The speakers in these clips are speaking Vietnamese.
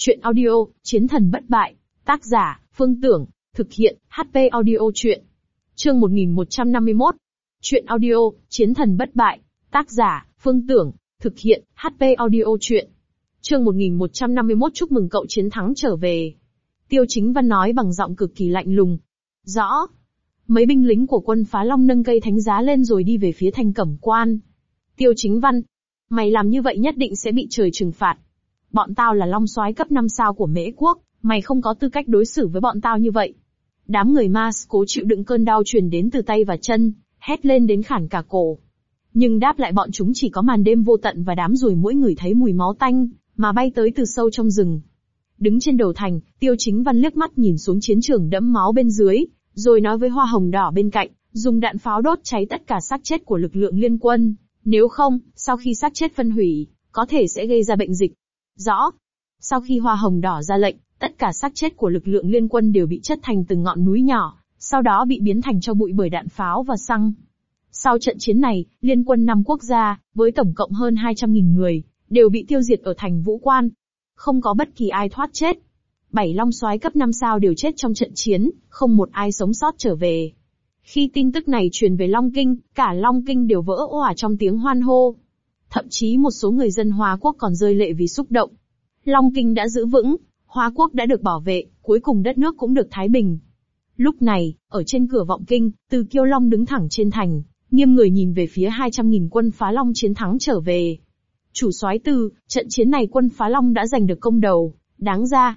Chuyện audio, Chiến thần bất bại. Tác giả, Phương Tưởng. Thực hiện, HP Audio Chuyện. Chương 1151. Chuyện audio, Chiến thần bất bại. Tác giả, Phương Tưởng. Thực hiện, HP Audio Chuyện. Chương 1151. Chúc mừng cậu chiến thắng trở về. Tiêu Chính Văn nói bằng giọng cực kỳ lạnh lùng. Rõ. Mấy binh lính của quân Phá Long nâng cây thánh giá lên rồi đi về phía Thanh Cẩm Quan. Tiêu Chính Văn. Mày làm như vậy nhất định sẽ bị trời trừng phạt. Bọn tao là long soái cấp 5 sao của Mễ Quốc, mày không có tư cách đối xử với bọn tao như vậy. Đám người Mars cố chịu đựng cơn đau truyền đến từ tay và chân, hét lên đến khản cả cổ. Nhưng đáp lại bọn chúng chỉ có màn đêm vô tận và đám ruồi muỗi ngửi thấy mùi máu tanh, mà bay tới từ sâu trong rừng. Đứng trên đầu thành, Tiêu Chính Văn liếc mắt nhìn xuống chiến trường đẫm máu bên dưới, rồi nói với Hoa Hồng Đỏ bên cạnh, dùng đạn pháo đốt cháy tất cả xác chết của lực lượng liên quân. Nếu không, sau khi xác chết phân hủy, có thể sẽ gây ra bệnh dịch. Rõ. Sau khi Hoa Hồng Đỏ ra lệnh, tất cả xác chết của lực lượng liên quân đều bị chất thành từng ngọn núi nhỏ, sau đó bị biến thành tro bụi bởi đạn pháo và xăng. Sau trận chiến này, liên quân 5 quốc gia, với tổng cộng hơn 200.000 người, đều bị tiêu diệt ở thành Vũ Quan. Không có bất kỳ ai thoát chết. 7 long soái cấp 5 sao đều chết trong trận chiến, không một ai sống sót trở về. Khi tin tức này truyền về Long Kinh, cả Long Kinh đều vỡ òa trong tiếng hoan hô. Thậm chí một số người dân Hoa Quốc còn rơi lệ vì xúc động. Long Kinh đã giữ vững, Hoa Quốc đã được bảo vệ, cuối cùng đất nước cũng được thái bình. Lúc này, ở trên cửa Vọng Kinh, Từ Kiêu Long đứng thẳng trên thành, nghiêm người nhìn về phía 200.000 quân Phá Long chiến thắng trở về. Chủ soái Từ, trận chiến này quân Phá Long đã giành được công đầu, đáng ra,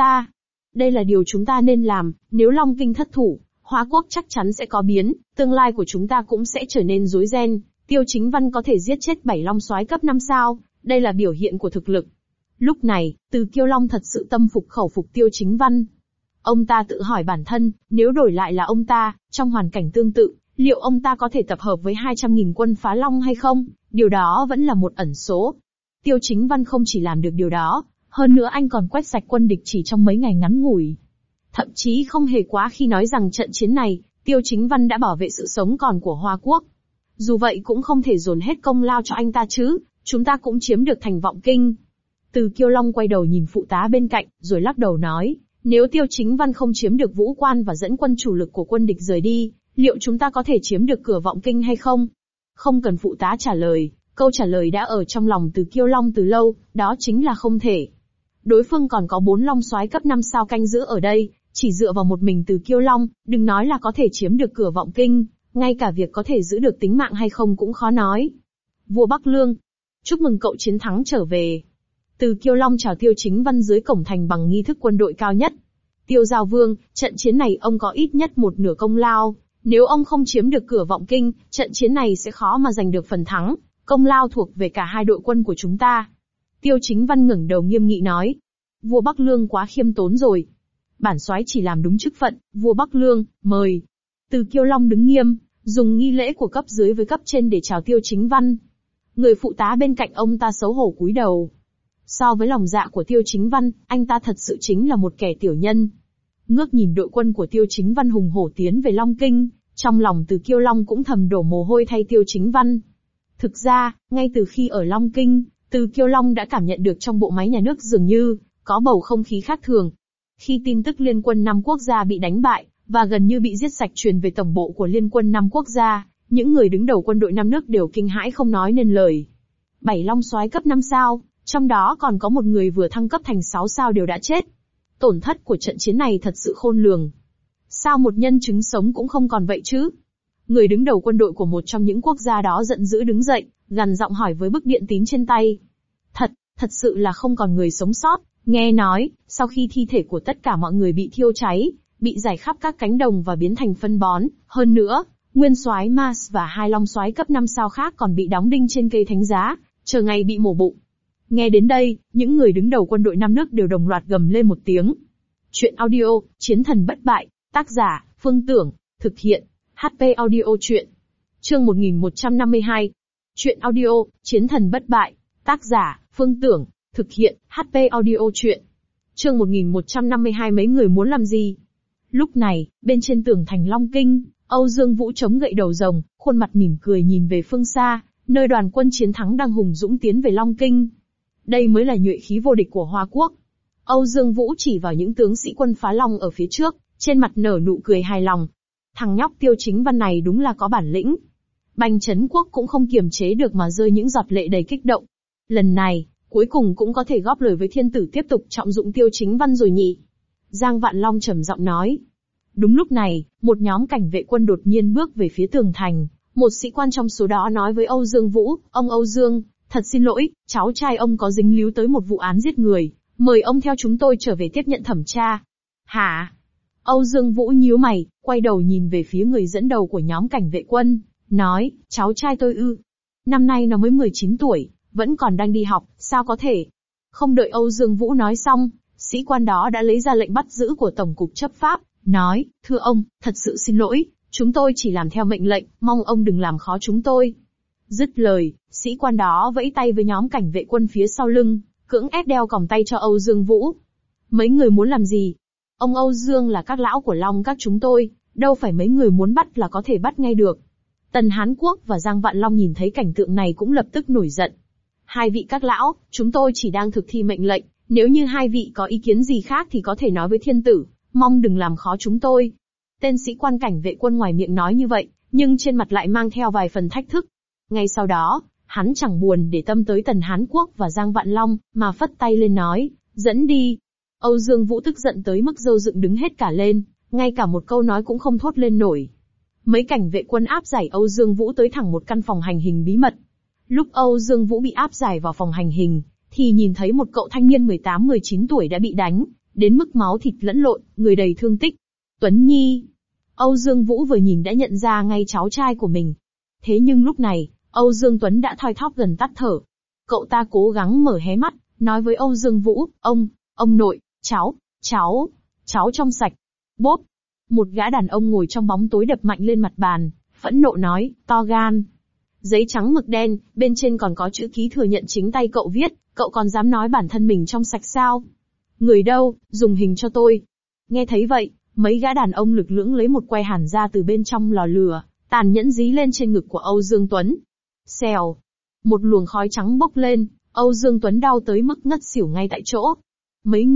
đây là điều chúng ta nên làm, nếu Long Kinh thất thủ, Hoa Quốc chắc chắn sẽ có biến, tương lai của chúng ta cũng sẽ trở nên rối ren. Tiêu Chính Văn có thể giết chết 7 long soái cấp 5 sao, đây là biểu hiện của thực lực. Lúc này, Từ Kiêu Long thật sự tâm phục khẩu phục Tiêu Chính Văn. Ông ta tự hỏi bản thân, nếu đổi lại là ông ta, trong hoàn cảnh tương tự, liệu ông ta có thể tập hợp với 200.000 quân Phá Long hay không? Điều đó vẫn là một ẩn số. Tiêu Chính Văn không chỉ làm được điều đó, hơn nữa anh còn quét sạch quân địch chỉ trong mấy ngày ngắn ngủi. Thậm chí không hề quá khi nói rằng trận chiến này, Tiêu Chính Văn đã bảo vệ sự sống còn của Hoa Quốc. Dù vậy cũng không thể dồn hết công lao cho anh ta chứ, chúng ta cũng chiếm được thành Vọng Kinh. Từ Kiêu Long quay đầu nhìn phụ tá bên cạnh, rồi lắc đầu nói, nếu Tiêu Chính Văn không chiếm được Vũ Quan và dẫn quân chủ lực của quân địch rời đi, liệu chúng ta có thể chiếm được cửa Vọng Kinh hay không? Không cần phụ tá trả lời, câu trả lời đã ở trong lòng Từ Kiêu Long từ lâu, đó chính là không thể. Đối phương còn có 4 long soái cấp 5 sao canh giữ ở đây, chỉ dựa vào một mình Từ Kiêu Long, đừng nói là có thể chiếm được cửa Vọng Kinh. Ngay cả việc có thể giữ được tính mạng hay không cũng khó nói. Vua Bắc Lương, chúc mừng cậu chiến thắng trở về. Từ Kiêu Long chào Tiêu Chính Văn dưới cổng thành bằng nghi thức quân đội cao nhất. Tiêu Giao Vương, trận chiến này ông có ít nhất một nửa công lao. Nếu ông không chiếm được cửa Vọng Kinh, trận chiến này sẽ khó mà giành được phần thắng. Công lao thuộc về cả hai đội quân của chúng ta. Tiêu Chính Văn ngẩng đầu nghiêm nghị nói. Vua Bắc Lương quá khiêm tốn rồi. Bản soái chỉ làm đúng chức phận, vua Bắc Lương, mời. Từ Kiêu Long đứng nghiêm, dùng nghi lễ của cấp dưới với cấp trên để chào Tiêu Chính Văn. Người phụ tá bên cạnh ông ta xấu hổ cúi đầu. So với lòng dạ của Tiêu Chính Văn, anh ta thật sự chính là một kẻ tiểu nhân. Ngước nhìn đội quân của Tiêu Chính Văn hùng hổ tiến về Long Kinh, trong lòng Từ Kiêu Long cũng thầm đổ mồ hôi thay Tiêu Chính Văn. Thực ra, ngay từ khi ở Long Kinh, Từ Kiêu Long đã cảm nhận được trong bộ máy nhà nước dường như có bầu không khí khác thường. Khi tin tức liên quân 5 quốc gia bị đánh bại, và gần như bị giết sạch truyền về tổng bộ của liên quân 5 quốc gia, những người đứng đầu quân đội 5 nước đều kinh hãi không nói nên lời. 7 long soái cấp 5 sao, trong đó còn có một người vừa thăng cấp thành 6 sao đều đã chết. Tổn thất của trận chiến này thật sự khôn lường. Sao một nhân chứng sống cũng không còn vậy chứ? Người đứng đầu quân đội của một trong những quốc gia đó giận dữ đứng dậy, gằn giọng hỏi với bức điện tín trên tay. Thật sự là không còn người sống sót. Nghe nói, sau khi thi thể của tất cả mọi người bị thiêu cháy, bị rải khắp các cánh đồng và biến thành phân bón, hơn nữa, nguyên soái Mars và 2 long soái cấp 5 sao khác còn bị đóng đinh trên cây thánh giá, chờ ngày bị mổ bụng. Nghe đến đây, những người đứng đầu quân đội 5 nước đều đồng loạt gầm lên một tiếng. Chuyện audio, Chiến thần bất bại, tác giả, Phương Tưởng, thực hiện, HP Audio Chuyện. Chương 1152. Chuyện audio, Chiến thần bất bại, tác giả, Phương Tưởng, thực hiện, HP Audio Chuyện. Chương 1152. Mấy người muốn làm gì? Lúc này, bên trên tường thành Long Kinh, Âu Dương Vũ chống gậy đầu rồng, khuôn mặt mỉm cười nhìn về phương xa, nơi đoàn quân chiến thắng đang hùng dũng tiến về Long Kinh. Đây mới là nhuệ khí vô địch của Hoa Quốc. Âu Dương Vũ chỉ vào những tướng sĩ quân phá long ở phía trước, trên mặt nở nụ cười hài lòng. Thằng nhóc Tiêu Chính Văn này đúng là có bản lĩnh. Bành Trấn Quốc cũng không kiềm chế được mà rơi những giọt lệ đầy kích động. Lần này, cuối cùng cũng có thể góp lời với thiên tử tiếp tục trọng dụng Tiêu Chính Văn rồi nhỉ. Giang Vạn Long trầm giọng nói. Đúng lúc này, một nhóm cảnh vệ quân đột nhiên bước về phía tường thành. Một sĩ quan trong số đó nói với Âu Dương Vũ, ông Âu Dương, thật xin lỗi, cháu trai ông có dính líu tới một vụ án giết người, mời ông theo chúng tôi trở về tiếp nhận thẩm tra. Hả? Âu Dương Vũ nhíu mày, quay đầu nhìn về phía người dẫn đầu của nhóm cảnh vệ quân, nói, cháu trai tôi ư? Năm nay nó mới 19 tuổi, vẫn còn đang đi học, sao có thể? Không đợi Âu Dương Vũ nói xong, sĩ quan đó đã lấy ra lệnh bắt giữ của Tổng cục chấp pháp, nói, thưa ông, thật sự xin lỗi, chúng tôi chỉ làm theo mệnh lệnh, mong ông đừng làm khó chúng tôi. Dứt lời, sĩ quan đó vẫy tay với nhóm cảnh vệ quân phía sau lưng, cưỡng ép đeo còng tay cho Âu Dương Vũ. Mấy người muốn làm gì? Ông Âu Dương là các lão của Long các chúng tôi, đâu phải mấy người muốn bắt là có thể bắt ngay được. Tần Hán Quốc và Giang Vạn Long nhìn thấy cảnh tượng này cũng lập tức nổi giận. Hai vị các lão, chúng tôi chỉ đang thực thi mệnh lệnh, nếu như hai vị có ý kiến gì khác thì có thể nói với thiên tử, mong đừng làm khó chúng tôi. Tên sĩ quan cảnh vệ quân ngoài miệng nói như vậy, nhưng trên mặt lại mang theo vài phần thách thức. Ngay sau đó, hắn chẳng buồn để tâm tới Tần Hán Quốc và Giang Vạn Long, mà phất tay lên nói, dẫn đi. Âu Dương Vũ tức giận tới mức râu dựng đứng hết cả lên, ngay cả một câu nói cũng không thốt lên nổi. Mấy cảnh vệ quân áp giải Âu Dương Vũ tới thẳng một căn phòng hành hình bí mật. Lúc Âu Dương Vũ bị áp giải vào phòng hành hình, thì nhìn thấy một cậu thanh niên 18-19 tuổi đã bị đánh, đến mức máu thịt lẫn lộn, người đầy thương tích. Tuấn Nhi. Âu Dương Vũ vừa nhìn đã nhận ra ngay cháu trai của mình. Thế nhưng lúc này, Âu Dương Tuấn đã thoi thóp gần tắt thở. Cậu ta cố gắng mở hé mắt, nói với Âu Dương Vũ, ông nội, cháu trong sạch. Bốp. Một gã đàn ông ngồi trong bóng tối đập mạnh lên mặt bàn, phẫn nộ nói, to gan. Giấy trắng mực đen, bên trên còn có chữ ký thừa nhận chính tay cậu viết, cậu còn dám nói bản thân mình trong sạch sao? Người đâu, dùng hình cho tôi. Nghe thấy vậy, mấy gã đàn ông lực lưỡng lấy một que hàn ra từ bên trong lò lửa, tàn nhẫn dí lên trên ngực của Âu Dương Tuấn. Xèo. Một luồng khói trắng bốc lên, Âu Dương Tuấn đau tới mức ngất xỉu ngay tại chỗ. Mấy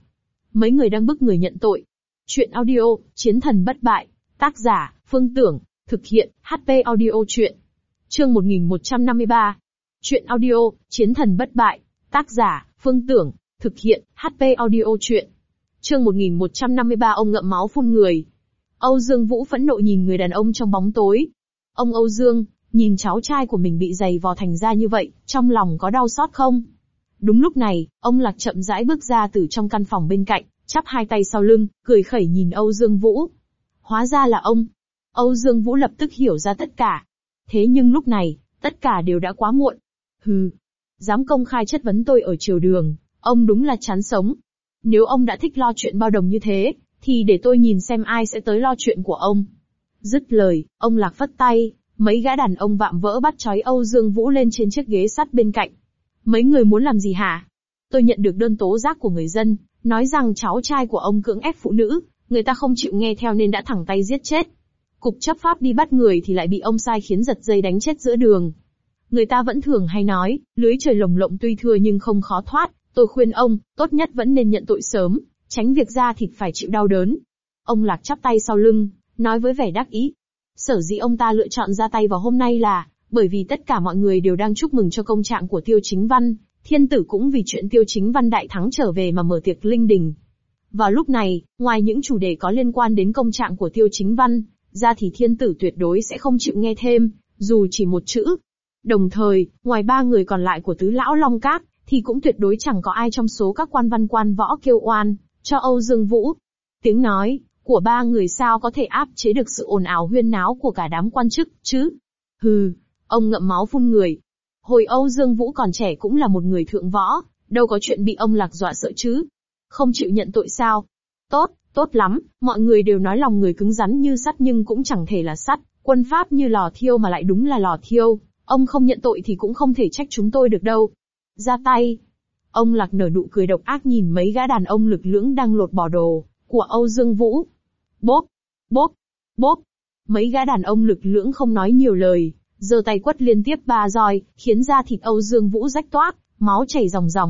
người đang bức người nhận tội. Chuyện audio, Chiến thần bất bại. Tác giả, Phương Tưởng. Thực hiện, HP Audio Chuyện. Chương 1153. Chuyện audio, Chiến thần bất bại. Tác giả, Phương Tưởng. Thực hiện, HP Audio Chuyện. Chương 1153. Ông ngậm máu phun người. Âu Dương Vũ phẫn nộ nhìn người đàn ông trong bóng tối. Ông Âu Dương, nhìn cháu trai của mình bị giày vò thành ra như vậy, trong lòng có đau xót không? Đúng lúc này, ông Lạc chậm rãi bước ra từ trong căn phòng bên cạnh, chắp hai tay sau lưng, cười khẩy nhìn Âu Dương Vũ. Hóa ra là ông. Âu Dương Vũ lập tức hiểu ra tất cả. Thế nhưng lúc này, tất cả đều đã quá muộn. Hừ, dám công khai chất vấn tôi ở triều đường, ông đúng là chán sống. Nếu ông đã thích lo chuyện bao đồng như thế, thì để tôi nhìn xem ai sẽ tới lo chuyện của ông. Dứt lời, ông Lạc phất tay, mấy gã đàn ông vạm vỡ bắt trói Âu Dương Vũ lên trên chiếc ghế sắt bên cạnh. Mấy người muốn làm gì hả? Tôi nhận được đơn tố giác của người dân, nói rằng cháu trai của ông cưỡng ép phụ nữ, người ta không chịu nghe theo nên đã thẳng tay giết chết. Cục chấp pháp đi bắt người thì lại bị ông sai khiến giật dây đánh chết giữa đường. Người ta vẫn thường hay nói, lưới trời lồng lộng tuy thưa nhưng không khó thoát, tôi khuyên ông, tốt nhất vẫn nên nhận tội sớm, tránh việc ra thịt phải chịu đau đớn. Ông Lạc chắp tay sau lưng, nói với vẻ đắc ý. Sở dĩ ông ta lựa chọn ra tay vào hôm nay là, bởi vì tất cả mọi người đều đang chúc mừng cho công trạng của Tiêu Chính Văn, thiên tử cũng vì chuyện Tiêu Chính Văn đại thắng trở về mà mở tiệc linh đình. Vào lúc này, ngoài những chủ đề có liên quan đến công trạng của Tiêu Chính Văn, ra thì thiên tử tuyệt đối sẽ không chịu nghe thêm, dù chỉ một chữ. Đồng thời, ngoài ba người còn lại của tứ lão Long Các, thì cũng tuyệt đối chẳng có ai trong số các quan văn quan võ kêu oan cho Âu Dương Vũ. Tiếng nói của ba người sao có thể áp chế được sự ồn ào huyên náo của cả đám quan chức, chứ? Hừ, ông ngậm máu phun người. Hồi Âu Dương Vũ còn trẻ cũng là một người thượng võ, đâu có chuyện bị ông Lạc dọa sợ chứ. Không chịu nhận tội sao? Tốt lắm, mọi người đều nói lòng người cứng rắn như sắt nhưng cũng chẳng thể là sắt, quân pháp như lò thiêu mà lại đúng là lò thiêu, ông không nhận tội thì cũng không thể trách chúng tôi được đâu. Ra tay. Ông Lạc nở nụ cười độc ác nhìn mấy gã đàn ông lực lưỡng đang lột bỏ đồ của Âu Dương Vũ. Bốp, bốp, bốp. Mấy gã đàn ông lực lưỡng không nói nhiều lời, giơ tay quất liên tiếp 3 roi, khiến da thịt Âu Dương Vũ rách toác, máu chảy ròng ròng.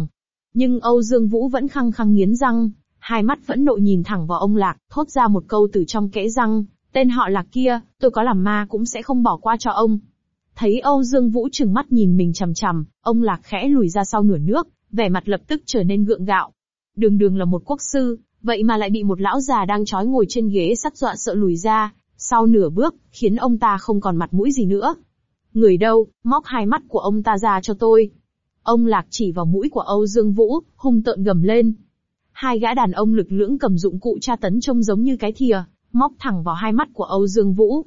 Nhưng Âu Dương Vũ vẫn khăng khăng nghiến răng, hai mắt phẫn nộ nhìn thẳng vào ông Lạc, thốt ra một câu từ trong kẽ răng, tên họ Lạc kia, tôi có làm ma cũng sẽ không bỏ qua cho ông. Thấy Âu Dương Vũ trừng mắt nhìn mình chằm chằm, ông Lạc khẽ lùi ra sau nửa nước, vẻ mặt lập tức trở nên gượng gạo. Đường đường là một quốc sư, vậy mà lại bị một lão già đang trói ngồi trên ghế sắt dọa sợ lùi ra, sau nửa bước, khiến ông ta không còn mặt mũi gì nữa. Người đâu, móc hai mắt của ông ta ra cho tôi. Ông Lạc chỉ vào mũi của Âu Dương Vũ, hung tợn gầm lên. Hai gã đàn ông lực lưỡng cầm dụng cụ tra tấn trông giống như cái thìa, móc thẳng vào hai mắt của Âu Dương Vũ.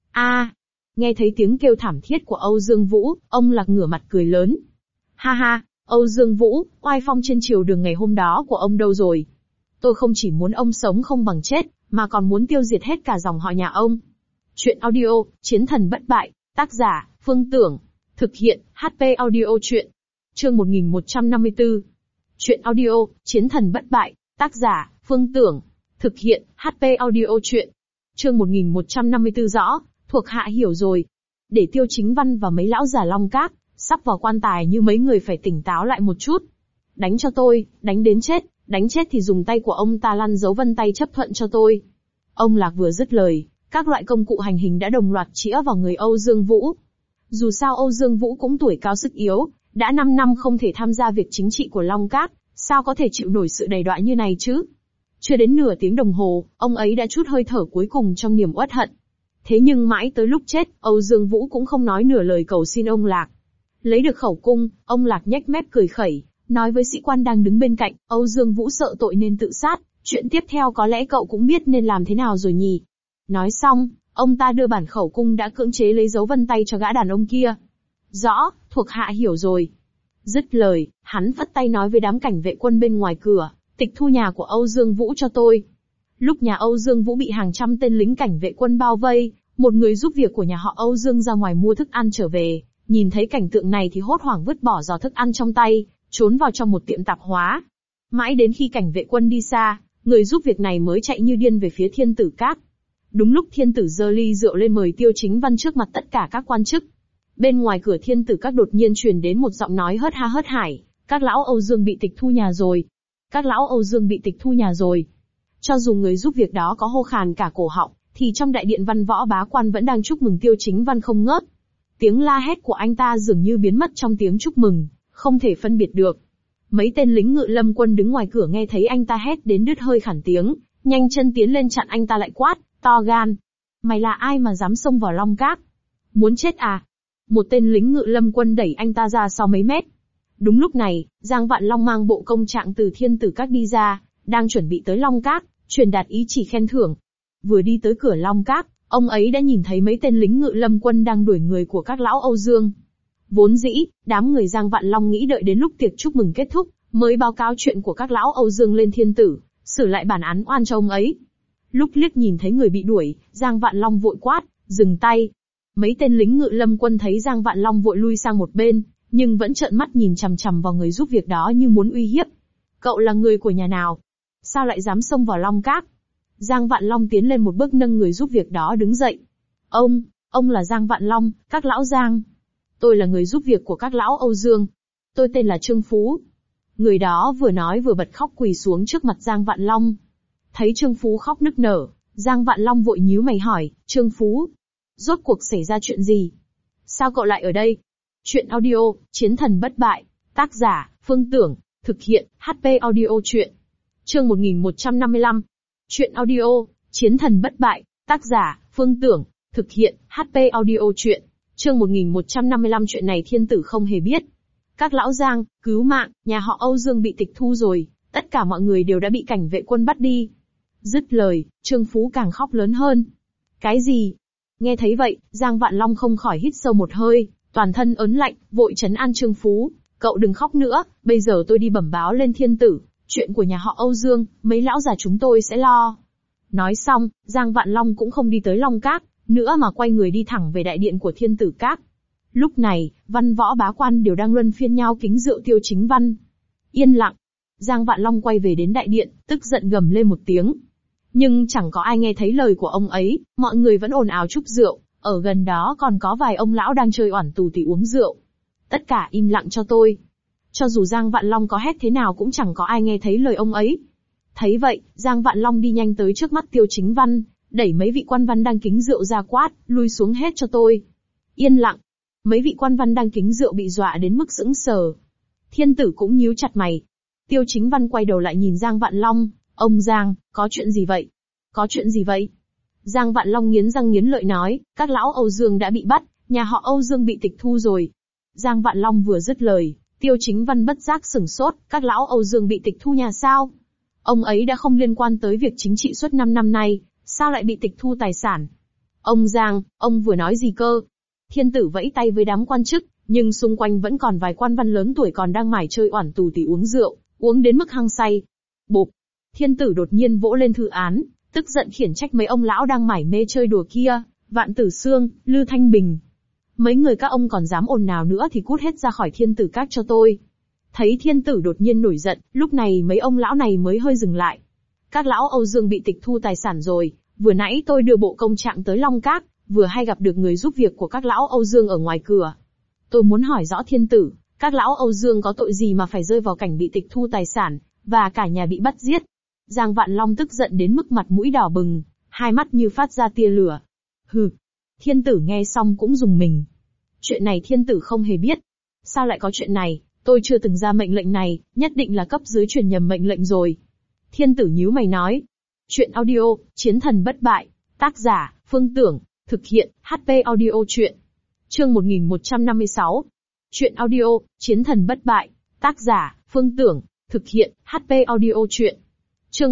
Nghe thấy tiếng kêu thảm thiết của Âu Dương Vũ, ông Lạc ngửa mặt cười lớn. Ha ha, Âu Dương Vũ, oai phong trên triều đường ngày hôm đó của ông đâu rồi? Tôi không chỉ muốn ông sống không bằng chết, mà còn muốn tiêu diệt hết cả dòng họ nhà ông. Chuyện audio, Chiến thần bất bại, tác giả, Phương Tưởng. Thực hiện, HP Audio Chuyện. Chương 1154. Chuyện audio, Chiến thần bất bại, tác giả, Phương Tưởng. Thực hiện, HP Audio Chuyện. Chương 1154 rõ, thuộc hạ hiểu rồi. Để Tiêu Chính Văn và mấy lão già Long Các, sắp vào quan tài như mấy người phải tỉnh táo lại một chút. Đánh cho tôi, đánh đến chết, đánh chết thì dùng tay của ông ta lăn dấu vân tay chấp thuận cho tôi. Ông Lạc vừa dứt lời, các loại công cụ hành hình đã đồng loạt chĩa vào người Âu Dương Vũ. Dù sao Âu Dương Vũ cũng tuổi cao sức yếu, đã 5 năm không thể tham gia việc chính trị của Long Các, sao có thể chịu nổi sự đầy đọa như này chứ? Chưa đến nửa tiếng đồng hồ, ông ấy đã trút hơi thở cuối cùng trong niềm uất hận. Thế nhưng mãi tới lúc chết, Âu Dương Vũ cũng không nói nửa lời cầu xin ông Lạc. Lấy được khẩu cung, ông Lạc nhếch mép cười khẩy, nói với sĩ quan đang đứng bên cạnh, Âu Dương Vũ sợ tội nên tự sát, chuyện tiếp theo có lẽ cậu cũng biết nên làm thế nào rồi nhỉ? Nói xong, ông ta đưa bản khẩu cung đã cưỡng chế lấy dấu vân tay cho gã đàn ông kia. Rõ, thuộc hạ hiểu rồi. Dứt lời, hắn phất tay nói với đám cảnh vệ quân bên ngoài cửa, tịch thu nhà của Âu Dương Vũ cho tôi. Lúc nhà Âu Dương Vũ bị hàng trăm tên lính cảnh vệ quân bao vây, một người giúp việc của nhà họ Âu Dương ra ngoài mua thức ăn trở về, nhìn thấy cảnh tượng này thì hốt hoảng vứt bỏ giò thức ăn trong tay, trốn vào trong một tiệm tạp hóa. Mãi đến khi cảnh vệ quân đi xa, người giúp việc này mới chạy như điên về phía Thiên Tử Các. Đúng lúc Thiên Tử giơ ly rượu lên mời Tiêu Chính Văn trước mặt tất cả các quan chức. Bên ngoài cửa Thiên Tử Các đột nhiên truyền đến một giọng nói hớt ha hớt hải, các lão Âu Dương bị tịch thu nhà rồi. Các lão Âu Dương bị tịch thu nhà rồi. Cho dù người giúp việc đó có hô khàn cả cổ họng, thì trong đại điện văn võ bá quan vẫn đang chúc mừng Tiêu Chính Văn không ngớt. Tiếng la hét của anh ta dường như biến mất trong tiếng chúc mừng, không thể phân biệt được. Mấy tên lính ngự lâm quân đứng ngoài cửa nghe thấy anh ta hét đến đứt hơi khản tiếng, nhanh chân tiến lên chặn anh ta lại quát, to gan. Mày là ai mà dám xông vào Long Các? Muốn chết à? Một tên lính ngự lâm quân đẩy anh ta ra sau mấy mét. Đúng lúc này, Giang Vạn Long mang bộ công trạng từ Thiên Tử Các đi ra, đang chuẩn bị tới Long Các, truyền đạt ý chỉ khen thưởng. Vừa đi tới cửa Long Các, ông ấy đã nhìn thấy mấy tên lính ngự lâm quân đang đuổi người của các lão Âu Dương. Vốn dĩ, đám người Giang Vạn Long nghĩ đợi đến lúc tiệc chúc mừng kết thúc, mới báo cáo chuyện của các lão Âu Dương lên thiên tử, xử lại bản án oan cho ông ấy. Lúc liếc nhìn thấy người bị đuổi, Giang Vạn Long vội quát, dừng tay. Mấy tên lính ngự lâm quân thấy Giang Vạn Long vội lui sang một bên, nhưng vẫn trợn mắt nhìn chằm chằm vào người giúp việc đó như muốn uy hiếp. Cậu là người của nhà nào? Sao lại dám xông vào Long Các? Giang Vạn Long tiến lên một bước nâng người giúp việc đó đứng dậy. Ông là Giang Vạn Long, các lão Giang. Tôi là người giúp việc của các lão Âu Dương. Tôi tên là Trương Phú. Người đó vừa nói vừa bật khóc quỳ xuống trước mặt Giang Vạn Long. Thấy Trương Phú khóc nức nở, Giang Vạn Long vội nhíu mày hỏi, Trương Phú, rốt cuộc xảy ra chuyện gì? Sao cậu lại ở đây? Chuyện audio, Chiến thần bất bại, tác giả, Phương Tưởng, thực hiện, HP Audio Chuyện. Chương 1155. Chuyện audio, Chiến thần bất bại, tác giả, Phương Tưởng, thực hiện, HP Audio Chuyện. Chương 1155 chuyện này Thiên Tử không hề biết. Các lão Giang, cứu mạng, nhà họ Âu Dương bị tịch thu rồi, tất cả mọi người đều đã bị cảnh vệ quân bắt đi. Dứt lời, Trương Phú càng khóc lớn hơn. Cái gì? Nghe thấy vậy, Giang Vạn Long không khỏi hít sâu một hơi, toàn thân ớn lạnh, vội trấn an Trương Phú. Cậu đừng khóc nữa, bây giờ tôi đi bẩm báo lên Thiên Tử, chuyện của nhà họ Âu Dương, mấy lão già chúng tôi sẽ lo. Nói xong, Giang Vạn Long cũng không đi tới Long Các nữa mà quay người đi thẳng về đại điện của Thiên Tử Các. Lúc này, văn võ bá quan đều đang luân phiên nhau kính rượu Tiêu Chính Văn. Yên lặng. Giang Vạn Long quay về đến đại điện, tức giận gầm lên một tiếng. Nhưng chẳng có ai nghe thấy lời của ông ấy, mọi người vẫn ồn ào chúc rượu, ở gần đó còn có vài ông lão đang chơi oản tù tì uống rượu. Tất cả im lặng cho tôi. Cho dù Giang Vạn Long có hét thế nào cũng chẳng có ai nghe thấy lời ông ấy. Thấy vậy, Giang Vạn Long đi nhanh tới trước mắt Tiêu Chính Văn, đẩy mấy vị quan văn đang kính rượu ra quát, lui xuống hết cho tôi. Yên lặng. Mấy vị quan văn đang kính rượu bị dọa đến mức sững sờ. Thiên tử cũng nhíu chặt mày. Tiêu Chính Văn quay đầu lại nhìn Giang Vạn Long, ông Giang, có chuyện gì vậy? Có chuyện gì vậy? Giang Vạn Long nghiến răng nghiến lợi nói, các lão Âu Dương đã bị bắt, nhà họ Âu Dương bị tịch thu rồi. Giang Vạn Long vừa dứt lời, Tiêu Chính Văn bất giác sửng sốt, các lão Âu Dương bị tịch thu nhà sao? Ông ấy đã không liên quan tới việc chính trị suốt 5 năm nay, sao lại bị tịch thu tài sản? Ông Giang, ông vừa nói gì cơ? Thiên tử vẫy tay với đám quan chức, nhưng xung quanh vẫn còn vài quan văn lớn tuổi còn đang mải chơi oản tù tỉ uống rượu, uống đến mức hăng say. Bộp! Thiên tử đột nhiên vỗ lên thư án, tức giận khiển trách mấy ông lão đang mải mê chơi đùa kia, Vạn Tử Sương, Lư Thanh Bình. Mấy người các ông còn dám ồn nào nữa thì cút hết ra khỏi thiên tử các cho tôi. Thấy thiên tử đột nhiên nổi giận, lúc này mấy ông lão này mới hơi dừng lại. Các lão Âu Dương bị tịch thu tài sản rồi, vừa nãy tôi đưa bộ công trạng tới Long Các, vừa hay gặp được người giúp việc của các lão Âu Dương ở ngoài cửa. Tôi muốn hỏi rõ thiên tử, các lão Âu Dương có tội gì mà phải rơi vào cảnh bị tịch thu tài sản, và cả nhà bị bắt giết. Giang Vạn Long tức giận đến mức mặt mũi đỏ bừng, hai mắt như phát ra tia lửa. Hừ. Thiên tử nghe xong cũng rùng mình. Chuyện này thiên tử không hề biết. Sao lại có chuyện này, tôi chưa từng ra mệnh lệnh này, nhất định là cấp dưới truyền nhầm mệnh lệnh rồi. Thiên tử nhíu mày nói. Chuyện audio, Chiến thần bất bại. Tác giả, Phương Tưởng. Thực hiện, HP Audio Chuyện. Chương 1156. Chuyện audio, Chiến thần bất bại. Tác giả, Phương Tưởng. Thực hiện, HP Audio Chuyện. Chương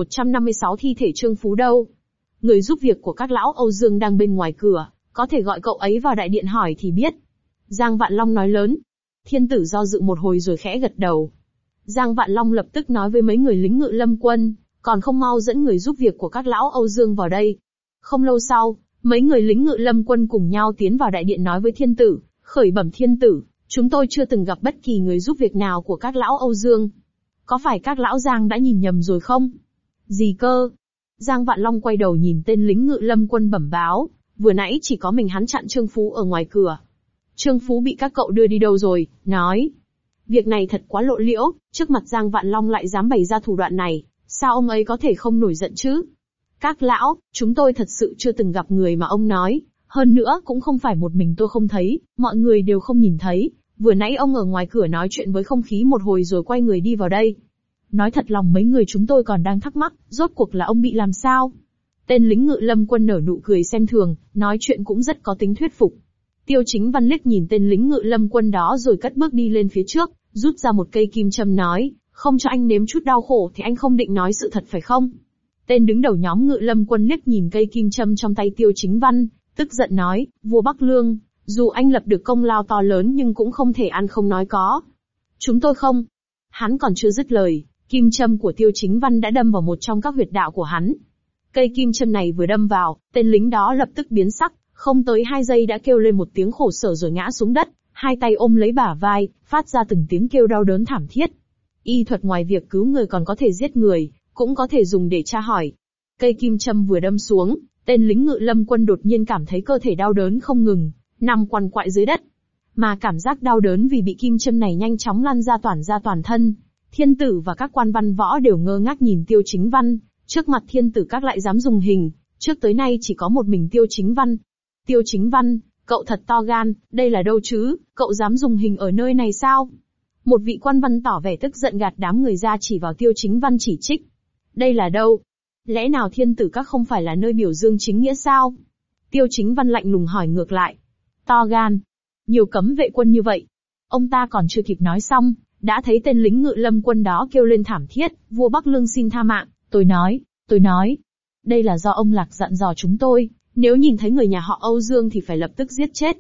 1156 thi thể Trương Phú đâu? Người giúp việc của các lão Âu Dương đang bên ngoài cửa, có thể gọi cậu ấy vào đại điện hỏi thì biết. Giang Vạn Long nói lớn. Thiên tử do dự một hồi rồi khẽ gật đầu. Giang Vạn Long lập tức nói với mấy người lính ngự lâm quân, còn không mau dẫn người giúp việc của các lão Âu Dương vào đây. Không lâu sau, mấy người lính ngự lâm quân cùng nhau tiến vào đại điện nói với thiên tử, khởi bẩm thiên tử, chúng tôi chưa từng gặp bất kỳ người giúp việc nào của các lão Âu Dương. Có phải các lão Giang đã nhìn nhầm rồi không? Gì cơ? Giang Vạn Long quay đầu nhìn tên lính ngự lâm quân bẩm báo, vừa nãy chỉ có mình hắn chặn Trương Phú ở ngoài cửa. Trương Phú bị các cậu đưa đi đâu rồi, nói. Việc này thật quá lộ liễu, trước mặt Giang Vạn Long lại dám bày ra thủ đoạn này, sao ông ấy có thể không nổi giận chứ? Các lão, chúng tôi thật sự chưa từng gặp người mà ông nói, hơn nữa cũng không phải một mình tôi không thấy, mọi người đều không nhìn thấy, vừa nãy ông ở ngoài cửa nói chuyện với không khí một hồi rồi quay người đi vào đây. Nói thật lòng mấy người chúng tôi còn đang thắc mắc, rốt cuộc là ông bị làm sao? Tên lính ngự lâm quân nở nụ cười xem thường, nói chuyện cũng rất có tính thuyết phục. Tiêu Chính Văn liếc nhìn tên lính ngự lâm quân đó rồi cất bước đi lên phía trước, rút ra một cây kim châm nói, không cho anh nếm chút đau khổ thì anh không định nói sự thật phải không? Tên đứng đầu nhóm ngự lâm quân liếc nhìn cây kim châm trong tay Tiêu Chính Văn, tức giận nói, vua Bắc Lương, dù anh lập được công lao to lớn nhưng cũng không thể ăn không nói có. Chúng tôi không. Hắn còn chưa dứt lời, kim châm của Tiêu Chính Văn đã đâm vào một trong các huyệt đạo của hắn. Cây kim châm này vừa đâm vào, tên lính đó lập tức biến sắc, không tới 2 giây đã kêu lên một tiếng khổ sở rồi ngã xuống đất, hai tay ôm lấy bả vai, phát ra từng tiếng kêu đau đớn thảm thiết. Y thuật ngoài việc cứu người còn có thể giết người, cũng có thể dùng để tra hỏi. Cây kim châm vừa đâm xuống, tên lính ngự lâm quân đột nhiên cảm thấy cơ thể đau đớn không ngừng, nằm quằn quại dưới đất. Mà cảm giác đau đớn vì bị kim châm này nhanh chóng lan ra toàn thân. Thiên tử và các quan văn võ đều ngơ ngác nhìn Tiêu Chính Văn, trước mặt thiên tử các lại dám dùng hình, trước tới nay chỉ có một mình Tiêu Chính Văn. Tiêu Chính Văn, cậu thật to gan, đây là đâu chứ, cậu dám dùng hình ở nơi này sao? Một vị quan văn tỏ vẻ tức giận gạt đám người ra chỉ vào Tiêu Chính Văn chỉ trích. Đây là đâu? Lẽ nào thiên tử các không phải là nơi biểu dương chính nghĩa sao? Tiêu Chính Văn lạnh lùng hỏi ngược lại. To gan. Nhiều cấm vệ quân như vậy. Ông ta còn chưa kịp nói xong, đã thấy tên lính ngự lâm quân đó kêu lên thảm thiết, vua Bắc Lương xin tha mạng, tôi nói. Đây là do ông Lạc dặn dò chúng tôi, nếu nhìn thấy người nhà họ Âu Dương thì phải lập tức giết chết.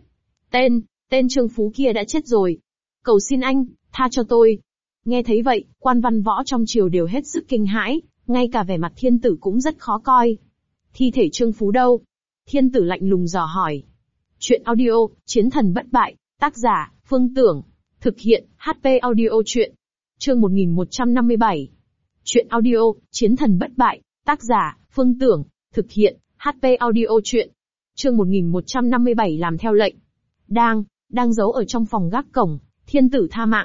Tên Trương Phú kia đã chết rồi. Cầu xin anh, tha cho tôi. Nghe thấy vậy, quan văn võ trong triều đều hết sức kinh hãi, ngay cả vẻ mặt thiên tử cũng rất khó coi. Thi thể Trương Phú đâu? Thiên tử lạnh lùng dò hỏi. Chuyện audio, Chiến thần bất bại, tác giả, Phương Tưởng. Thực hiện, HP Audio Chuyện. Chương 1157. Chuyện audio, Chiến thần bất bại, tác giả, Phương Tưởng. Thực hiện, HP Audio Chuyện. Chương 1157 làm theo lệnh. Đang giấu ở trong phòng gác cổng, thiên tử tha mạng.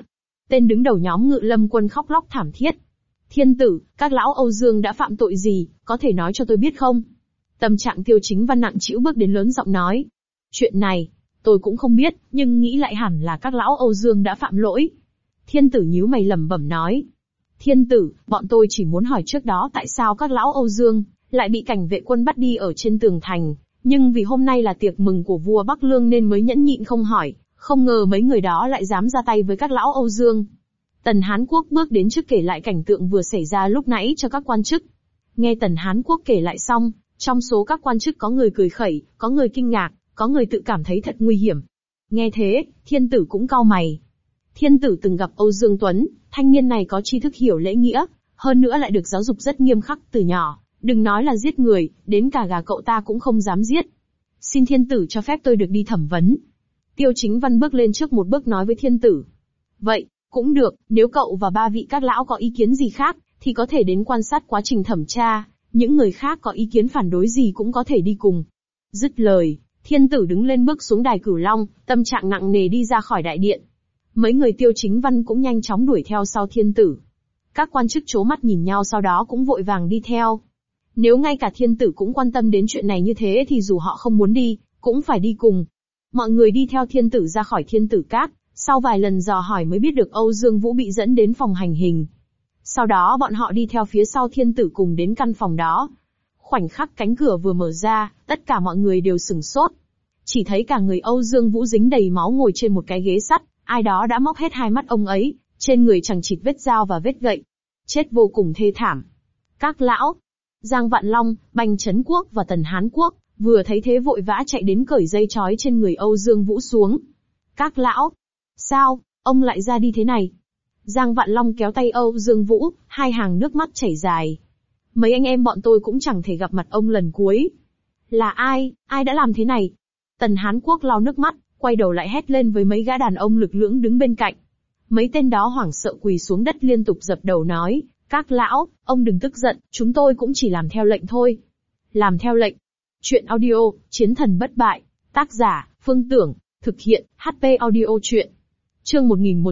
Tên đứng đầu nhóm Ngự Lâm quân khóc lóc thảm thiết. Thiên tử, các lão Âu Dương đã phạm tội gì, có thể nói cho tôi biết không? Tâm trạng Tiêu Chính Văn nặng trĩu bước đến lớn giọng nói. Chuyện này, tôi cũng không biết, nhưng nghĩ lại hẳn là các lão Âu Dương đã phạm lỗi. Thiên tử nhíu mày lẩm bẩm nói. Thiên tử, bọn tôi chỉ muốn hỏi trước đó tại sao các lão Âu Dương lại bị cảnh vệ quân bắt đi ở trên tường thành, nhưng vì hôm nay là tiệc mừng của vua Bắc Lương nên mới nhẫn nhịn không hỏi, không ngờ mấy người đó lại dám ra tay với các lão Âu Dương. Tần Hán Quốc bước đến trước kể lại cảnh tượng vừa xảy ra lúc nãy cho các quan chức. Nghe Tần Hán Quốc kể lại xong, trong số các quan chức có người cười khẩy, có người kinh ngạc, có người tự cảm thấy thật nguy hiểm. Nghe thế, thiên tử cũng cau mày. Thiên tử từng gặp Âu Dương Tuấn, thanh niên này có tri thức hiểu lễ nghĩa, hơn nữa lại được giáo dục rất nghiêm khắc từ nhỏ, đừng nói là giết người, đến cả gà cậu ta cũng không dám giết. Xin thiên tử cho phép tôi được đi thẩm vấn. Tiêu Chính Văn bước lên trước một bước nói với thiên tử. Vậy, cũng được, nếu cậu và ba vị các lão có ý kiến gì khác, thì có thể đến quan sát quá trình thẩm tra, những người khác có ý kiến phản đối gì cũng có thể đi cùng. Dứt lời, thiên tử đứng lên bước xuống đài Cửu Long, tâm trạng nặng nề đi ra khỏi đại điện. Mấy người Tiêu Chính Văn cũng nhanh chóng đuổi theo sau thiên tử. Các quan chức trố mắt nhìn nhau sau đó cũng vội vàng đi theo. Nếu ngay cả thiên tử cũng quan tâm đến chuyện này như thế thì dù họ không muốn đi, cũng phải đi cùng. Mọi người đi theo thiên tử ra khỏi thiên tử các, sau vài lần dò hỏi mới biết được Âu Dương Vũ bị dẫn đến phòng hành hình. Sau đó bọn họ đi theo phía sau thiên tử cùng đến căn phòng đó. Khoảnh khắc cánh cửa vừa mở ra, tất cả mọi người đều sửng sốt. Chỉ thấy cả người Âu Dương Vũ dính đầy máu ngồi trên một cái ghế sắt, ai đó đã móc hết hai mắt ông ấy, trên người chằng chịt vết dao và vết gậy. Chết vô cùng thê thảm. Các lão, Giang Vạn Long, Bành Trấn Quốc và Tần Hán Quốc, vừa thấy thế vội vã chạy đến cởi dây trói trên người Âu Dương Vũ xuống. Các lão, sao, ông lại ra đi thế này? Giang Vạn Long kéo tay Âu Dương Vũ, hai hàng nước mắt chảy dài. Mấy anh em bọn tôi cũng chẳng thể gặp mặt ông lần cuối. Là ai đã làm thế này? Tần Hán Quốc lau nước mắt, quay đầu lại hét lên với mấy gã đàn ông lực lưỡng đứng bên cạnh. Mấy tên đó hoảng sợ quỳ xuống đất liên tục dập đầu nói, các lão, ông đừng tức giận, chúng tôi cũng chỉ làm theo lệnh thôi. Làm theo lệnh. Chuyện audio, Chiến thần bất bại. Tác giả, Phương Tưởng. Thực hiện, HP Audio Chuyện. Chương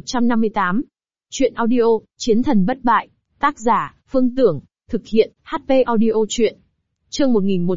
1158. Chuyện audio, Chiến thần bất bại. Tác giả, Phương Tưởng. Thực hiện, HP Audio Chuyện. Chương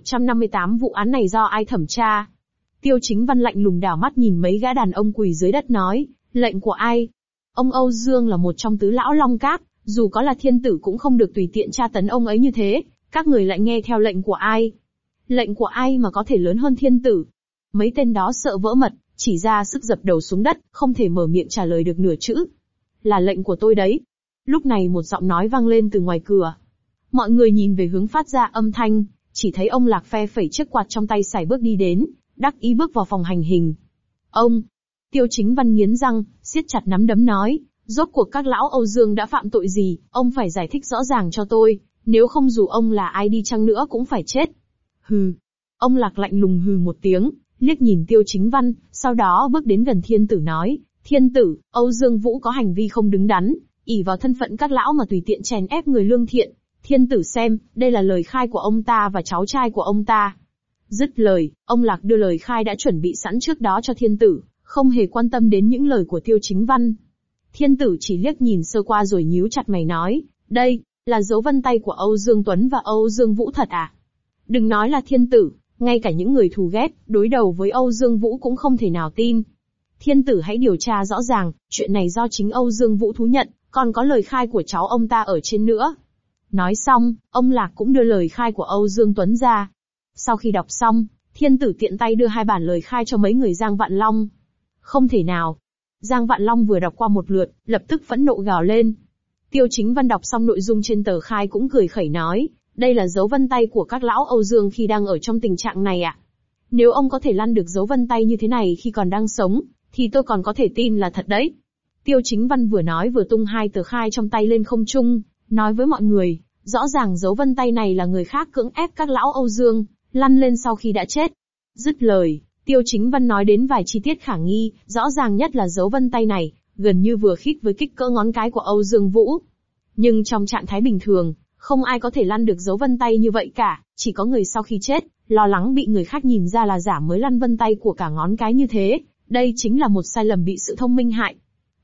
1158. Vụ án này do ai thẩm tra? Tiêu Chính Văn lạnh lùng đảo mắt nhìn mấy gã đàn ông quỳ dưới đất nói, lệnh của ai? Ông Âu Dương là một trong tứ lão Long Cát, dù có là thiên tử cũng không được tùy tiện tra tấn ông ấy như thế, các người lại nghe theo lệnh của ai? Lệnh của ai mà có thể lớn hơn thiên tử? Mấy tên đó sợ vỡ mật, chỉ ra sức dập đầu xuống đất, không thể mở miệng trả lời được nửa chữ. Là lệnh của tôi đấy. Lúc này một giọng nói vang lên từ ngoài cửa. Mọi người nhìn về hướng phát ra âm thanh, chỉ thấy ông Lạc phe phẩy chiếc quạt trong tay sải bước đi đến, đắc ý bước vào phòng hành hình. Ông! Tiêu Chính Văn nghiến răng, siết chặt nắm đấm nói, rốt cuộc các lão Âu Dương đã phạm tội gì, ông phải giải thích rõ ràng cho tôi, nếu không dù ông là ai đi chăng nữa cũng phải chết. Hừ! Ông Lạc lạnh lùng hừ một tiếng, liếc nhìn Tiêu Chính Văn, sau đó bước đến gần thiên tử nói, thiên tử, Âu Dương Vũ có hành vi không đứng đắn, ỷ vào thân phận các lão mà tùy tiện chèn ép người lương thiện. Thiên tử xem, đây là lời khai của ông ta và cháu trai của ông ta. Dứt lời, ông Lạc đưa lời khai đã chuẩn bị sẵn trước đó cho thiên tử, không hề quan tâm đến những lời của Tiêu Chính Văn. Thiên tử chỉ liếc nhìn sơ qua rồi nhíu chặt mày nói, đây, là dấu vân tay của Âu Dương Tuấn và Âu Dương Vũ thật à? Đừng nói là thiên tử, ngay cả những người thù ghét, đối đầu với Âu Dương Vũ cũng không thể nào tin. Thiên tử hãy điều tra rõ ràng, chuyện này do chính Âu Dương Vũ thú nhận, còn có lời khai của cháu ông ta ở trên nữa. Nói xong, ông Lạc cũng đưa lời khai của Âu Dương Tuấn ra. Sau khi đọc xong, thiên tử tiện tay đưa hai bản lời khai cho mấy người Giang Vạn Long. Không thể nào. Giang Vạn Long vừa đọc qua một lượt, lập tức phẫn nộ gào lên. Tiêu Chính Văn đọc xong nội dung trên tờ khai cũng cười khẩy nói, đây là dấu vân tay của các lão Âu Dương khi đang ở trong tình trạng này ạ. Nếu ông có thể lăn được dấu vân tay như thế này khi còn đang sống, thì tôi còn có thể tin là thật đấy. Tiêu Chính Văn vừa nói vừa tung hai tờ khai trong tay lên không trung, nói với mọi người, rõ ràng dấu vân tay này là người khác cưỡng ép các lão Âu Dương lăn lên sau khi đã chết. Dứt lời, Tiêu Chính Văn nói đến vài chi tiết khả nghi, rõ ràng nhất là dấu vân tay này, gần như vừa khít với kích cỡ ngón cái của Âu Dương Vũ. Nhưng trong trạng thái bình thường, không ai có thể lăn được dấu vân tay như vậy cả, chỉ có người sau khi chết, lo lắng bị người khác nhìn ra là giả mới lăn vân tay của cả ngón cái như thế, đây chính là một sai lầm bị sự thông minh hại.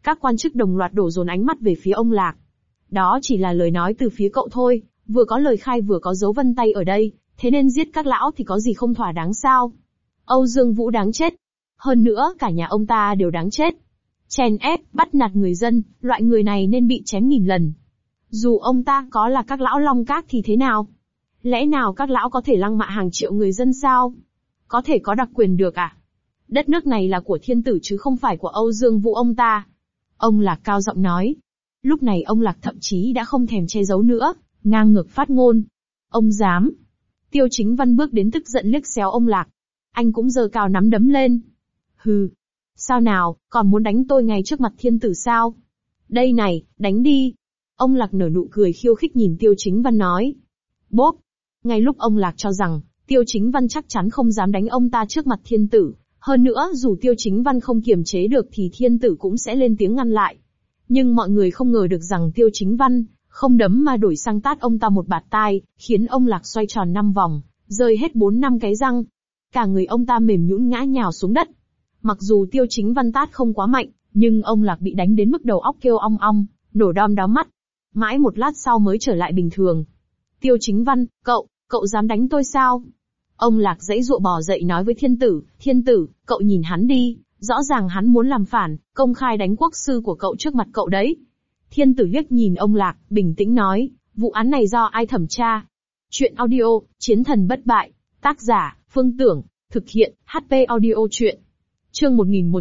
Các quan chức đồng loạt đổ dồn ánh mắt về phía ông Lạc. Đó chỉ là lời nói từ phía cậu thôi, vừa có lời khai vừa có dấu vân tay ở đây, thế nên giết các lão thì có gì không thỏa đáng sao? Âu Dương Vũ đáng chết. Hơn nữa cả nhà ông ta đều đáng chết. Chèn ép, bắt nạt người dân, loại người này nên bị chém nghìn lần. Dù ông ta có là các lão Long Các thì thế nào? Lẽ nào các lão có thể lăng mạ hàng triệu người dân sao? Có thể có đặc quyền được à? Đất nước này là của thiên tử chứ không phải của Âu Dương Vũ ông ta. Ông Lạc cao giọng nói. Lúc này ông Lạc thậm chí đã không thèm che giấu nữa, ngang ngược phát ngôn. Ông dám. Tiêu Chính Văn bước đến tức giận liếc xéo ông Lạc. Anh cũng giơ cao nắm đấm lên. Hừ. Sao nào, còn muốn đánh tôi ngay trước mặt thiên tử sao? Đây này, đánh đi. Ông Lạc nở nụ cười khiêu khích nhìn Tiêu Chính Văn nói. Bốp. Ngay lúc ông Lạc cho rằng, Tiêu Chính Văn chắc chắn không dám đánh ông ta trước mặt thiên tử. Hơn nữa, dù Tiêu Chính Văn không kiềm chế được thì thiên tử cũng sẽ lên tiếng ngăn lại. Nhưng mọi người không ngờ được rằng Tiêu Chính Văn, không đấm mà đổi sang tát ông ta một bạt tai, khiến ông Lạc xoay tròn 5 vòng, rơi hết 4-5 cái răng. Cả người ông ta mềm nhũn ngã nhào xuống đất. Mặc dù Tiêu Chính Văn tát không quá mạnh, nhưng ông Lạc bị đánh đến mức đầu óc kêu ong ong, nổ đom đóm mắt. Mãi một lát sau mới trở lại bình thường. Tiêu Chính Văn, cậu dám đánh tôi sao? Ông Lạc giãy giụa bò dậy nói với thiên tử, cậu nhìn hắn đi, rõ ràng hắn muốn làm phản, công khai đánh quốc sư của cậu trước mặt cậu đấy. Thiên tử liếc nhìn ông Lạc, bình tĩnh nói, vụ án này do ai thẩm tra? Chuyện audio, Chiến thần bất bại, tác giả, Phương Tưởng, thực hiện, HP audio truyện. Chương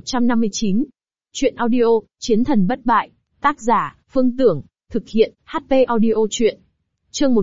1159. Chuyện audio, Chiến thần bất bại, tác giả, Phương Tưởng, thực hiện, HP audio truyện. Chương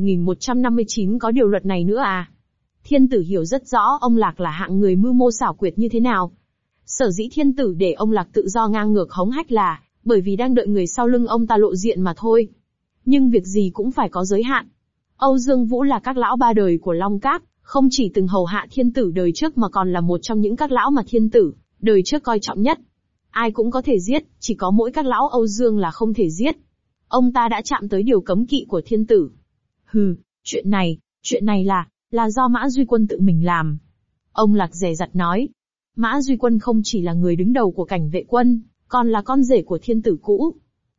1159 có điều luật này nữa à? Thiên tử hiểu rất rõ ông Lạc là hạng người mưu mô xảo quyệt như thế nào. Sở dĩ thiên tử để ông Lạc tự do ngang ngược hống hách là, bởi vì đang đợi người sau lưng ông ta lộ diện mà thôi. Nhưng việc gì cũng phải có giới hạn. Âu Dương Vũ là các lão ba đời của Long Các, không chỉ từng hầu hạ thiên tử đời trước mà còn là một trong những các lão mà thiên tử, đời trước coi trọng nhất. Ai cũng có thể giết, chỉ có mỗi các lão Âu Dương là không thể giết. Ông ta đã chạm tới điều cấm kỵ của thiên tử. Hừ, chuyện này là do Mã Duy Quân tự mình làm. Ông Lạc dè dặt nói. Mã Duy Quân không chỉ là người đứng đầu của cảnh vệ quân, còn là con rể của thiên tử cũ.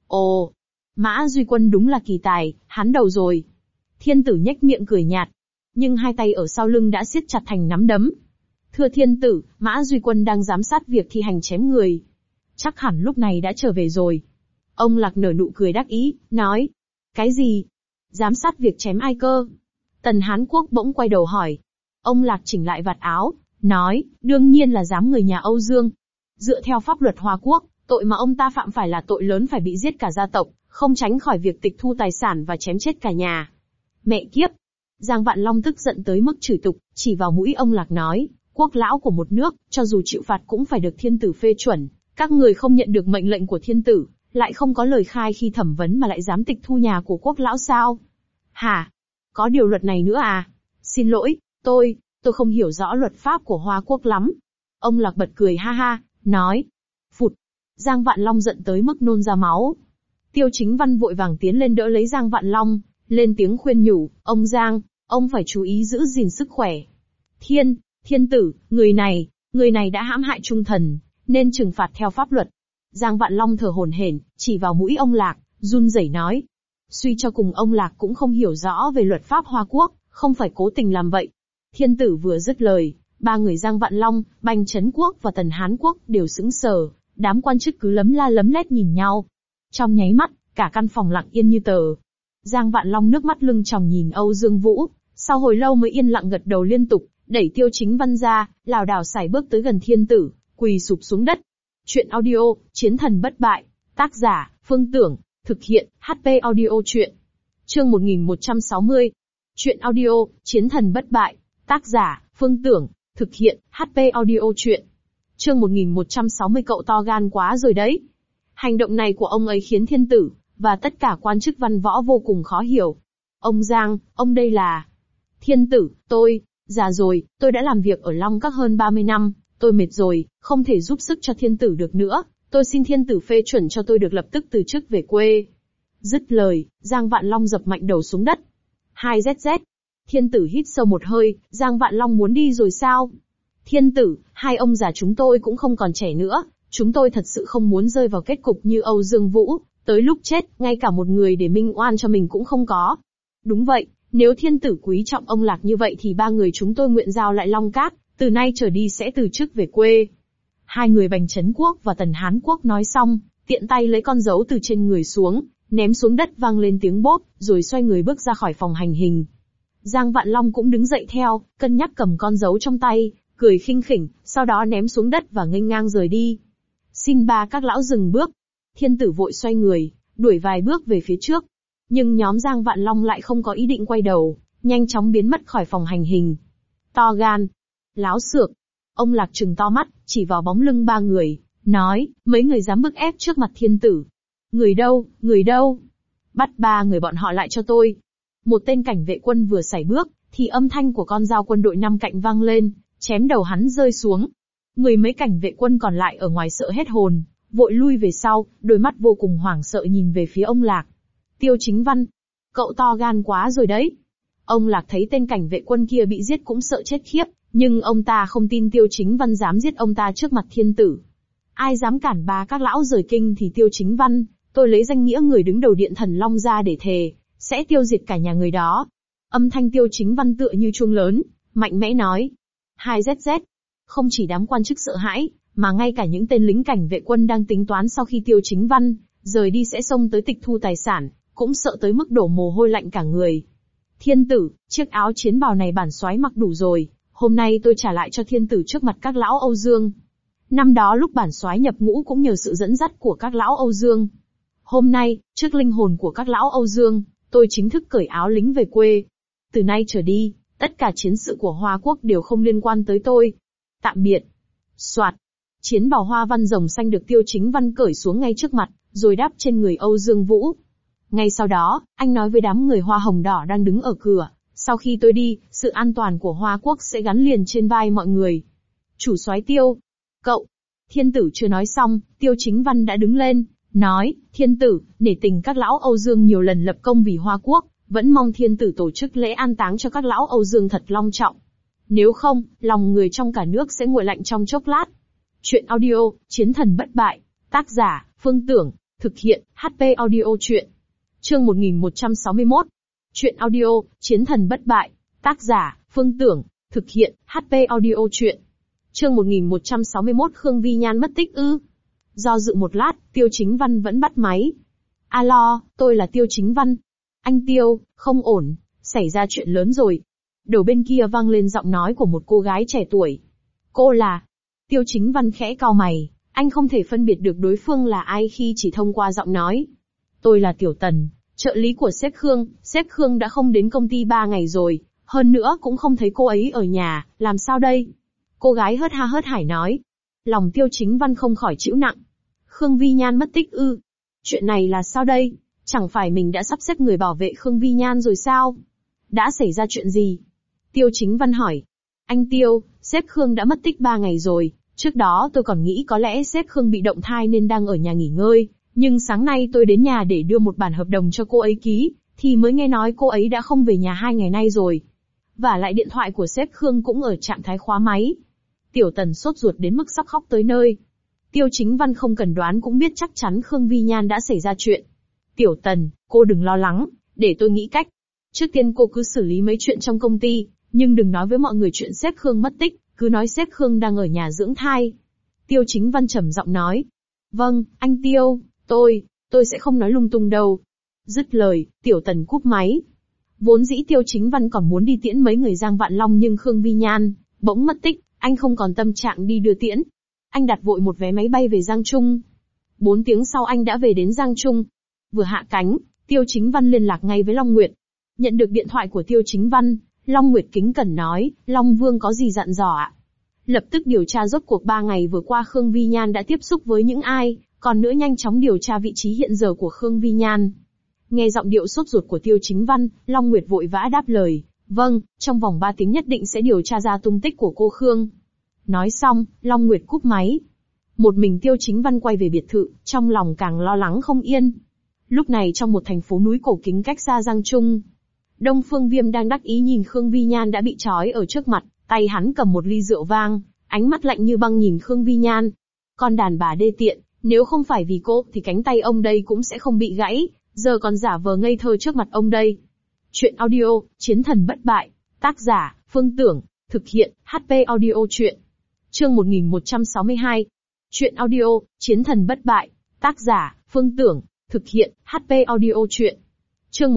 Ồ, Mã Duy Quân đúng là kỳ tài, hắn đầu rồi. Thiên tử nhếch miệng cười nhạt, nhưng hai tay ở sau lưng đã siết chặt thành nắm đấm. Thưa thiên tử, Mã Duy Quân đang giám sát việc thi hành chém người. Chắc hẳn lúc này đã trở về rồi. Ông Lạc nở nụ cười đắc ý, nói. Cái gì? Giám sát việc chém ai cơ? Tần Hán Quốc bỗng quay đầu hỏi. Ông Lạc chỉnh lại vạt áo, nói, đương nhiên là giám người nhà Âu Dương. Dựa theo pháp luật Hoa Quốc, tội mà ông ta phạm phải là tội lớn, phải bị giết cả gia tộc, không tránh khỏi việc tịch thu tài sản và chém chết cả nhà. Mẹ kiếp! Giang Vạn Long tức giận tới mức chửi tục, chỉ vào mũi ông Lạc nói, quốc lão của một nước, cho dù chịu phạt cũng phải được thiên tử phê chuẩn. Các người không nhận được mệnh lệnh của thiên tử, lại không có lời khai khi thẩm vấn mà lại dám tịch thu nhà của quốc lão sao? Hả? Có điều luật này nữa à? Xin lỗi, tôi không hiểu rõ luật pháp của Hoa Quốc lắm. Ông Lạc bật cười ha ha, nói. Phụt! Giang Vạn Long giận tới mức nôn ra máu. Tiêu Chính Văn vội vàng tiến lên đỡ lấy Giang Vạn Long, lên tiếng khuyên nhủ, ông Giang, ông phải chú ý giữ gìn sức khỏe. Thiên tử, người này đã hãm hại trung thần, nên trừng phạt theo pháp luật. Giang Vạn Long thở hổn hển, chỉ vào mũi ông Lạc, run rẩy nói. Suy cho cùng ông Lạc cũng không hiểu rõ về luật pháp Hoa Quốc, không phải cố tình làm vậy. Thiên tử vừa dứt lời, ba người Giang Vạn Long, Bành Trấn Quốc và Tần Hán Quốc đều sững sờ, đám quan chức cứ lấm la lấm lét nhìn nhau. Trong nháy mắt, cả căn phòng lặng yên như tờ. Giang Vạn Long nước mắt lưng tròng nhìn Âu Dương Vũ, sau hồi lâu mới yên lặng gật đầu liên tục, đẩy Tiêu Chính Văn ra, lảo đảo sải bước tới gần thiên tử, quỳ sụp xuống đất. Chuyện audio, Chiến thần bất bại, tác giả, Phương Tưởng, thực hiện, HP audio truyện. Chương 1160. Chuyện audio, Chiến thần bất bại, tác giả, Phương Tưởng, thực hiện, HP audio truyện. Chương 1160 cậu to gan quá rồi đấy. Hành động này của ông ấy khiến thiên tử, và tất cả quan chức văn võ vô cùng khó hiểu. Ông Giang, ông đây là... Thiên tử, tôi, già rồi, tôi đã làm việc ở Long Các hơn 30 năm, tôi mệt rồi, không thể giúp sức cho thiên tử được nữa, tôi xin thiên tử phê chuẩn cho tôi được lập tức từ chức về quê. Dứt lời, Giang Vạn Long dập mạnh đầu xuống đất. 2ZZ. Thiên tử hít sâu một hơi, Giang Vạn Long muốn đi rồi sao? Thiên tử, hai ông già chúng tôi cũng không còn trẻ nữa, Chúng tôi thật sự không muốn rơi vào kết cục như Âu Dương Vũ, tới lúc chết, ngay cả một người để minh oan cho mình cũng không có. Đúng vậy, nếu thiên tử quý trọng ông Lạc như vậy thì ba người chúng tôi nguyện giao lại Long Cát, từ nay trở đi sẽ từ chức về quê. Hai người Bành Trấn Quốc và Tần Hán Quốc nói xong, tiện tay lấy con dấu từ trên người xuống, ném xuống đất vang lên tiếng bốp, rồi xoay người bước ra khỏi phòng hành hình. Giang Vạn Long cũng đứng dậy theo, cân nhắc cầm con dấu trong tay, cười khinh khỉnh, sau đó ném xuống đất và nghênh ngang rời đi. Xin ba các lão dừng bước. Thiên tử vội xoay người, đuổi vài bước về phía trước. Nhưng nhóm Giang Vạn Long lại không có ý định quay đầu, nhanh chóng biến mất khỏi phòng hành hình. To gan, láo xược. Ông Lạc trừng to mắt, chỉ vào bóng lưng ba người, nói, mấy người dám bức ép trước mặt thiên tử. Người đâu, người đâu? Bắt ba người bọn họ lại cho tôi. Một tên cảnh vệ quân vừa sải bước, thì âm thanh của con dao quân đội năm cạnh vang lên, chém đầu hắn rơi xuống. Mười mấy cảnh vệ quân còn lại ở ngoài sợ hết hồn, vội lui về sau, đôi mắt vô cùng hoảng sợ nhìn về phía ông Lạc. Tiêu Chính Văn, cậu to gan quá rồi đấy. Ông Lạc thấy tên cảnh vệ quân kia bị giết cũng sợ chết khiếp, nhưng ông ta không tin Tiêu Chính Văn dám giết ông ta trước mặt thiên tử. Ai dám cản ba các lão rời kinh thì Tiêu Chính Văn, tôi lấy danh nghĩa người đứng đầu Điện Thần Long ra để thề, sẽ tiêu diệt cả nhà người đó. Âm thanh Tiêu Chính Văn tựa như chuông lớn, mạnh mẽ nói. 2ZZ. Không chỉ đám quan chức sợ hãi, mà ngay cả những tên lính cảnh vệ quân đang tính toán sau khi Tiêu Chính Văn rời đi sẽ xông tới tịch thu tài sản, cũng sợ tới mức đổ mồ hôi lạnh cả người. Thiên tử, chiếc áo chiến bào này bản soái mặc đủ rồi, hôm nay tôi trả lại cho thiên tử trước mặt các lão Âu Dương. Năm đó lúc bản soái nhập ngũ cũng nhờ sự dẫn dắt của các lão Âu Dương. Hôm nay, trước linh hồn của các lão Âu Dương, tôi chính thức cởi áo lính về quê. Từ nay trở đi, tất cả chiến sự của Hoa Quốc đều không liên quan tới tôi. Tạm biệt. Soạt. Chiến bào hoa văn rồng xanh được Tiêu Chính Văn cởi xuống ngay trước mặt, rồi đáp trên người Âu Dương Vũ. Ngay sau đó, anh nói với đám người hoa hồng đỏ đang đứng ở cửa, sau khi tôi đi, sự an toàn của Hoa Quốc sẽ gắn liền trên vai mọi người. Chủ soái Tiêu. Cậu. Thiên tử chưa nói xong, Tiêu Chính Văn đã đứng lên, nói, thiên tử, nể tình các lão Âu Dương nhiều lần lập công vì Hoa Quốc, vẫn mong thiên tử tổ chức lễ an táng cho các lão Âu Dương thật long trọng. Nếu không, lòng người trong cả nước sẽ nguội lạnh trong chốc lát. Chuyện audio, Chiến thần bất bại. Tác giả, Phương Tưởng. Thực hiện, HP Audio Chuyện. Chương 1161. Chuyện audio, Chiến thần bất bại. Tác giả, Phương Tưởng. Thực hiện, HP Audio Chuyện. Chương 1161 Khương Vi Nhan mất tích ư? Do dự một lát, Tiêu Chính Văn vẫn bắt máy. Alo, tôi là Tiêu Chính Văn. Anh Tiêu, không ổn, xảy ra chuyện lớn rồi. Đầu bên kia vang lên giọng nói của một cô gái trẻ tuổi. Cô là... Tiêu Chính Văn khẽ cau mày, anh không thể phân biệt được đối phương là ai khi chỉ thông qua giọng nói. Tôi là Tiểu Tần, trợ lý của sếp Khương đã không đến công ty 3 ngày rồi, hơn nữa cũng không thấy cô ấy ở nhà, làm sao đây? Cô gái hớt ha hớt hải nói. Lòng Tiêu Chính Văn không khỏi chịu nặng. Khương Vi Nhan mất tích ư? Chuyện này là sao đây? Chẳng phải mình đã sắp xếp người bảo vệ Khương Vi Nhan rồi sao? Đã xảy ra chuyện gì? Tiêu Chính Văn hỏi. Anh Tiêu, sếp Khương đã mất tích 3 ngày rồi, trước đó tôi còn nghĩ có lẽ sếp Khương bị động thai nên đang ở nhà nghỉ ngơi, nhưng sáng nay tôi đến nhà để đưa một bản hợp đồng cho cô ấy ký, thì mới nghe nói cô ấy đã không về nhà 2 ngày nay rồi. Và lại điện thoại của sếp Khương cũng ở trạng thái khóa máy. Tiểu Tần sốt ruột đến mức sắp khóc tới nơi. Tiêu Chính Văn không cần đoán cũng biết chắc chắn Khương Vi Nhan đã xảy ra chuyện. Tiểu Tần, cô đừng lo lắng, để tôi nghĩ cách. Trước tiên cô cứ xử lý mấy chuyện trong công ty, nhưng đừng nói với mọi người chuyện sếp Khương mất tích, cứ nói sếp Khương đang ở nhà dưỡng thai. Tiêu Chính Văn trầm giọng nói. Vâng, anh Tiêu, tôi sẽ không nói lung tung đâu. Dứt lời, Tiểu Tần cúp máy. Vốn dĩ Tiêu Chính Văn còn muốn đi tiễn mấy người Giang Vạn Long nhưng Khương Vi Nhan bỗng mất tích, anh không còn tâm trạng đi đưa tiễn. Anh đặt vội một vé máy bay về Giang Trung. 4 tiếng sau anh đã về đến Giang Trung. Vừa hạ cánh, Tiêu Chính Văn liên lạc ngay với Long Nguyệt. Nhận được điện thoại của Tiêu Chính Văn, Long Nguyệt kính cẩn nói, Long Vương có gì dặn dò ạ? Lập tức điều tra rốt cuộc 3 ngày vừa qua Khương Vi Nhan đã tiếp xúc với những ai, còn nữa nhanh chóng điều tra vị trí hiện giờ của Khương Vi Nhan. Nghe giọng điệu sốt ruột của Tiêu Chính Văn, Long Nguyệt vội vã đáp lời, vâng, trong vòng 3 tiếng nhất định sẽ điều tra ra tung tích của cô Khương. Nói xong, Long Nguyệt cúp máy. Một mình Tiêu Chính Văn quay về biệt thự, trong lòng càng lo lắng không yên. Lúc này trong một thành phố núi cổ kính cách xa Giang Trung, Đông Phương Viêm đang đắc ý nhìn Khương Vi Nhan đã bị trói ở trước mặt, tay hắn cầm một ly rượu vang, ánh mắt lạnh như băng nhìn Khương Vi Nhan. Con đàn bà đê tiện, nếu không phải vì cô thì cánh tay ông đây cũng sẽ không bị gãy, giờ còn giả vờ ngây thơ trước mặt ông đây. Chuyện audio, Chiến thần bất bại. Tác giả, Phương Tưởng. Thực hiện, HP Audio Chuyện. Chương 1162. Chuyện audio, Chiến thần bất bại. Tác giả, Phương Tưởng. Thực hiện, HP Audio Chuyện. Chương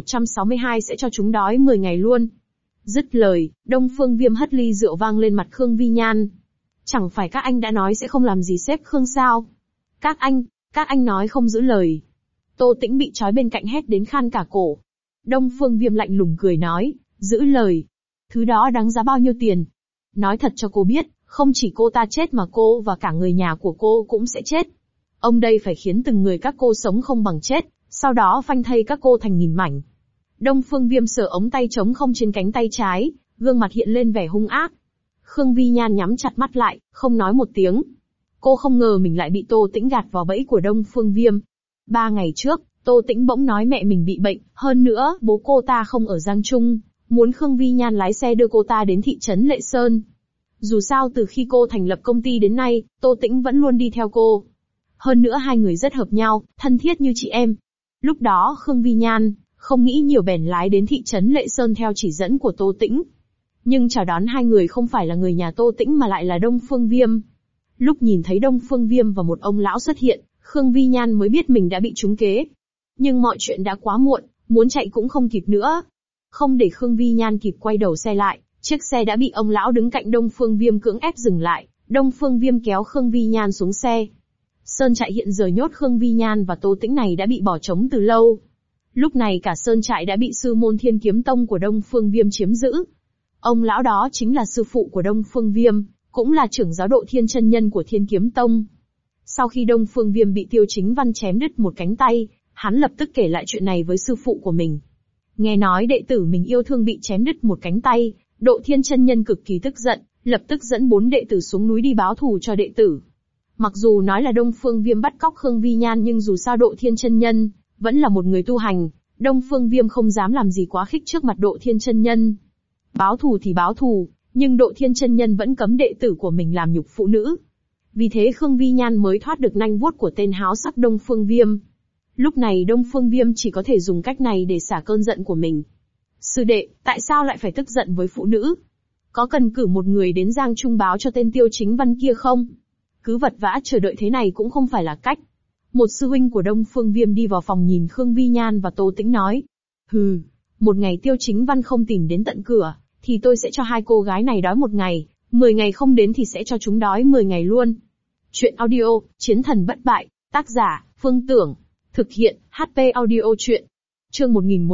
1162 sẽ cho chúng đói 10 ngày luôn. Dứt lời, Đông Phương Viêm hất ly rượu vang lên mặt Khương Vi Nhan. Chẳng phải các anh đã nói sẽ không làm gì sếp Khương sao? Các anh nói không giữ lời. Tô Tĩnh bị trói bên cạnh hét đến khan cả cổ. Đông Phương Viêm lạnh lùng cười nói, giữ lời. Thứ đó đáng giá bao nhiêu tiền? Nói thật cho cô biết, không chỉ cô ta chết mà cô và cả người nhà của cô cũng sẽ chết. Ông đây phải khiến từng người các cô sống không bằng chết, sau đó phanh thây các cô thành nghìn mảnh. Đông Phương Viêm sờ ống tay trống không trên cánh tay trái, gương mặt hiện lên vẻ hung ác. Khương Vi Nhan nhắm chặt mắt lại, không nói một tiếng. Cô không ngờ mình lại bị Tô Tĩnh gạt vào bẫy của Đông Phương Viêm. 3 ngày trước, Tô Tĩnh bỗng nói mẹ mình bị bệnh, hơn nữa, bố cô ta không ở Giang Trung, muốn Khương Vi Nhan lái xe đưa cô ta đến thị trấn Lệ Sơn. Dù sao từ khi cô thành lập công ty đến nay, Tô Tĩnh vẫn luôn đi theo cô. Hơn nữa hai người rất hợp nhau, thân thiết như chị em. Lúc đó Khương Vi Nhan không nghĩ nhiều bèn lái đến thị trấn Lệ Sơn theo chỉ dẫn của Tô Tĩnh. Nhưng chào đón hai người không phải là người nhà Tô Tĩnh mà lại là Đông Phương Viêm. Lúc nhìn thấy Đông Phương Viêm và một ông lão xuất hiện, Khương Vi Nhan mới biết mình đã bị trúng kế. Nhưng mọi chuyện đã quá muộn, muốn chạy cũng không kịp nữa. Không để Khương Vi Nhan kịp quay đầu xe lại, chiếc xe đã bị ông lão đứng cạnh Đông Phương Viêm cưỡng ép dừng lại. Đông Phương Viêm kéo Khương Vi Nhan xuống xe. Sơn trại hiện giờ nhốt Khương Vi Nhan và Tô Tĩnh này đã bị bỏ trống từ lâu. Lúc này cả sơn trại đã bị sư môn Thiên Kiếm Tông của Đông Phương Viêm chiếm giữ. Ông lão đó chính là sư phụ của Đông Phương Viêm, cũng là trưởng giáo Độ Thiên chân nhân của Thiên Kiếm Tông. Sau khi Đông Phương Viêm bị Tiêu Chính Văn chém đứt một cánh tay, hắn lập tức kể lại chuyện này với sư phụ của mình. Nghe nói đệ tử mình yêu thương bị chém đứt một cánh tay, Độ Thiên chân nhân cực kỳ tức giận, lập tức dẫn 4 đệ tử xuống núi đi báo thù cho đệ tử. Mặc dù nói là Đông Phương Viêm bắt cóc Khương Vi Nhan nhưng dù sao Độ Thiên chân nhân vẫn là một người tu hành, Đông Phương Viêm không dám làm gì quá khích trước mặt Độ Thiên chân nhân. Báo thù thì báo thù, nhưng Độ Thiên chân nhân vẫn cấm đệ tử của mình làm nhục phụ nữ. Vì thế Khương Vi Nhan mới thoát được nanh vuốt của tên háo sắc Đông Phương Viêm. Lúc này Đông Phương Viêm chỉ có thể dùng cách này để xả cơn giận của mình. Sư đệ, tại sao lại phải tức giận với phụ nữ? Có cần cử một người đến Giang Trung báo cho tên Tiêu Chính Văn kia không? Cứ vật vã chờ đợi thế này cũng không phải là cách. Một sư huynh của Đông Phương Viêm đi vào phòng nhìn Khương Vi Nhan và Tô Tĩnh nói. Hừ, một ngày Tiêu Chính Văn không tìm đến tận cửa, thì tôi sẽ cho hai cô gái này đói 1 ngày, 10 ngày không đến thì sẽ cho chúng đói 10 ngày luôn. Chuyện audio, Chiến thần bất bại, tác giả, Phương Tưởng. Thực hiện, HP Audio Chuyện. Chương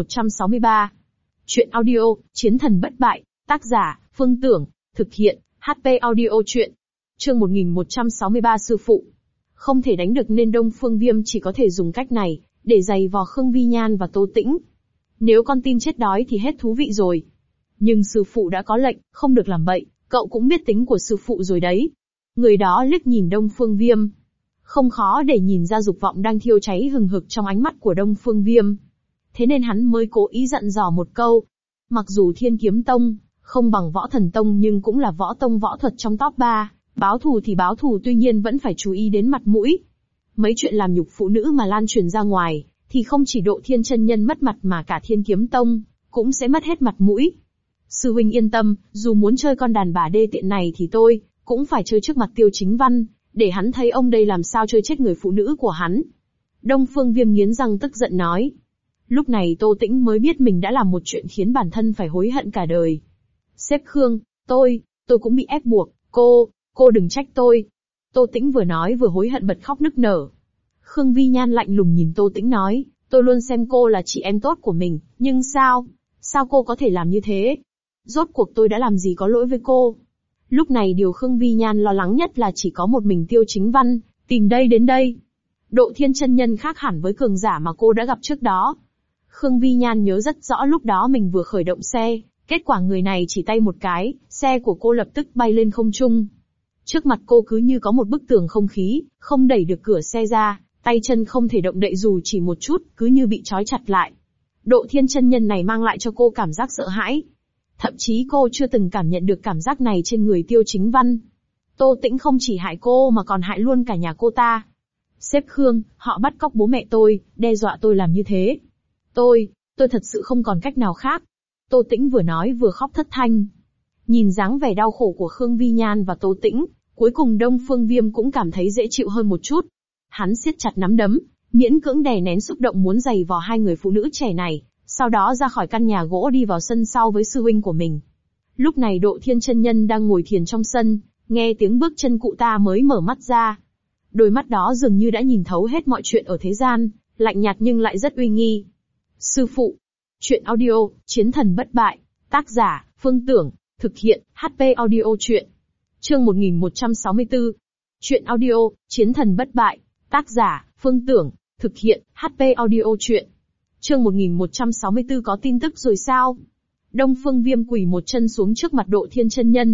1163. Chuyện audio, Chiến thần bất bại, tác giả, Phương Tưởng. Thực hiện, HP Audio Chuyện. Chương 1163 sư phụ. Không thể đánh được nên Đông Phương Viêm chỉ có thể dùng cách này, để giày vò Khương Vi Nhan và Tô Tĩnh. Nếu con tin chết đói thì hết thú vị rồi. Nhưng sư phụ đã có lệnh, không được làm bậy, cậu cũng biết tính của sư phụ rồi đấy. Người đó liếc nhìn Đông Phương Viêm. Không khó để nhìn ra dục vọng đang thiêu cháy hừng hực trong ánh mắt của Đông Phương Viêm. Thế nên hắn mới cố ý dặn dò một câu. Mặc dù Thiên Kiếm Tông không bằng Võ Thần Tông nhưng cũng là võ tông võ thuật trong top 3, báo thù thì báo thù tuy nhiên vẫn phải chú ý đến mặt mũi. Mấy chuyện làm nhục phụ nữ mà lan truyền ra ngoài, thì không chỉ Độ Thiên chân nhân mất mặt mà cả Thiên Kiếm Tông cũng sẽ mất hết mặt mũi. Sư huynh yên tâm, dù muốn chơi con đàn bà đê tiện này thì tôi cũng phải chơi trước mặt Tiêu Chính Văn, để hắn thấy ông đây làm sao chơi chết người phụ nữ của hắn. Đông Phương Viêm nghiến răng tức giận nói. Lúc này Tô Tĩnh mới biết mình đã làm một chuyện khiến bản thân phải hối hận cả đời. Sếp Khương, tôi cũng bị ép buộc, cô đừng trách tôi. Tô Tĩnh vừa nói vừa hối hận bật khóc nức nở. Khương Vi Nhan lạnh lùng nhìn Tô Tĩnh nói, tôi luôn xem cô là chị em tốt của mình, nhưng sao cô có thể làm như thế? Rốt cuộc tôi đã làm gì có lỗi với cô? Lúc này điều Khương Vi Nhan lo lắng nhất là chỉ có một mình Tiêu Chính Văn tìm đến đây. Độ Thiên chân nhân khác hẳn với cường giả mà cô đã gặp trước đó. Khương Vi Nhan nhớ rất rõ lúc đó mình vừa khởi động xe, kết quả người này chỉ tay một cái, xe của cô lập tức bay lên không trung. Trước mặt cô cứ như có một bức tường không khí, không đẩy được cửa xe ra, tay chân không thể động đậy dù chỉ một chút, cứ như bị trói chặt lại. Độ Thiên chân nhân này mang lại cho cô cảm giác sợ hãi. Thậm chí cô chưa từng cảm nhận được cảm giác này trên người Tiêu Chính Văn. Tô Tĩnh không chỉ hại cô mà còn hại luôn cả nhà cô ta. Sếp Khương, họ bắt cóc bố mẹ tôi, đe dọa tôi làm như thế. Tôi thật sự không còn cách nào khác. Tô Tĩnh vừa nói vừa khóc thất thanh. Nhìn dáng vẻ đau khổ của Khương Vi Nhan và Tô Tĩnh, cuối cùng Đông Phương Viêm cũng cảm thấy dễ chịu hơn một chút. Hắn siết chặt nắm đấm, miễn cưỡng đè nén xúc động muốn giày vò hai người phụ nữ trẻ này, sau đó ra khỏi căn nhà gỗ đi vào sân sau với sư huynh của mình. Lúc này Độ Thiên chân nhân đang ngồi thiền trong sân, nghe tiếng bước chân cụ ta mới mở mắt ra. Đôi mắt đó dường như đã nhìn thấu hết mọi chuyện ở thế gian, lạnh nhạt nhưng lại rất uy nghi. Sư phụ. Chuyện audio, Chiến thần bất bại. Tác giả, Phương Tưởng. Thực hiện, HP Audio Chuyện. Chương 1164. Chuyện audio, Chiến thần bất bại. Tác giả, Phương Tưởng. Thực hiện, HP Audio Chuyện. Chương 1164 có tin tức rồi sao? Đông Phương Viêm quỳ một chân xuống trước mặt Độ Thiên chân nhân.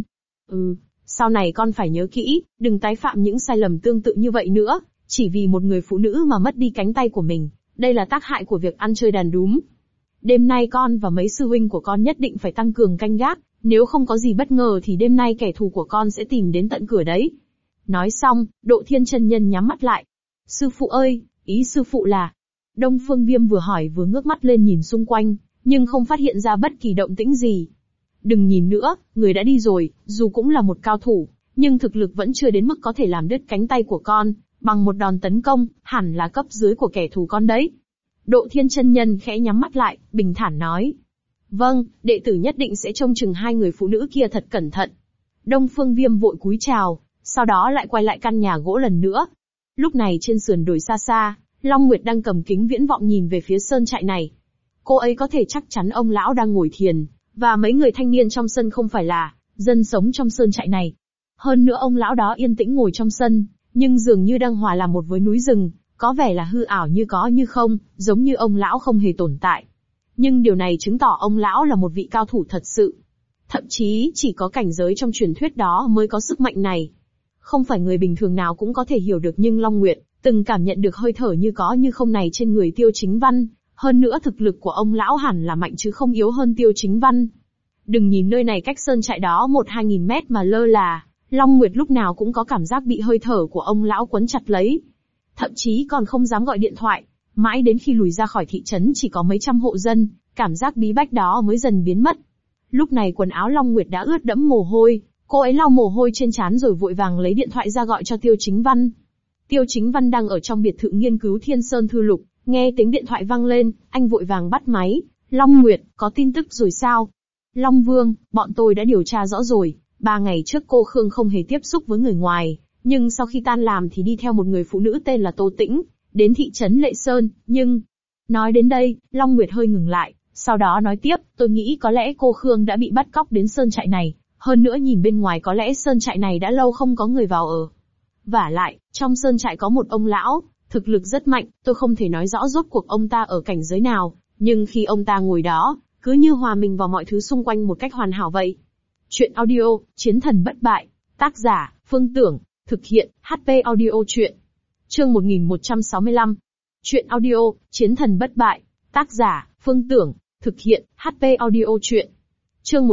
Sau này con phải nhớ kỹ, đừng tái phạm những sai lầm tương tự như vậy nữa, chỉ vì một người phụ nữ mà mất đi cánh tay của mình, đây là tác hại của việc ăn chơi đàn đúm. Đêm nay con và mấy sư huynh của con nhất định phải tăng cường canh gác, nếu không có gì bất ngờ thì đêm nay kẻ thù của con sẽ tìm đến tận cửa đấy. Nói xong, Độ Thiên chân nhân nhắm mắt lại. Sư phụ ơi, ý sư phụ là... Đông Phương Viêm vừa hỏi vừa ngước mắt lên nhìn xung quanh, nhưng không phát hiện ra bất kỳ động tĩnh gì. Đừng nhìn nữa, người đã đi rồi, dù cũng là một cao thủ, nhưng thực lực vẫn chưa đến mức có thể làm đứt cánh tay của con, bằng một đòn tấn công, hẳn là cấp dưới của kẻ thù con đấy. Độ Thiên chân nhân khẽ nhắm mắt lại, bình thản nói. Vâng, đệ tử nhất định sẽ trông chừng hai người phụ nữ kia thật cẩn thận. Đông Phương Viêm vội cúi chào, sau đó lại quay lại căn nhà gỗ lần nữa. Lúc này trên sườn đồi xa xa, Long Nguyệt đang cầm kính viễn vọng nhìn về phía sơn trại này. Cô ấy có thể chắc chắn ông lão đang ngồi thiền, và mấy người thanh niên trong sân không phải là dân sống trong sơn trại này. Hơn nữa ông lão đó yên tĩnh ngồi trong sân, nhưng dường như đang hòa làm một với núi rừng, có vẻ là hư ảo như có như không, giống như ông lão không hề tồn tại. Nhưng điều này chứng tỏ ông lão là một vị cao thủ thật sự. Thậm chí chỉ có cảnh giới trong truyền thuyết đó mới có sức mạnh này. Không phải người bình thường nào cũng có thể hiểu được, nhưng Long Nguyệt từng cảm nhận được hơi thở như có như không này trên người Tiêu Chính Văn. Hơn nữa thực lực của ông lão hẳn là mạnh chứ không yếu hơn Tiêu Chính Văn. Đừng nhìn nơi này cách sơn trại đó 1-2 nghìn mét mà lơ là, Long Nguyệt lúc nào cũng có cảm giác bị hơi thở của ông lão quấn chặt lấy. Thậm chí còn không dám gọi điện thoại, mãi đến khi lùi ra khỏi thị trấn chỉ có mấy trăm hộ dân, cảm giác bí bách đó mới dần biến mất. Lúc này quần áo Long Nguyệt đã ướt đẫm mồ hôi, cô ấy lau mồ hôi trên trán rồi vội vàng lấy điện thoại ra gọi cho Tiêu Chính Văn. Tiêu Chính Văn đang ở trong biệt thự nghiên cứu Thiên Sơn Thư Lục, nghe tiếng điện thoại vang lên, anh vội vàng bắt máy. Long Nguyệt, có tin tức rồi sao? Long Vương, bọn tôi đã điều tra rõ rồi, 3 ngày trước cô Khương không hề tiếp xúc với người ngoài, nhưng sau khi tan làm thì đi theo một người phụ nữ tên là Tô Tĩnh, đến thị trấn Lệ Sơn, nhưng... Nói đến đây, Long Nguyệt hơi ngừng lại, sau đó nói tiếp, tôi nghĩ có lẽ cô Khương đã bị bắt cóc đến sơn trại này, hơn nữa nhìn bên ngoài có lẽ sơn trại này đã lâu không có người vào ở. Vả lại, trong sơn trại có một ông lão, thực lực rất mạnh, tôi không thể nói rõ rốt cuộc ông ta ở cảnh giới nào, nhưng khi ông ta ngồi đó, cứ như hòa mình vào mọi thứ xung quanh một cách hoàn hảo vậy. Chuyện audio, Chiến thần bất bại. Tác giả, Phương Tưởng. Thực hiện, HP Audio Chuyện. Chương 1165. Chuyện audio, Chiến thần bất bại. Tác giả, Phương Tưởng. Thực hiện, HP Audio Chuyện. Chương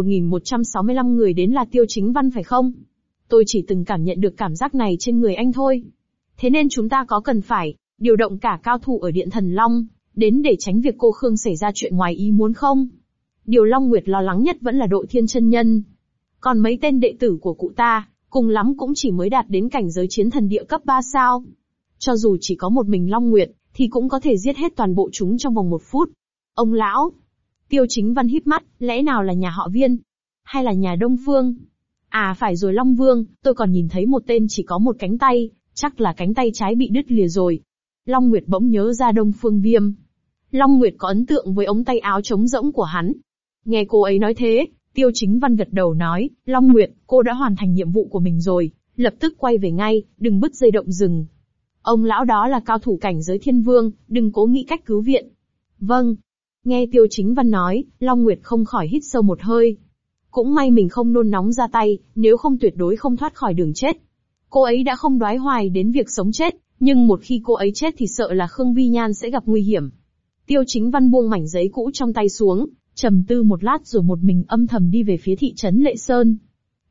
1165 người đến là Tiêu Chính Văn phải không? Tôi chỉ từng cảm nhận được cảm giác này trên người anh thôi. Thế nên chúng ta có cần phải điều động cả cao thủ ở Điện Thần Long, đến để tránh việc cô Khương xảy ra chuyện ngoài ý muốn không? Điều Long Nguyệt lo lắng nhất vẫn là Độ Thiên chân nhân. Còn mấy tên đệ tử của cụ ta, cùng lắm cũng chỉ mới đạt đến cảnh giới chiến thần địa cấp 3 sao. Cho dù chỉ có một mình Long Nguyệt, thì cũng có thể giết hết toàn bộ chúng trong vòng 1 phút. Ông lão. Tiêu Chính Văn híp mắt, lẽ nào là nhà họ Viên? Hay là nhà Đông Phương? À phải rồi Long Vương, tôi còn nhìn thấy một tên chỉ có một cánh tay, chắc là cánh tay trái bị đứt lìa rồi. Long Nguyệt bỗng nhớ ra Đông Phương Viêm. Long Nguyệt có ấn tượng với ống tay áo trống rỗng của hắn. Nghe cô ấy nói thế, Tiêu Chính Văn gật đầu nói, Long Nguyệt, cô đã hoàn thành nhiệm vụ của mình rồi, lập tức quay về ngay, đừng bứt dây động rừng. Ông lão đó là cao thủ cảnh giới thiên vương, đừng cố nghĩ cách cứu viện. Vâng. Nghe Tiêu Chính Văn nói, Long Nguyệt không khỏi hít sâu một hơi. Cũng may mình không nôn nóng ra tay, nếu không tuyệt đối không thoát khỏi đường chết. Cô ấy đã không đoái hoài đến việc sống chết, nhưng một khi cô ấy chết thì sợ là Khương Vi Nhan sẽ gặp nguy hiểm. Tiêu Chính Văn buông mảnh giấy cũ trong tay xuống, trầm tư một lát rồi một mình âm thầm đi về phía thị trấn Lệ Sơn.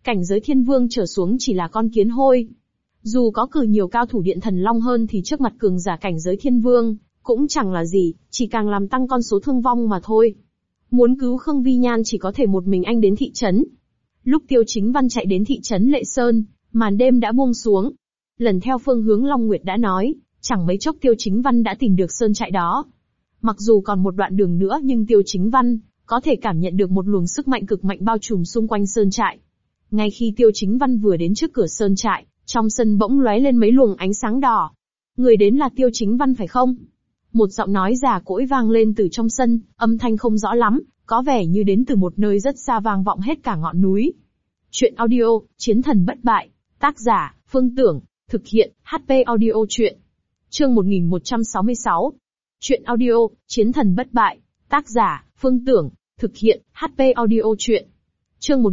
cảnh giới thiên vương trở xuống chỉ là con kiến hôi. Dù có cử nhiều cao thủ điện thần long hơn thì trước mặt cường giả cảnh giới thiên vương, cũng chẳng là gì, chỉ càng làm tăng con số thương vong mà thôi. Muốn cứu Khương Vi Nhan chỉ có thể một mình anh đến thị trấn. Lúc Tiêu Chính Văn chạy đến thị trấn Lệ Sơn, màn đêm đã buông xuống. Lần theo phương hướng Long Nguyệt đã nói, chẳng mấy chốc Tiêu Chính Văn đã tìm được sơn trại đó. Mặc dù còn một đoạn đường nữa nhưng Tiêu Chính Văn có thể cảm nhận được một luồng sức mạnh cực mạnh bao trùm xung quanh sơn trại. Ngay khi Tiêu Chính Văn vừa đến trước cửa sơn trại, trong sân bỗng lóe lên mấy luồng ánh sáng đỏ. Người đến là Tiêu Chính Văn phải không? Một giọng nói già cỗi vang lên từ trong sân, âm thanh không rõ lắm, có vẻ như đến từ một nơi rất xa vang vọng hết cả ngọn núi. Chuyện audio, Chiến thần bất bại. Tác giả, Phương Tưởng. Thực hiện, HP Audio Chuyện. Chương 1166. Chuyện audio, Chiến thần bất bại. Tác giả, Phương Tưởng. Thực hiện, HP Audio Chuyện. Chương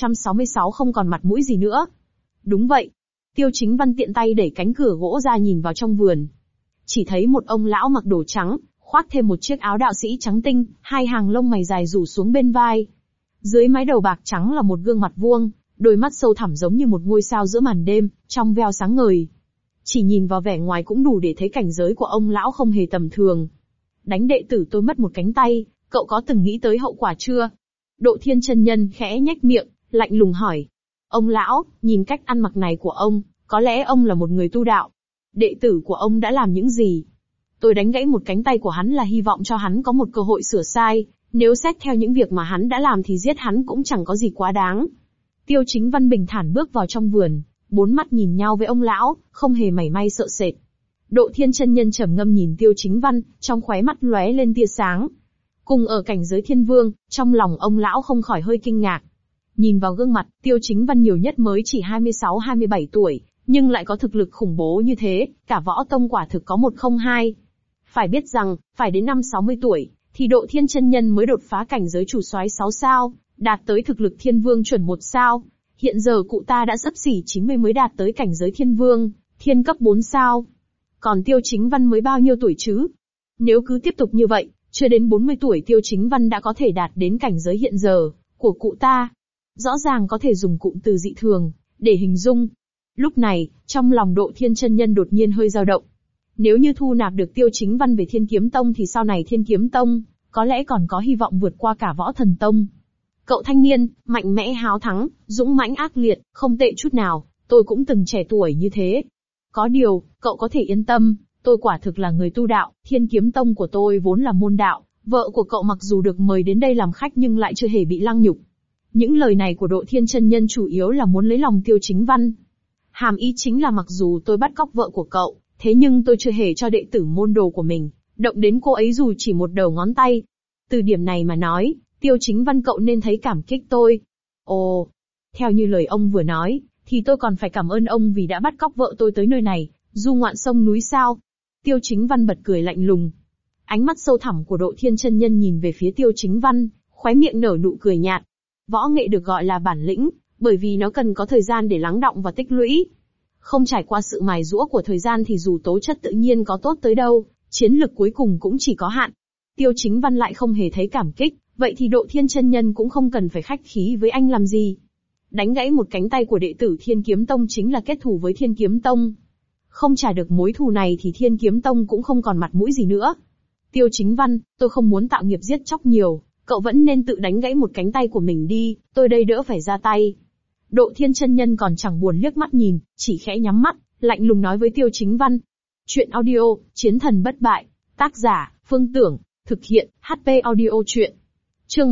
1166 không còn mặt mũi gì nữa. Đúng vậy. Tiêu Chính Văn tiện tay đẩy cánh cửa gỗ ra nhìn vào trong vườn. Chỉ thấy một ông lão mặc đồ trắng, khoác thêm một chiếc áo đạo sĩ trắng tinh, hai hàng lông mày dài rủ xuống bên vai. Dưới mái đầu bạc trắng là một gương mặt vuông, đôi mắt sâu thẳm giống như một ngôi sao giữa màn đêm, trong veo sáng ngời. Chỉ nhìn vào vẻ ngoài cũng đủ để thấy cảnh giới của ông lão không hề tầm thường. Đánh đệ tử tôi mất một cánh tay, cậu có từng nghĩ tới hậu quả chưa? Độ Thiên chân nhân khẽ nhếch miệng, lạnh lùng hỏi. Ông lão, nhìn cách ăn mặc này của ông, có lẽ ông là một người tu đạo. Đệ tử của ông đã làm những gì? Tôi đánh gãy một cánh tay của hắn là hy vọng cho hắn có một cơ hội sửa sai, nếu xét theo những việc mà hắn đã làm thì giết hắn cũng chẳng có gì quá đáng. Tiêu Chính Văn bình thản bước vào trong vườn, bốn mắt nhìn nhau với ông lão, không hề mảy may sợ sệt. Độ Thiên chân nhân trầm ngâm nhìn Tiêu Chính Văn, trong khóe mắt lóe lên tia sáng. Cùng ở cảnh giới thiên vương, trong lòng ông lão không khỏi hơi kinh ngạc. Nhìn vào gương mặt, Tiêu Chính Văn nhiều nhất mới chỉ 26-27 tuổi, nhưng lại có thực lực khủng bố như thế, cả võ tông quả thực có một không hai. Phải biết rằng, phải đến năm 60 tuổi, thì Độ Thiên chân nhân mới đột phá cảnh giới chủ soái 6 sao, đạt tới thực lực thiên vương chuẩn 1 sao. Hiện giờ cụ ta đã xấp xỉ 90 mới đạt tới cảnh giới thiên vương, thiên cấp 4 sao. Còn Tiêu Chính Văn mới bao nhiêu tuổi chứ? Nếu cứ tiếp tục như vậy, chưa đến 40 tuổi Tiêu Chính Văn đã có thể đạt đến cảnh giới hiện giờ của cụ ta. Rõ ràng có thể dùng cụm từ dị thường để hình dung. Lúc này, trong lòng Độ Thiên chân nhân đột nhiên hơi dao động. Nếu như thu nạp được Tiêu Chính Văn về Thiên Kiếm Tông thì sau này Thiên Kiếm Tông có lẽ còn có hy vọng vượt qua cả Võ Thần Tông. Cậu thanh niên, mạnh mẽ háo thắng, dũng mãnh ác liệt, không tệ chút nào, tôi cũng từng trẻ tuổi như thế. Có điều, cậu có thể yên tâm, tôi quả thực là người tu đạo, Thiên Kiếm Tông của tôi vốn là môn đạo, vợ của cậu mặc dù được mời đến đây làm khách nhưng lại chưa hề bị lăng nhục. Những lời này của Độ Thiên chân nhân chủ yếu là muốn lấy lòng Tiêu Chính Văn. Hàm ý chính là mặc dù tôi bắt cóc vợ của cậu, thế nhưng tôi chưa hề cho đệ tử môn đồ của mình động đến cô ấy dù chỉ một đầu ngón tay. Từ điểm này mà nói, Tiêu Chính Văn cậu nên thấy cảm kích tôi. Ồ, theo như lời ông vừa nói, thì tôi còn phải cảm ơn ông vì đã bắt cóc vợ tôi tới nơi này, du ngoạn sông núi sao? Tiêu Chính Văn bật cười lạnh lùng. Ánh mắt sâu thẳm của Độ Thiên chân nhân nhìn về phía Tiêu Chính Văn, khóe miệng nở nụ cười nhạt. Võ nghệ được gọi là bản lĩnh, bởi vì nó cần có thời gian để lắng đọng và tích lũy. Không trải qua sự mài giũa của thời gian thì dù tố chất tự nhiên có tốt tới đâu, chiến lực cuối cùng cũng chỉ có hạn. Tiêu Chính Văn lại không hề thấy cảm kích, vậy thì Độ Thiên chân nhân cũng không cần phải khách khí với anh làm gì. Đánh gãy một cánh tay của đệ tử Thiên Kiếm Tông chính là kết thù với Thiên Kiếm Tông. Không trả được mối thù này thì Thiên Kiếm Tông cũng không còn mặt mũi gì nữa. Tiêu Chính Văn, tôi không muốn tạo nghiệp giết chóc nhiều, cậu vẫn nên tự đánh gãy một cánh tay của mình đi, tôi đây đỡ phải ra tay. Độ Thiên chân nhân còn chẳng buồn liếc mắt nhìn, chỉ khẽ nhắm mắt, lạnh lùng nói với Tiêu Chính Văn. Chuyện audio, Chiến thần bất bại. Tác giả, Phương Tưởng. Thực hiện, HP Audio Chuyện. Chương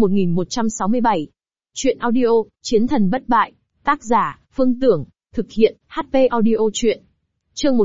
1167. Chuyện audio, Chiến thần bất bại. Tác giả, Phương Tưởng. Thực hiện, HP Audio Chuyện. Chương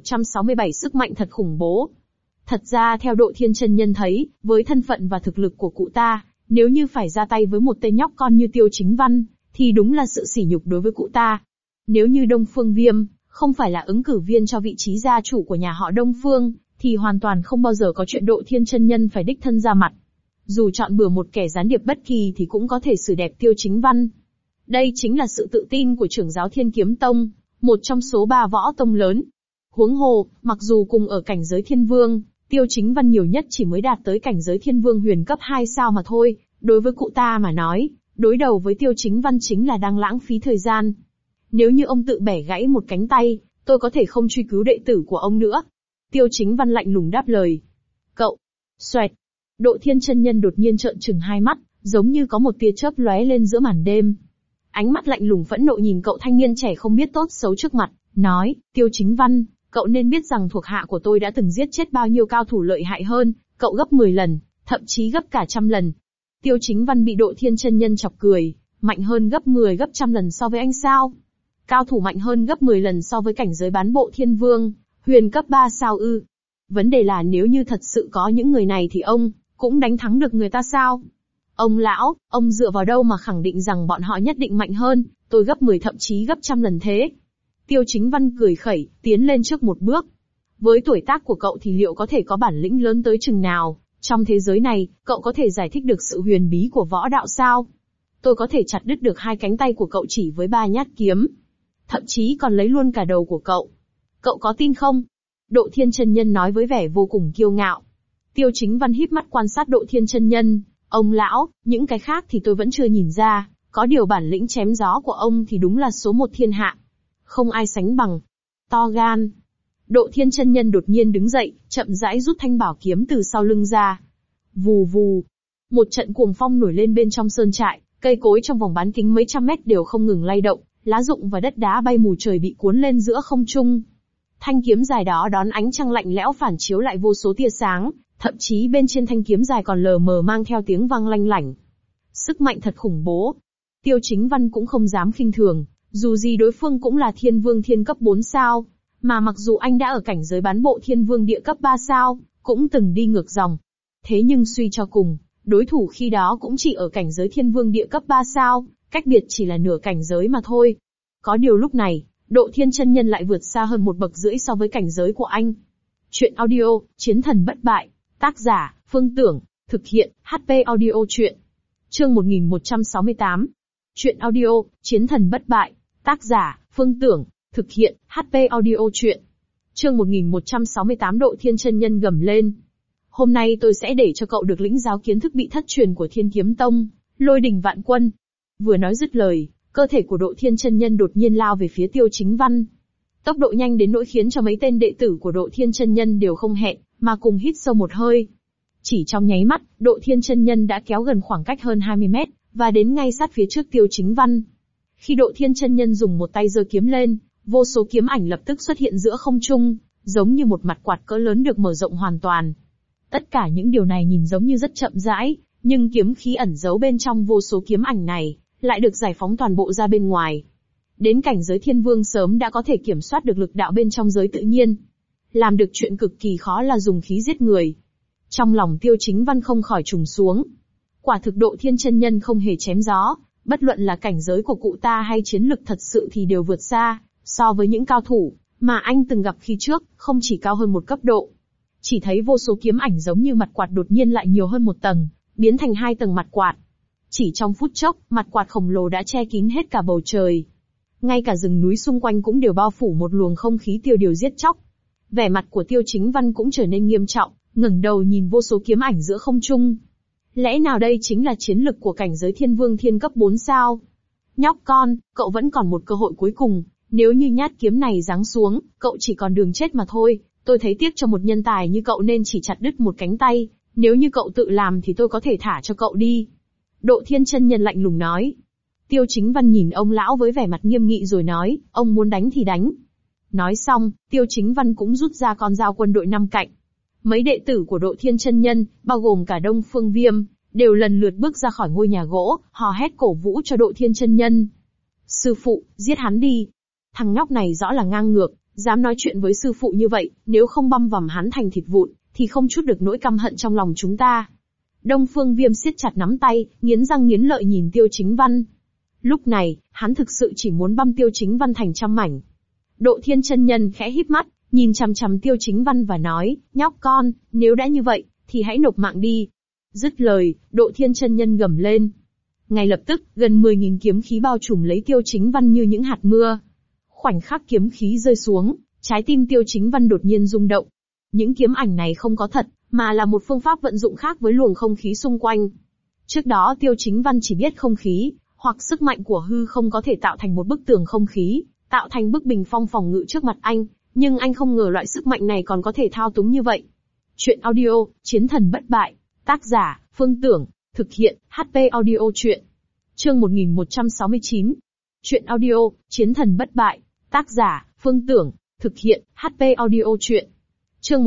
1167 sức mạnh thật khủng bố. Thật ra theo Độ Thiên chân nhân thấy, với thân phận và thực lực của cụ ta, nếu như phải ra tay với một tên nhóc con như Tiêu Chính Văn, thì đúng là sự sỉ nhục đối với cụ ta. Nếu như Đông Phương Viêm không phải là ứng cử viên cho vị trí gia chủ của nhà họ Đông Phương, thì hoàn toàn không bao giờ có chuyện Độ Thiên chân nhân phải đích thân ra mặt. Dù chọn bừa một kẻ gián điệp bất kỳ thì cũng có thể xử đẹp Tiêu Chính Văn. Đây chính là sự tự tin của trưởng giáo Thiên Kiếm Tông, một trong số 3 võ tông lớn. Huống hồ, mặc dù cùng ở cảnh giới thiên vương, Tiêu Chính Văn nhiều nhất chỉ mới đạt tới cảnh giới thiên vương huyền cấp 2 sao mà thôi, đối với cụ ta mà nói, đối đầu với Tiêu Chính Văn chính là đang lãng phí thời gian. Nếu như ông tự bẻ gãy một cánh tay, tôi có thể không truy cứu đệ tử của ông nữa. Tiêu Chính Văn lạnh lùng đáp lời. Cậu! Xoẹt! Độ Thiên chân nhân đột nhiên trợn trừng hai mắt, giống như có một tia chớp lóe lên giữa màn đêm. Ánh mắt lạnh lùng phẫn nộ nhìn cậu thanh niên trẻ không biết tốt xấu trước mặt, nói, Tiêu Chính Văn, cậu nên biết rằng thuộc hạ của tôi đã từng giết chết bao nhiêu cao thủ lợi hại hơn, cậu gấp 10 lần, thậm chí gấp cả 100 lần. Tiêu Chính Văn bị Độ Thiên chân nhân chọc cười, mạnh hơn gấp 10 gấp 100 lần so với anh sao? Cao thủ mạnh hơn gấp 10 lần so với cảnh giới bán bộ thiên vương, huyền cấp 3 sao ư? Vấn đề là nếu như thật sự có những người này thì ông cũng đánh thắng được người ta sao? Ông lão, ông dựa vào đâu mà khẳng định rằng bọn họ nhất định mạnh hơn, tôi gấp 10 thậm chí gấp 100 lần thế? Tiêu Chính Văn cười khẩy, tiến lên trước một bước. Với tuổi tác của cậu thì liệu có thể có bản lĩnh lớn tới chừng nào? Trong thế giới này, cậu có thể giải thích được sự huyền bí của võ đạo sao? Tôi có thể chặt đứt được 2 cánh tay của cậu chỉ với 3 nhát kiếm. Thậm chí còn lấy luôn cả đầu của cậu. Cậu có tin không? Độ Thiên chân nhân nói với vẻ vô cùng kiêu ngạo. Tiêu Chính Văn híp mắt quan sát Độ Thiên chân nhân. Ông lão, những cái khác thì tôi vẫn chưa nhìn ra, có điều bản lĩnh chém gió của ông thì đúng là số 1 thiên hạ. Không ai sánh bằng. To gan. Độ Thiên chân nhân đột nhiên đứng dậy, chậm rãi rút thanh bảo kiếm từ sau lưng ra. Vù vù. Một trận cuồng phong nổi lên bên trong sơn trại, cây cối trong vòng bán kính mấy trăm mét đều không ngừng lay động, lá rụng và đất đá bay mù trời bị cuốn lên giữa không trung. Thanh kiếm dài đó đón ánh trăng lạnh lẽo phản chiếu lại vô số tia sáng, thậm chí bên trên thanh kiếm dài còn lờ mờ mang theo tiếng vang lanh lảnh. Sức mạnh thật khủng bố. Tiêu Chính Văn cũng không dám khinh thường, dù gì đối phương cũng là thiên vương thiên cấp 4 sao, mà mặc dù anh đã ở cảnh giới bán bộ thiên vương địa cấp 3 sao, cũng từng đi ngược dòng. Thế nhưng suy cho cùng, đối thủ khi đó cũng chỉ ở cảnh giới thiên vương địa cấp 3 sao, cách biệt chỉ là nửa cảnh giới mà thôi. Có điều lúc này, Độ Thiên chân nhân lại vượt xa hơn 1,5 bậc so với cảnh giới của anh. Chuyện audio, Chiến thần bất bại. Tác giả, Phương Tưởng. Thực hiện, HP Audio Chuyện. Chương 1168. Chuyện audio, Chiến thần bất bại. Tác giả, Phương Tưởng. Thực hiện, HP Audio Chuyện. Chương 1168 Độ Thiên chân nhân gầm lên. Hôm nay tôi sẽ để cho cậu được lĩnh giáo kiến thức bị thất truyền của Thiên Kiếm Tông, Lôi Đình Vạn Quân. Vừa nói dứt lời, cơ thể của Độ Thiên chân nhân đột nhiên lao về phía Tiêu Chính Văn. Tốc độ nhanh đến nỗi khiến cho mấy tên đệ tử của Độ Thiên chân nhân đều không hẹn, mà cùng hít sâu một hơi. Chỉ trong nháy mắt, Độ Thiên chân nhân đã kéo gần khoảng cách hơn 20 mét, và đến ngay sát phía trước Tiêu Chính Văn. Khi Độ Thiên chân nhân dùng một tay giơ kiếm lên, vô số kiếm ảnh lập tức xuất hiện giữa không trung, giống như một mặt quạt cỡ lớn được mở rộng hoàn toàn. Tất cả những điều này nhìn giống như rất chậm rãi, nhưng kiếm khí ẩn giấu bên trong vô số kiếm ảnh này, lại được giải phóng toàn bộ ra bên ngoài. Đến cảnh giới thiên vương sớm đã có thể kiểm soát được lực đạo bên trong giới tự nhiên. Làm được chuyện cực kỳ khó là dùng khí giết người. Trong lòng Tiêu Chính Văn không khỏi trùng xuống. Quả thực Độ Thiên chân nhân không hề chém gió, bất luận là cảnh giới của cụ ta hay chiến lực thật sự thì đều vượt xa, so với những cao thủ mà anh từng gặp khi trước, không chỉ cao hơn một cấp độ. Chỉ thấy vô số kiếm ảnh giống như mặt quạt đột nhiên lại nhiều hơn một tầng, biến thành 2 tầng mặt quạt. Chỉ trong phút chốc, mặt quạt khổng lồ đã che kín hết cả bầu trời. Ngay cả rừng núi xung quanh cũng đều bao phủ một luồng không khí tiêu điều giết chóc. Vẻ mặt của Tiêu Chính Văn cũng trở nên nghiêm trọng, ngẩng đầu nhìn vô số kiếm ảnh giữa không trung. Lẽ nào đây chính là chiến lực của cảnh giới thiên vương thiên cấp 4 sao? Nhóc con, cậu vẫn còn một cơ hội cuối cùng, nếu như nhát kiếm này giáng xuống, cậu chỉ còn đường chết mà thôi. Tôi thấy tiếc cho một nhân tài như cậu nên chỉ chặt đứt một cánh tay, nếu như cậu tự làm thì tôi có thể thả cho cậu đi. Độ Thiên chân nhân lạnh lùng nói. Tiêu Chính Văn nhìn ông lão với vẻ mặt nghiêm nghị rồi nói, ông muốn đánh thì đánh. Nói xong, Tiêu Chính Văn cũng rút ra con dao quân đội 5 cạnh. Mấy đệ tử của Độ Thiên chân nhân, bao gồm cả Đông Phương Viêm, đều lần lượt bước ra khỏi ngôi nhà gỗ, hò hét cổ vũ cho Độ Thiên chân nhân. Sư phụ, giết hắn đi. Thằng nhóc này rõ là ngang ngược, dám nói chuyện với sư phụ như vậy, nếu không băm vằm hắn thành thịt vụn, thì không chút được nỗi căm hận trong lòng chúng ta. Đông Phương Viêm siết chặt nắm tay, nghiến răng nghiến lợi nhìn Tiêu Chính Văn. Lúc này, hắn thực sự chỉ muốn băm Tiêu Chính Văn thành trăm mảnh. Độ Thiên chân nhân khẽ híp mắt, nhìn chằm chằm Tiêu Chính Văn và nói, nhóc con, nếu đã như vậy, thì hãy nộp mạng đi. Dứt lời, Độ Thiên chân nhân gầm lên. Ngay lập tức, gần 10.000 kiếm khí bao trùm lấy Tiêu Chính Văn như những hạt mưa. Khoảnh khắc kiếm khí rơi xuống, trái tim Tiêu Chính Văn đột nhiên rung động. Những kiếm ảnh này không có thật, mà là một phương pháp vận dụng khác với luồng không khí xung quanh. Trước đó Tiêu Chính Văn chỉ biết không khí, hoặc sức mạnh của hư không có thể tạo thành một bức tường không khí, tạo thành bức bình phong phòng ngự trước mặt anh, nhưng anh không ngờ loại sức mạnh này còn có thể thao túng như vậy. Chuyện audio, Chiến thần bất bại, tác giả, Phương Tưởng, thực hiện, HP Audio Chuyện. Chương 1169. Chuyện audio, Chiến thần bất bại, tác giả, Phương Tưởng, thực hiện, HP Audio Chuyện. Chương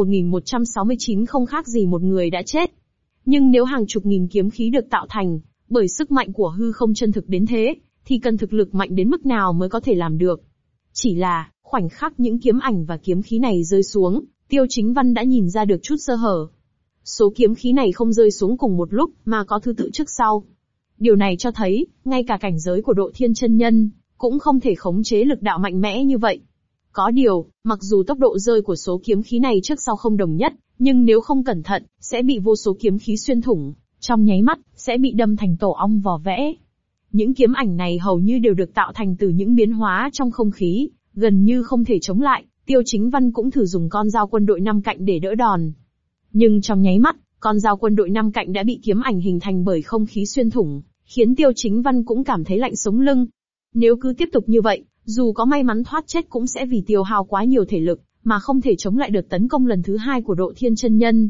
1169 không khác gì một người đã chết. Nhưng nếu hàng chục nghìn kiếm khí được tạo thành bởi sức mạnh của hư không chân thực đến thế, thì cần thực lực mạnh đến mức nào mới có thể làm được. Chỉ là, khoảnh khắc những kiếm ảnh và kiếm khí này rơi xuống, Tiêu Chính Văn đã nhìn ra được chút sơ hở. Số kiếm khí này không rơi xuống cùng một lúc, mà có thứ tự trước sau. Điều này cho thấy, ngay cả cảnh giới của Độ Thiên chân nhân, cũng không thể khống chế lực đạo mạnh mẽ như vậy. Có điều, mặc dù tốc độ rơi của số kiếm khí này trước sau không đồng nhất, nhưng nếu không cẩn thận, sẽ bị vô số kiếm khí xuyên thủng, trong nháy mắt, sẽ bị đâm thành tổ ong vỏ vẽ. Những kiếm ảnh này hầu như đều được tạo thành từ những biến hóa trong không khí, gần như không thể chống lại. Tiêu Chính Văn cũng thử dùng con dao quân đội 5 cạnh để đỡ đòn. Nhưng trong nháy mắt, con dao quân đội 5 cạnh đã bị kiếm ảnh hình thành bởi không khí xuyên thủng, khiến Tiêu Chính Văn cũng cảm thấy lạnh sống lưng. Nếu cứ tiếp tục như vậy, dù có may mắn thoát chết cũng sẽ vì tiêu hao quá nhiều thể lực, mà không thể chống lại được tấn công lần thứ 2 của Độ Thiên chân nhân.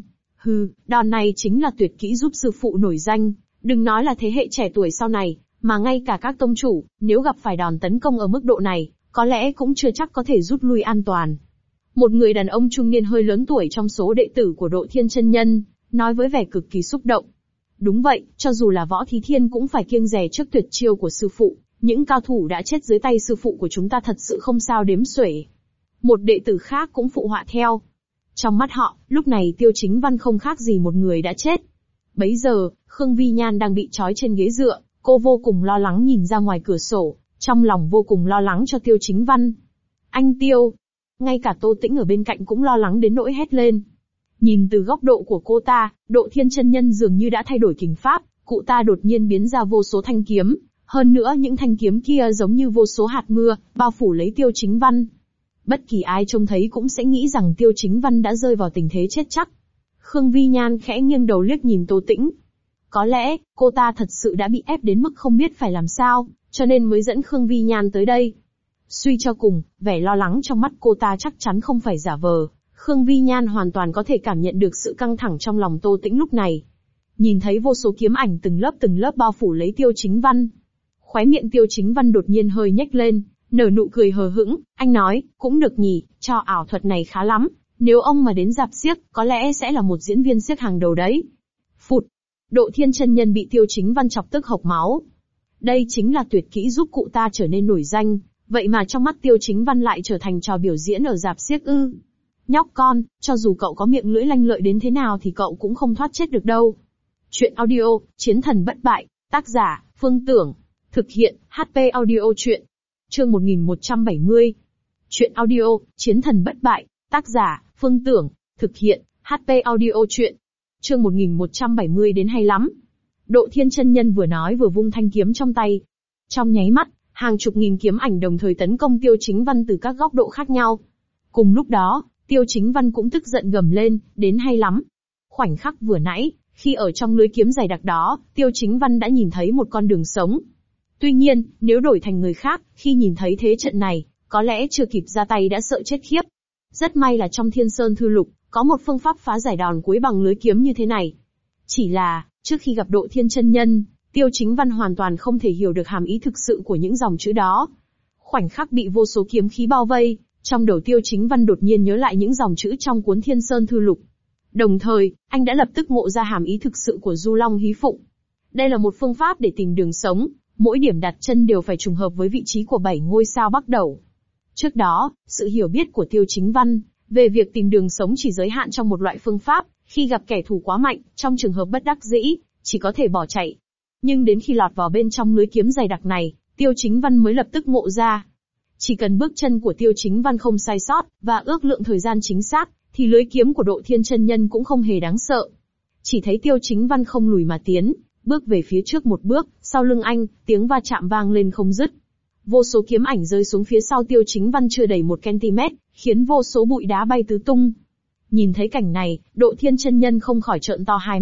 Đòn này chính là tuyệt kỹ giúp sư phụ nổi danh, đừng nói là thế hệ trẻ tuổi sau này, mà ngay cả các tông chủ, nếu gặp phải đòn tấn công ở mức độ này, có lẽ cũng chưa chắc có thể rút lui an toàn. Một người đàn ông trung niên hơi lớn tuổi trong số đệ tử của Độ Thiên chân nhân, nói với vẻ cực kỳ xúc động. Đúng vậy, cho dù là Võ Thí Thiên cũng phải kiêng dè trước tuyệt chiêu của sư phụ, những cao thủ đã chết dưới tay sư phụ của chúng ta thật sự không sao đếm xuể. Một đệ tử khác cũng phụ họa theo. Trong mắt họ, lúc này Tiêu Chính Văn không khác gì một người đã chết. Bấy giờ, Khương Vi Nhan đang bị trói trên ghế dựa, cô vô cùng lo lắng nhìn ra ngoài cửa sổ, trong lòng vô cùng lo lắng cho Tiêu Chính Văn. Anh Tiêu! Ngay cả Tô Tĩnh ở bên cạnh cũng lo lắng đến nỗi hét lên. Nhìn từ góc độ của cô ta, Độ Thiên chân nhân dường như đã thay đổi kình pháp, cụ ta đột nhiên biến ra vô số thanh kiếm, hơn nữa những thanh kiếm kia giống như vô số hạt mưa, bao phủ lấy Tiêu Chính Văn. Bất kỳ ai trông thấy cũng sẽ nghĩ rằng Tiêu Chính Văn đã rơi vào tình thế chết chắc. Khương Vi Nhan khẽ nghiêng đầu liếc nhìn Tô Tĩnh. Có lẽ, cô ta thật sự đã bị ép đến mức không biết phải làm sao, cho nên mới dẫn Khương Vi Nhan tới đây. Suy cho cùng, vẻ lo lắng trong mắt cô ta chắc chắn không phải giả vờ. Khương Vi Nhan hoàn toàn có thể cảm nhận được sự căng thẳng trong lòng Tô Tĩnh lúc này. Nhìn thấy vô số kiếm ảnh từng lớp bao phủ lấy Tiêu Chính Văn. Khóe miệng Tiêu Chính Văn đột nhiên hơi nhếch lên, nở nụ cười hờ hững, anh nói, cũng được nhỉ, cho ảo thuật này khá lắm, nếu ông mà đến rạp xiếc, có lẽ sẽ là một diễn viên xiếc hàng đầu đấy. Phụt! Độ Thiên chân nhân bị Tiêu Chính Văn chọc tức hộc máu. Đây chính là tuyệt kỹ giúp cụ ta trở nên nổi danh, vậy mà trong mắt Tiêu Chính Văn lại trở thành trò biểu diễn ở rạp xiếc ư? Nhóc con, cho dù cậu có miệng lưỡi lanh lợi đến thế nào thì cậu cũng không thoát chết được đâu. Chuyện audio, Chiến thần bất bại, tác giả, Phương Tưởng, thực hiện, HP Audio Chuyện. Chương 1170. Chuyện audio, Chiến thần bất bại, tác giả, Phương Tưởng, thực hiện, HP Audio Chuyện. Chương 1170 đến hay lắm. Độ Thiên chân nhân vừa nói vừa vung thanh kiếm trong tay. Trong nháy mắt, hàng chục nghìn kiếm ảnh đồng thời tấn công Tiêu Chính Văn từ các góc độ khác nhau. Cùng lúc đó, Tiêu Chính Văn cũng tức giận gầm lên, đến hay lắm. Khoảnh khắc vừa nãy, khi ở trong lưới kiếm dày đặc đó, Tiêu Chính Văn đã nhìn thấy một con đường sống. Tuy nhiên, nếu đổi thành người khác, khi nhìn thấy thế trận này, có lẽ chưa kịp ra tay đã sợ chết khiếp. Rất may là trong Thiên Sơn Thư Lục, có một phương pháp phá giải đòn cuối bằng lưới kiếm như thế này. Chỉ là, trước khi gặp Độ Thiên chân nhân, Tiêu Chính Văn hoàn toàn không thể hiểu được hàm ý thực sự của những dòng chữ đó. Khoảnh khắc bị vô số kiếm khí bao vây, trong đầu Tiêu Chính Văn đột nhiên nhớ lại những dòng chữ trong cuốn Thiên Sơn Thư Lục. Đồng thời, anh đã lập tức ngộ ra hàm ý thực sự của Du Long Hí Phụng. Đây là một phương pháp để tìm đường sống, mỗi điểm đặt chân đều phải trùng hợp với vị trí của 7 ngôi sao Bắc Đẩu. Trước đó, sự hiểu biết của Tiêu Chính Văn về việc tìm đường sống chỉ giới hạn trong một loại phương pháp, khi gặp kẻ thù quá mạnh, trong trường hợp bất đắc dĩ, chỉ có thể bỏ chạy. Nhưng đến khi lọt vào bên trong lưới kiếm dày đặc này, Tiêu Chính Văn mới lập tức ngộ ra. Chỉ cần bước chân của Tiêu Chính Văn không sai sót, và ước lượng thời gian chính xác, thì lưới kiếm của Độ Thiên chân nhân cũng không hề đáng sợ. Chỉ thấy Tiêu Chính Văn không lùi mà tiến, bước về phía trước một bước, sau lưng anh, tiếng va chạm vang lên không dứt. Vô số kiếm ảnh rơi xuống phía sau Tiêu Chính Văn chưa đầy 1 cm, khiến vô số bụi đá bay tứ tung. Nhìn thấy cảnh này, Độ Thiên chân nhân không khỏi trợn to hai mắt,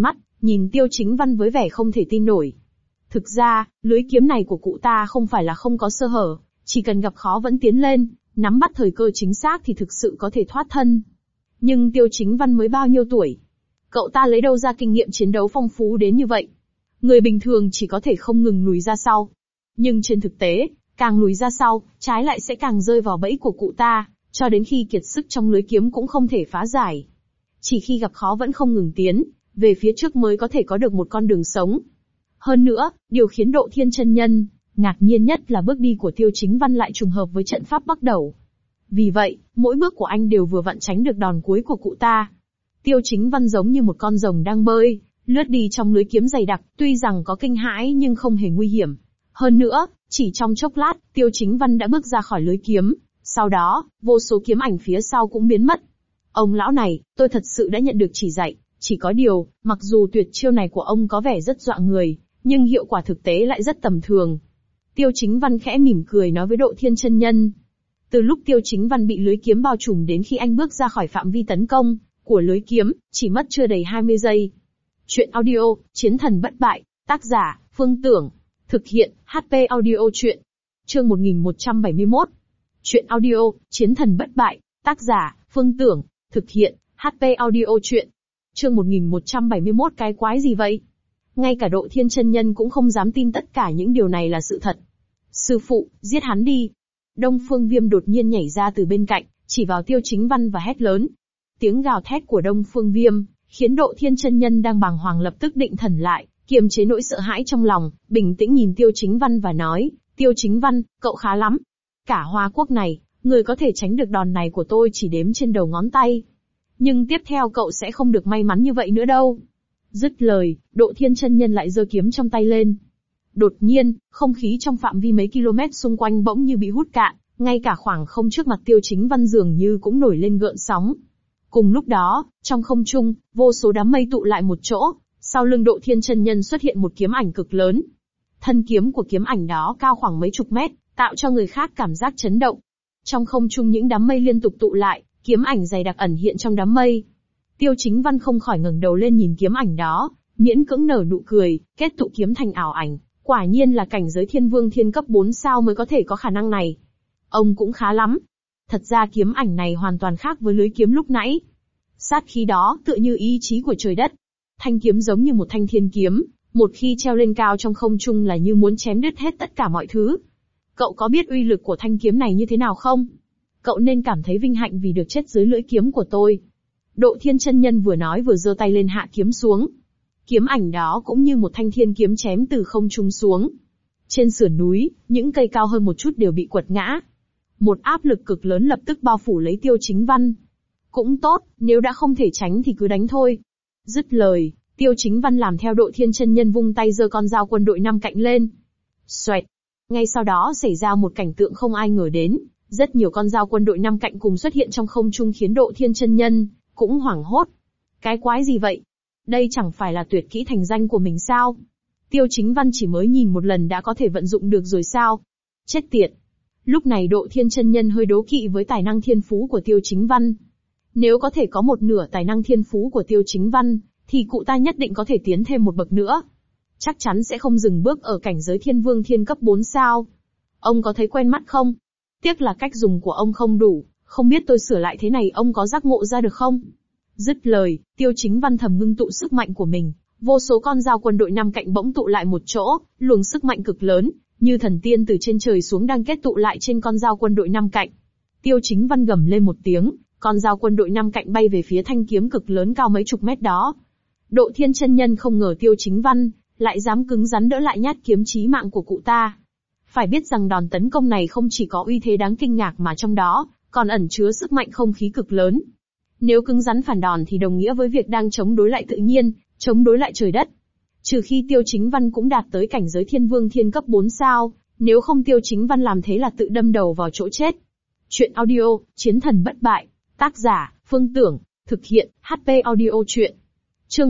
nhìn Tiêu Chính Văn với vẻ không thể tin nổi. Thực ra, lưới kiếm này của cụ ta không phải là không có sơ hở, chỉ cần gặp khó vẫn tiến lên, nắm bắt thời cơ chính xác thì thực sự có thể thoát thân. Nhưng Tiêu Chính Văn mới bao nhiêu tuổi? Cậu ta lấy đâu ra kinh nghiệm chiến đấu phong phú đến như vậy? Người bình thường chỉ có thể không ngừng lùi ra sau. Nhưng trên thực tế, càng lùi ra sau, trái lại sẽ càng rơi vào bẫy của cụ ta, cho đến khi kiệt sức trong lưới kiếm cũng không thể phá giải. Chỉ khi gặp khó vẫn không ngừng tiến, về phía trước mới có thể có được một con đường sống. Hơn nữa, điều khiến Độ Thiên chân nhân ngạc nhiên nhất là bước đi của Tiêu Chính Văn lại trùng hợp với trận pháp bắt đầu. Vì vậy, mỗi bước của anh đều vừa vặn tránh được đòn cuối của cụ ta. Tiêu Chính Văn giống như một con rồng đang bơi, lướt đi trong lưới kiếm dày đặc, tuy rằng có kinh hãi nhưng không hề nguy hiểm. Hơn nữa, chỉ trong chốc lát, Tiêu Chính Văn đã bước ra khỏi lưới kiếm, sau đó, vô số kiếm ảnh phía sau cũng biến mất. Ông lão này, tôi thật sự đã nhận được chỉ dạy, chỉ có điều, mặc dù tuyệt chiêu này của ông có vẻ rất dọa người, nhưng hiệu quả thực tế lại rất tầm thường. Tiêu Chính Văn khẽ mỉm cười nói với Độ Thiên chân nhân. Từ lúc Tiêu Chính Văn bị lưới kiếm bao trùm đến khi anh bước ra khỏi phạm vi tấn công của lưới kiếm, chỉ mất chưa đầy 20 giây. Chuyện audio, Chiến thần bất bại, tác giả, Phương Tưởng. Thực hiện, HP Audio Chuyện. Chương 1171. Chuyện audio, Chiến thần bất bại, tác giả, Phương Tưởng. Thực hiện, HP Audio Chuyện. Chương 1171 cái quái gì vậy? Ngay cả Độ Thiên chân nhân cũng không dám tin tất cả những điều này là sự thật. Sư phụ, giết hắn đi. Đông Phương Viêm đột nhiên nhảy ra từ bên cạnh, chỉ vào Tiêu Chính Văn và hét lớn. Tiếng gào thét của Đông Phương Viêm khiến Độ Thiên chân nhân đang bàng hoàng lập tức định thần lại, kiềm chế nỗi sợ hãi trong lòng, bình tĩnh nhìn Tiêu Chính Văn và nói, Tiêu Chính Văn, cậu khá lắm. Cả Hoa Quốc này, người có thể tránh được đòn này của tôi chỉ đếm trên đầu ngón tay. Nhưng tiếp theo cậu sẽ không được may mắn như vậy nữa đâu. Dứt lời, Độ Thiên chân nhân lại giơ kiếm trong tay lên. Đột nhiên, không khí trong phạm vi mấy km xung quanh bỗng như bị hút cạn, ngay cả khoảng không trước mặt Tiêu Chính Văn dường như cũng nổi lên gợn sóng. Cùng lúc đó, trong không trung, vô số đám mây tụ lại một chỗ, sau lưng Độ Thiên chân nhân xuất hiện một kiếm ảnh cực lớn. Thân kiếm của kiếm ảnh đó cao khoảng mấy chục mét, tạo cho người khác cảm giác chấn động. Trong không trung những đám mây liên tục tụ lại, kiếm ảnh dày đặc ẩn hiện trong đám mây. Tiêu Chính Văn không khỏi ngẩng đầu lên nhìn kiếm ảnh đó, miễn cưỡng nở nụ cười, kết tụ kiếm thành ảo ảnh, quả nhiên là cảnh giới Thiên Vương Thiên cấp 4 sao mới có thể có khả năng này. Ông cũng khá lắm. Thật ra kiếm ảnh này hoàn toàn khác với lưới kiếm lúc nãy. Sát khí đó tựa như ý chí của trời đất. Thanh kiếm giống như một thanh thiên kiếm, một khi treo lên cao trong không trung là như muốn chém đứt hết tất cả mọi thứ. Cậu có biết uy lực của thanh kiếm này như thế nào không? Cậu nên cảm thấy vinh hạnh vì được chết dưới lưỡi kiếm của tôi. Độ Thiên chân nhân vừa nói vừa giơ tay lên hạ kiếm xuống. Kiếm ảnh đó cũng như một thanh thiên kiếm chém từ không trung xuống. Trên sườn núi, những cây cao hơn một chút đều bị quật ngã. Một áp lực cực lớn lập tức bao phủ lấy Tiêu Chính Văn. Cũng tốt, nếu đã không thể tránh thì cứ đánh thôi. Dứt lời, Tiêu Chính Văn làm theo Độ Thiên chân nhân vung tay giơ con dao quân đội 5 cạnh lên. Xoẹt. Ngay sau đó xảy ra một cảnh tượng không ai ngờ đến, rất nhiều con dao quân đội 5 cạnh cùng xuất hiện trong không trung khiến Độ Thiên chân nhân cũng hoảng hốt. Cái quái gì vậy? Đây chẳng phải là tuyệt kỹ thành danh của mình sao? Tiêu Chính Văn chỉ mới nhìn một lần đã có thể vận dụng được rồi sao? Chết tiệt. Lúc này Độ Thiên chân nhân hơi đố kỵ với tài năng thiên phú của Tiêu Chính Văn. Nếu có thể có một nửa tài năng thiên phú của Tiêu Chính Văn, thì cụ ta nhất định có thể tiến thêm một bậc nữa. Chắc chắn sẽ không dừng bước ở cảnh giới Thiên Vương Thiên cấp 4 sao. Ông có thấy quen mắt không? Tiếc là cách dùng của ông không đủ, không biết tôi sửa lại thế này ông có giác ngộ ra được không? Dứt lời, Tiêu Chính Văn thầm ngưng tụ sức mạnh của mình, vô số con dao quân đội 5 cạnh bỗng tụ lại một chỗ, luồng sức mạnh cực lớn, như thần tiên từ trên trời xuống đang kết tụ lại trên con dao quân đội 5 cạnh. Tiêu Chính Văn gầm lên một tiếng, con dao quân đội 5 cạnh bay về phía thanh kiếm cực lớn cao mấy chục mét đó. Độ Thiên chân nhân không ngờ Tiêu Chính Văn lại dám cứng rắn đỡ lại nhát kiếm chí mạng của cụ ta. Phải biết rằng đòn tấn công này không chỉ có uy thế đáng kinh ngạc mà trong đó còn ẩn chứa sức mạnh không khí cực lớn. Nếu cứng rắn phản đòn thì đồng nghĩa với việc đang chống đối lại tự nhiên, chống đối lại trời đất. Trừ khi Tiêu Chính Văn cũng đạt tới cảnh giới Thiên Vương Thiên cấp 4 sao, nếu không Tiêu Chính Văn làm thế là tự đâm đầu vào chỗ chết. Chuyện audio, Chiến thần bất bại, tác giả, Phương Tưởng, thực hiện, HP Audio Chuyện. Chương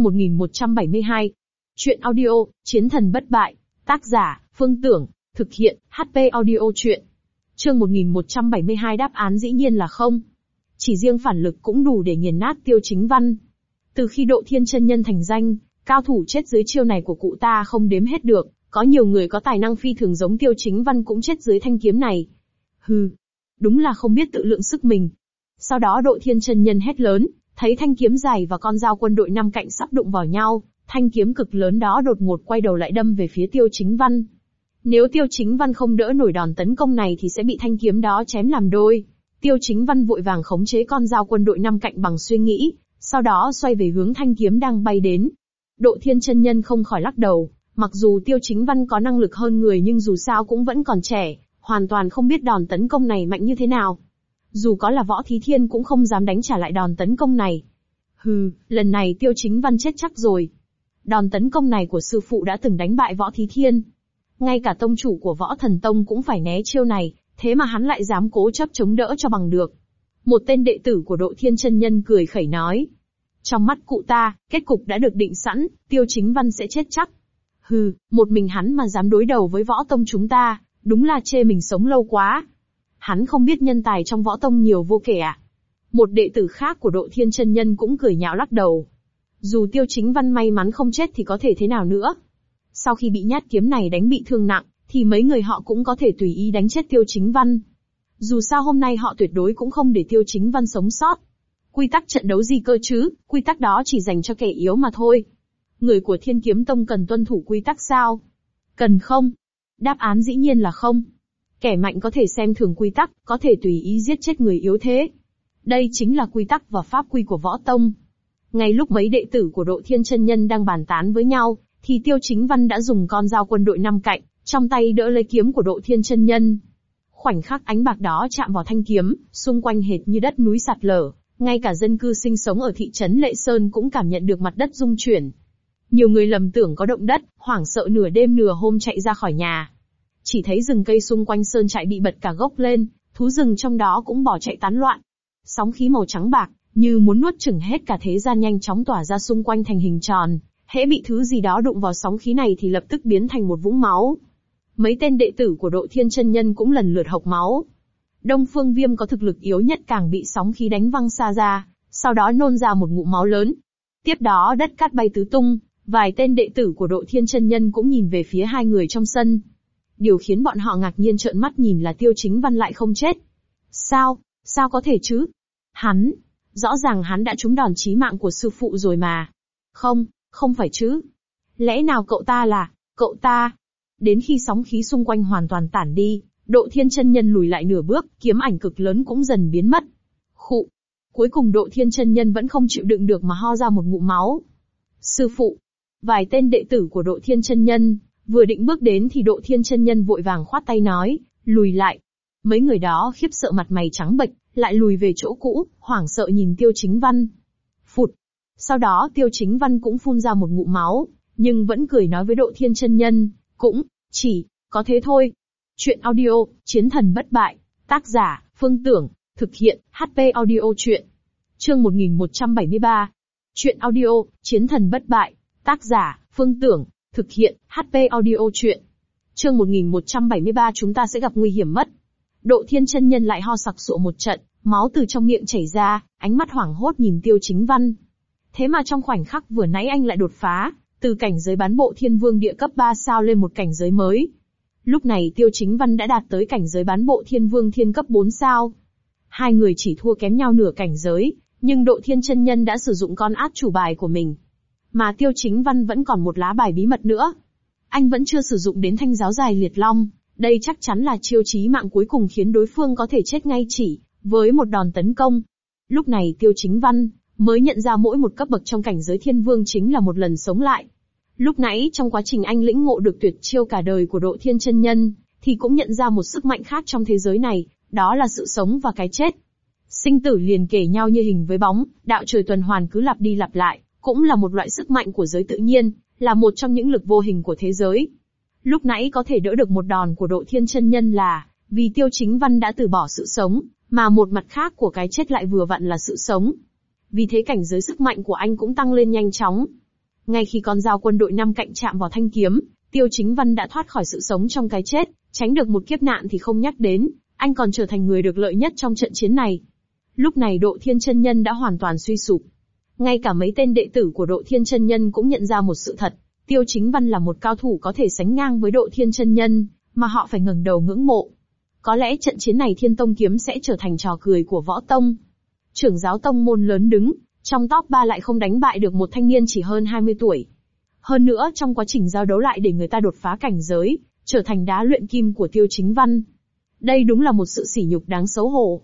1172. Chuyện audio, Chiến thần bất bại, tác giả, Phương Tưởng, thực hiện, HP Audio Chuyện. Chương 1172 đáp án dĩ nhiên là không. Chỉ riêng phản lực cũng đủ để nghiền nát Tiêu Chính Văn. Từ khi Độ Thiên chân nhân thành danh, Cao thủ chết dưới chiêu này của cụ ta không đếm hết được, có nhiều người có tài năng phi thường giống Tiêu Chính Văn cũng chết dưới thanh kiếm này. Hừ, đúng là không biết tự lượng sức mình. Sau đó Độ Thiên chân nhân hét lớn, thấy thanh kiếm dài và con dao quân đội năm cạnh sắp đụng vào nhau, thanh kiếm cực lớn đó đột ngột quay đầu lại đâm về phía Tiêu Chính Văn. Nếu Tiêu Chính Văn không đỡ nổi đòn tấn công này thì sẽ bị thanh kiếm đó chém làm đôi. Tiêu Chính Văn vội vàng khống chế con dao quân đội năm cạnh bằng suy nghĩ, sau đó xoay về hướng thanh kiếm đang bay đến. Độ Thiên chân nhân không khỏi lắc đầu, mặc dù Tiêu Chính Văn có năng lực hơn người nhưng dù sao cũng vẫn còn trẻ, hoàn toàn không biết đòn tấn công này mạnh như thế nào. Dù có là Võ Thí Thiên cũng không dám đánh trả lại đòn tấn công này. Hừ, lần này Tiêu Chính Văn chết chắc rồi. Đòn tấn công này của sư phụ đã từng đánh bại Võ Thí Thiên. Ngay cả tông chủ của Võ Thần Tông cũng phải né chiêu này, thế mà hắn lại dám cố chấp chống đỡ cho bằng được. Một tên đệ tử của Độ Thiên chân nhân cười khẩy nói. Trong mắt cụ ta, kết cục đã được định sẵn, Tiêu Chính Văn sẽ chết chắc. Hừ, một mình hắn mà dám đối đầu với Võ Tông chúng ta, đúng là chê mình sống lâu quá. Hắn không biết nhân tài trong Võ Tông nhiều vô kể à? Một đệ tử khác của Độ Thiên chân nhân cũng cười nhạo lắc đầu. Dù Tiêu Chính Văn may mắn không chết thì có thể thế nào nữa? Sau khi bị nhát kiếm này đánh bị thương nặng, thì mấy người họ cũng có thể tùy ý đánh chết Tiêu Chính Văn. Dù sao hôm nay họ tuyệt đối cũng không để Tiêu Chính Văn sống sót. Quy tắc trận đấu gì cơ chứ, quy tắc đó chỉ dành cho kẻ yếu mà thôi. Người của Thiên Kiếm Tông cần tuân thủ quy tắc sao? Cần không? Đáp án dĩ nhiên là không. Kẻ mạnh có thể xem thường quy tắc, có thể tùy ý giết chết người yếu thế. Đây chính là quy tắc và pháp quy của Võ Tông. Ngay lúc mấy đệ tử của Độ Thiên chân nhân đang bàn tán với nhau, thì Tiêu Chính Văn đã dùng con dao quân đội năm cạnh, trong tay đỡ lấy kiếm của Độ Thiên chân nhân. Khoảnh khắc ánh bạc đó chạm vào thanh kiếm, xung quanh hệt như đất núi sạt lở, ngay cả dân cư sinh sống ở thị trấn Lệ Sơn cũng cảm nhận được mặt đất rung chuyển. Nhiều người lầm tưởng có động đất, hoảng sợ nửa đêm nửa hôm chạy ra khỏi nhà. Chỉ thấy rừng cây xung quanh sơn trại bị bật cả gốc lên, thú rừng trong đó cũng bỏ chạy tán loạn. Sóng khí màu trắng bạc, như muốn nuốt chửng hết cả thế gian nhanh chóng tỏa ra xung quanh thành hình tròn. Hễ bị thứ gì đó đụng vào sóng khí này thì lập tức biến thành một vũng máu. Mấy tên đệ tử của Độ Thiên chân nhân cũng lần lượt hộc máu. Đông Phương Viêm có thực lực yếu nhất càng bị sóng khí đánh văng xa ra, sau đó nôn ra một ngụm máu lớn. Tiếp đó đất cát bay tứ tung, vài tên đệ tử của Độ Thiên chân nhân cũng nhìn về phía hai người trong sân. Điều khiến bọn họ ngạc nhiên trợn mắt nhìn là Tiêu Chính Văn lại không chết. Sao có thể chứ? Rõ ràng hắn đã trúng đòn chí mạng của sư phụ rồi mà. Không phải chứ. Lẽ nào cậu ta? Đến khi sóng khí xung quanh hoàn toàn tản đi, Độ Thiên chân nhân lùi lại nửa bước, kiếm ảnh cực lớn cũng dần biến mất. Khụ. Cuối cùng Độ Thiên chân nhân vẫn không chịu đựng được mà ho ra một ngụm máu. Sư phụ. Vài tên đệ tử của Độ Thiên chân nhân vừa định bước đến thì Độ Thiên chân nhân vội vàng khoát tay nói, lùi lại. Mấy người đó khiếp sợ mặt mày trắng bệch, lại lùi về chỗ cũ, hoảng sợ nhìn Tiêu Chính Văn. Phụt. Sau đó Tiêu Chính Văn cũng phun ra một ngụm máu, nhưng vẫn cười nói với Độ Thiên chân nhân, cũng chỉ có thế thôi. Chuyện audio, Chiến thần bất bại. Tác giả, Phương Tưởng. Thực hiện, HP Audio Chuyện. Chương 1173. Chuyện audio, Chiến thần bất bại. Tác giả, Phương Tưởng. Thực hiện, HP Audio Chuyện. Chương 1173 chúng ta sẽ gặp nguy hiểm mất. Độ Thiên chân nhân lại ho sặc sụa một trận, máu từ trong miệng chảy ra, ánh mắt hoảng hốt nhìn Tiêu Chính Văn. Thế mà trong khoảnh khắc vừa nãy anh lại đột phá, từ cảnh giới bán bộ thiên vương địa cấp 3 sao lên một cảnh giới mới. Lúc này Tiêu Chính Văn đã đạt tới cảnh giới bán bộ thiên vương thiên cấp 4 sao. Hai người chỉ thua kém nhau nửa cảnh giới, nhưng Độ Thiên chân nhân đã sử dụng con át chủ bài của mình. Mà Tiêu Chính Văn vẫn còn một lá bài bí mật nữa. Anh vẫn chưa sử dụng đến thanh giáo dài liệt long, đây chắc chắn là chiêu chí mạng cuối cùng khiến đối phương có thể chết ngay chỉ với một đòn tấn công. Lúc này Tiêu Chính Văn mới nhận ra mỗi một cấp bậc trong cảnh giới thiên vương chính là một lần sống lại. Lúc nãy trong quá trình anh lĩnh ngộ được tuyệt chiêu cả đời của Độ Thiên chân nhân, thì cũng nhận ra một sức mạnh khác trong thế giới này, đó là sự sống và cái chết. Sinh tử liền kề nhau như hình với bóng, đạo trời tuần hoàn cứ lặp đi lặp lại, cũng là một loại sức mạnh của giới tự nhiên, là một trong những lực vô hình của thế giới. Lúc nãy có thể đỡ được một đòn của Độ Thiên chân nhân là vì Tiêu Chính Văn đã từ bỏ sự sống, mà một mặt khác của cái chết lại vừa vặn là sự sống. Vì thế cảnh giới sức mạnh của anh cũng tăng lên nhanh chóng. Ngay khi con dao quân đội năm cạnh chạm vào thanh kiếm, Tiêu Chính Văn đã thoát khỏi sự sống trong cái chết, tránh được một kiếp nạn thì không nhắc đến, anh còn trở thành người được lợi nhất trong trận chiến này. Lúc này Độ Thiên chân nhân đã hoàn toàn suy sụp. Ngay cả mấy tên đệ tử của Độ Thiên Chân Nhân cũng nhận ra một sự thật, Tiêu Chính Văn là một cao thủ có thể sánh ngang với Độ Thiên Chân Nhân, mà họ phải ngẩng đầu ngưỡng mộ. Có lẽ trận chiến này Thiên Tông kiếm sẽ trở thành trò cười của võ tông. Trưởng giáo tông môn lớn đứng, trong top 3 lại không đánh bại được một thanh niên chỉ hơn 20 tuổi. Hơn nữa trong quá trình giao đấu lại để người ta đột phá cảnh giới, trở thành đá luyện kim của Tiêu Chính Văn. Đây đúng là một sự sỉ nhục đáng xấu hổ.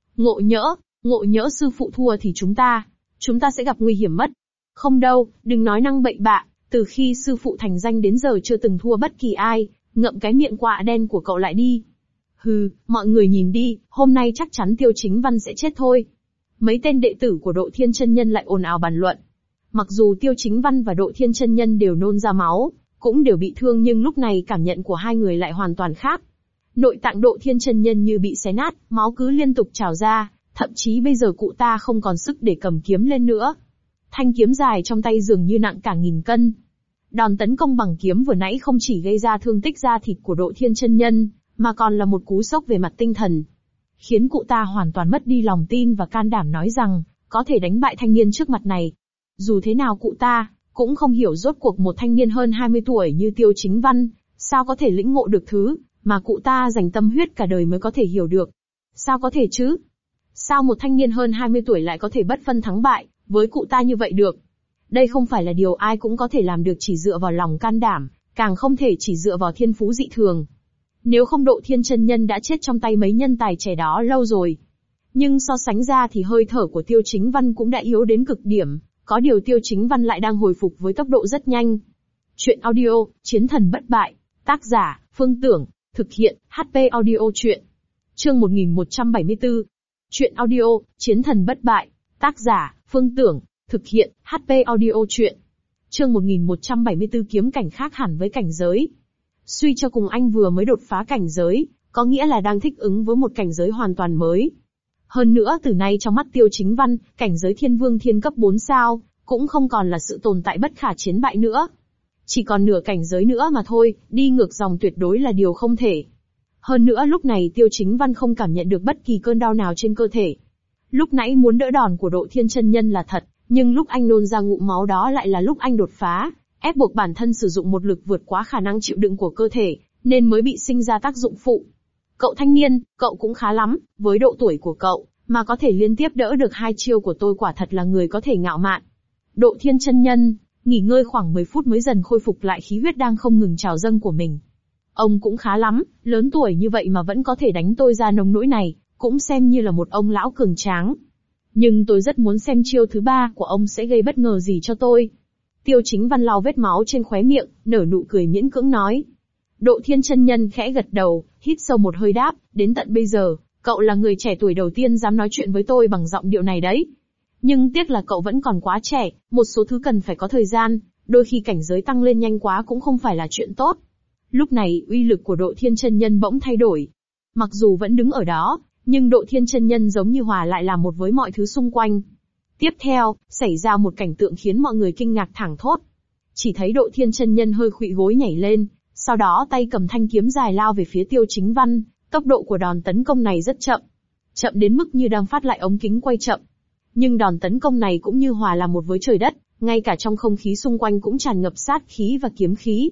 Ngộ nhỡ sư phụ thua thì chúng ta sẽ gặp nguy hiểm mất. Không đâu, đừng nói năng bậy bạ, từ khi sư phụ thành danh đến giờ chưa từng thua bất kỳ ai, ngậm cái miệng quạ đen của cậu lại đi. Hừ, mọi người nhìn đi, hôm nay chắc chắn Tiêu Chính Văn sẽ chết thôi. Mấy tên đệ tử của Độ Thiên Chân Nhân lại ồn ào bàn luận. Mặc dù Tiêu Chính Văn và Độ Thiên Chân Nhân đều nôn ra máu, cũng đều bị thương nhưng lúc này cảm nhận của hai người lại hoàn toàn khác. Nội tạng Độ Thiên Chân Nhân như bị xé nát, máu cứ liên tục trào ra, thậm chí bây giờ cụ ta không còn sức để cầm kiếm lên nữa. Thanh kiếm dài trong tay dường như nặng cả 1000 cân. Đòn tấn công bằng kiếm vừa nãy không chỉ gây ra thương tích da thịt của Độ Thiên Chân Nhân, mà còn là một cú sốc về mặt tinh thần. Khiến cụ ta hoàn toàn mất đi lòng tin và can đảm nói rằng, có thể đánh bại thanh niên trước mặt này. Dù thế nào cụ ta, cũng không hiểu rốt cuộc một thanh niên hơn 20 tuổi như Tiêu Chính Văn, sao có thể lĩnh ngộ được thứ, mà cụ ta dành tâm huyết cả đời mới có thể hiểu được. Sao có thể chứ? Sao một thanh niên hơn 20 tuổi lại có thể bất phân thắng bại, với cụ ta như vậy được? Đây không phải là điều ai cũng có thể làm được chỉ dựa vào lòng can đảm, càng không thể chỉ dựa vào thiên phú dị thường. Nếu không Độ Thiên Chân Nhân đã chết trong tay mấy nhân tài trẻ đó lâu rồi. Nhưng so sánh ra thì hơi thở của Tiêu Chính Văn cũng đã yếu đến cực điểm, có điều Tiêu Chính Văn lại đang hồi phục với tốc độ rất nhanh. Chuyện audio, Chiến Thần Bất Bại, tác giả, Phương Tưởng, thực hiện, HP Audio Chuyện. Chương 1174. Chuyện audio, Chiến Thần Bất Bại, tác giả, Phương Tưởng, thực hiện, HP Audio Chuyện. Chương 1174 kiếm cảnh khác hẳn với cảnh giới. Suy cho cùng anh vừa mới đột phá cảnh giới, có nghĩa là đang thích ứng với một cảnh giới hoàn toàn mới. Hơn nữa từ nay trong mắt Tiêu Chính Văn, cảnh giới Thiên Vương Thiên cấp 4 sao, cũng không còn là sự tồn tại bất khả chiến bại nữa. Chỉ còn nửa cảnh giới nữa mà thôi, đi ngược dòng tuyệt đối là điều không thể. Hơn nữa lúc này Tiêu Chính Văn không cảm nhận được bất kỳ cơn đau nào trên cơ thể. Lúc nãy muốn đỡ đòn của Độ Thiên Chân Nhân là thật, nhưng lúc anh nôn ra ngụm máu đó lại là lúc anh đột phá, ép buộc bản thân sử dụng một lực vượt quá khả năng chịu đựng của cơ thể, nên mới bị sinh ra tác dụng phụ. Cậu thanh niên, cậu cũng khá lắm, với độ tuổi của cậu, mà có thể liên tiếp đỡ được 2 chiêu của tôi quả thật là người có thể ngạo mạn. Độ Thiên Chân Nhân, nghỉ ngơi khoảng 10 phút mới dần khôi phục lại khí huyết đang không ngừng trào dâng của mình. Ông cũng khá lắm, lớn tuổi như vậy mà vẫn có thể đánh tôi ra nông nỗi này, cũng xem như là một ông lão cường tráng. Nhưng tôi rất muốn xem chiêu thứ 3 của ông sẽ gây bất ngờ gì cho tôi. Tiêu Chính Văn lau vết máu trên khóe miệng, nở nụ cười miễn cưỡng nói. Độ Thiên Chân Nhân khẽ gật đầu, hít sâu một hơi đáp, đến tận bây giờ, cậu là người trẻ tuổi đầu tiên dám nói chuyện với tôi bằng giọng điệu này đấy. Nhưng tiếc là cậu vẫn còn quá trẻ, một số thứ cần phải có thời gian, đôi khi cảnh giới tăng lên nhanh quá cũng không phải là chuyện tốt. Lúc này uy lực của Độ Thiên Chân Nhân bỗng thay đổi. Mặc dù vẫn đứng ở đó, nhưng Độ Thiên Chân Nhân giống như hòa lại làm một với mọi thứ xung quanh. Tiếp theo, xảy ra một cảnh tượng khiến mọi người kinh ngạc thảng thốt. Chỉ thấy Độ Thiên Chân Nhân hơi khuỵu gối nhảy lên, sau đó tay cầm thanh kiếm dài lao về phía Tiêu Chính Văn, tốc độ của đòn tấn công này rất chậm. Chậm đến mức như đang phát lại ống kính quay chậm. Nhưng đòn tấn công này cũng như hòa làm một với trời đất, ngay cả trong không khí xung quanh cũng tràn ngập sát khí và kiếm khí.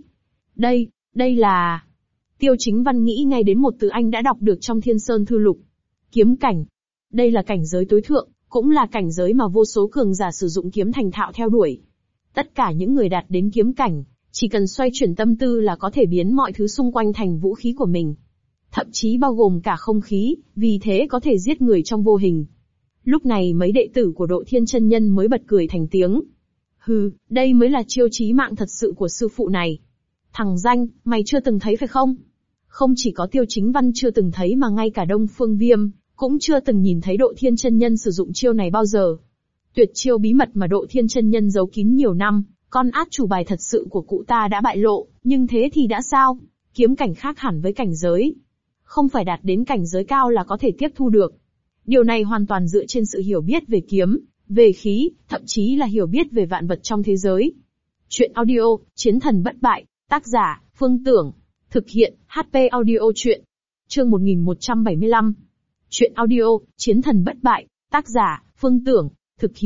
Đây là... Tiêu Chính Văn nghĩ ngay đến một từ anh đã đọc được trong Thiên Sơn Thư Lục. Kiếm cảnh. Đây là cảnh giới tối thượng, cũng là cảnh giới mà vô số cường giả sử dụng kiếm thành thạo theo đuổi. Tất cả những người đạt đến kiếm cảnh, chỉ cần xoay chuyển tâm tư là có thể biến mọi thứ xung quanh thành vũ khí của mình. Thậm chí bao gồm cả không khí, vì thế có thể giết người trong vô hình. Lúc này mấy đệ tử của Độ Thiên Chân Nhân mới bật cười thành tiếng. Hừ, đây mới là chiêu chí mạng thật sự của sư phụ này. Thằng danh, mày chưa từng thấy phải không? Không chỉ có Tiêu Chính Văn chưa từng thấy mà ngay cả Đông Phương Viêm, cũng chưa từng nhìn thấy Độ Thiên Chân Nhân sử dụng chiêu này bao giờ. Tuyệt chiêu bí mật mà Độ Thiên Chân Nhân giấu kín nhiều năm, con át chủ bài thật sự của cụ ta đã bại lộ, nhưng thế thì đã sao? Kiếm cảnh khác hẳn với cảnh giới. Không phải đạt đến cảnh giới cao là có thể tiếp thu được. Điều này hoàn toàn dựa trên sự hiểu biết về kiếm, về khí, thậm chí là hiểu biết về vạn vật trong thế giới. Chuyện audio, Chiến Thần Bất Bại, tác giả, Phương Tưởng, thực hiện, HP Audio Chuyện. Chương 1175. Chuyện audio, Chiến Thần Bất Bại, tác giả, Phương Tưởng, thực hiện,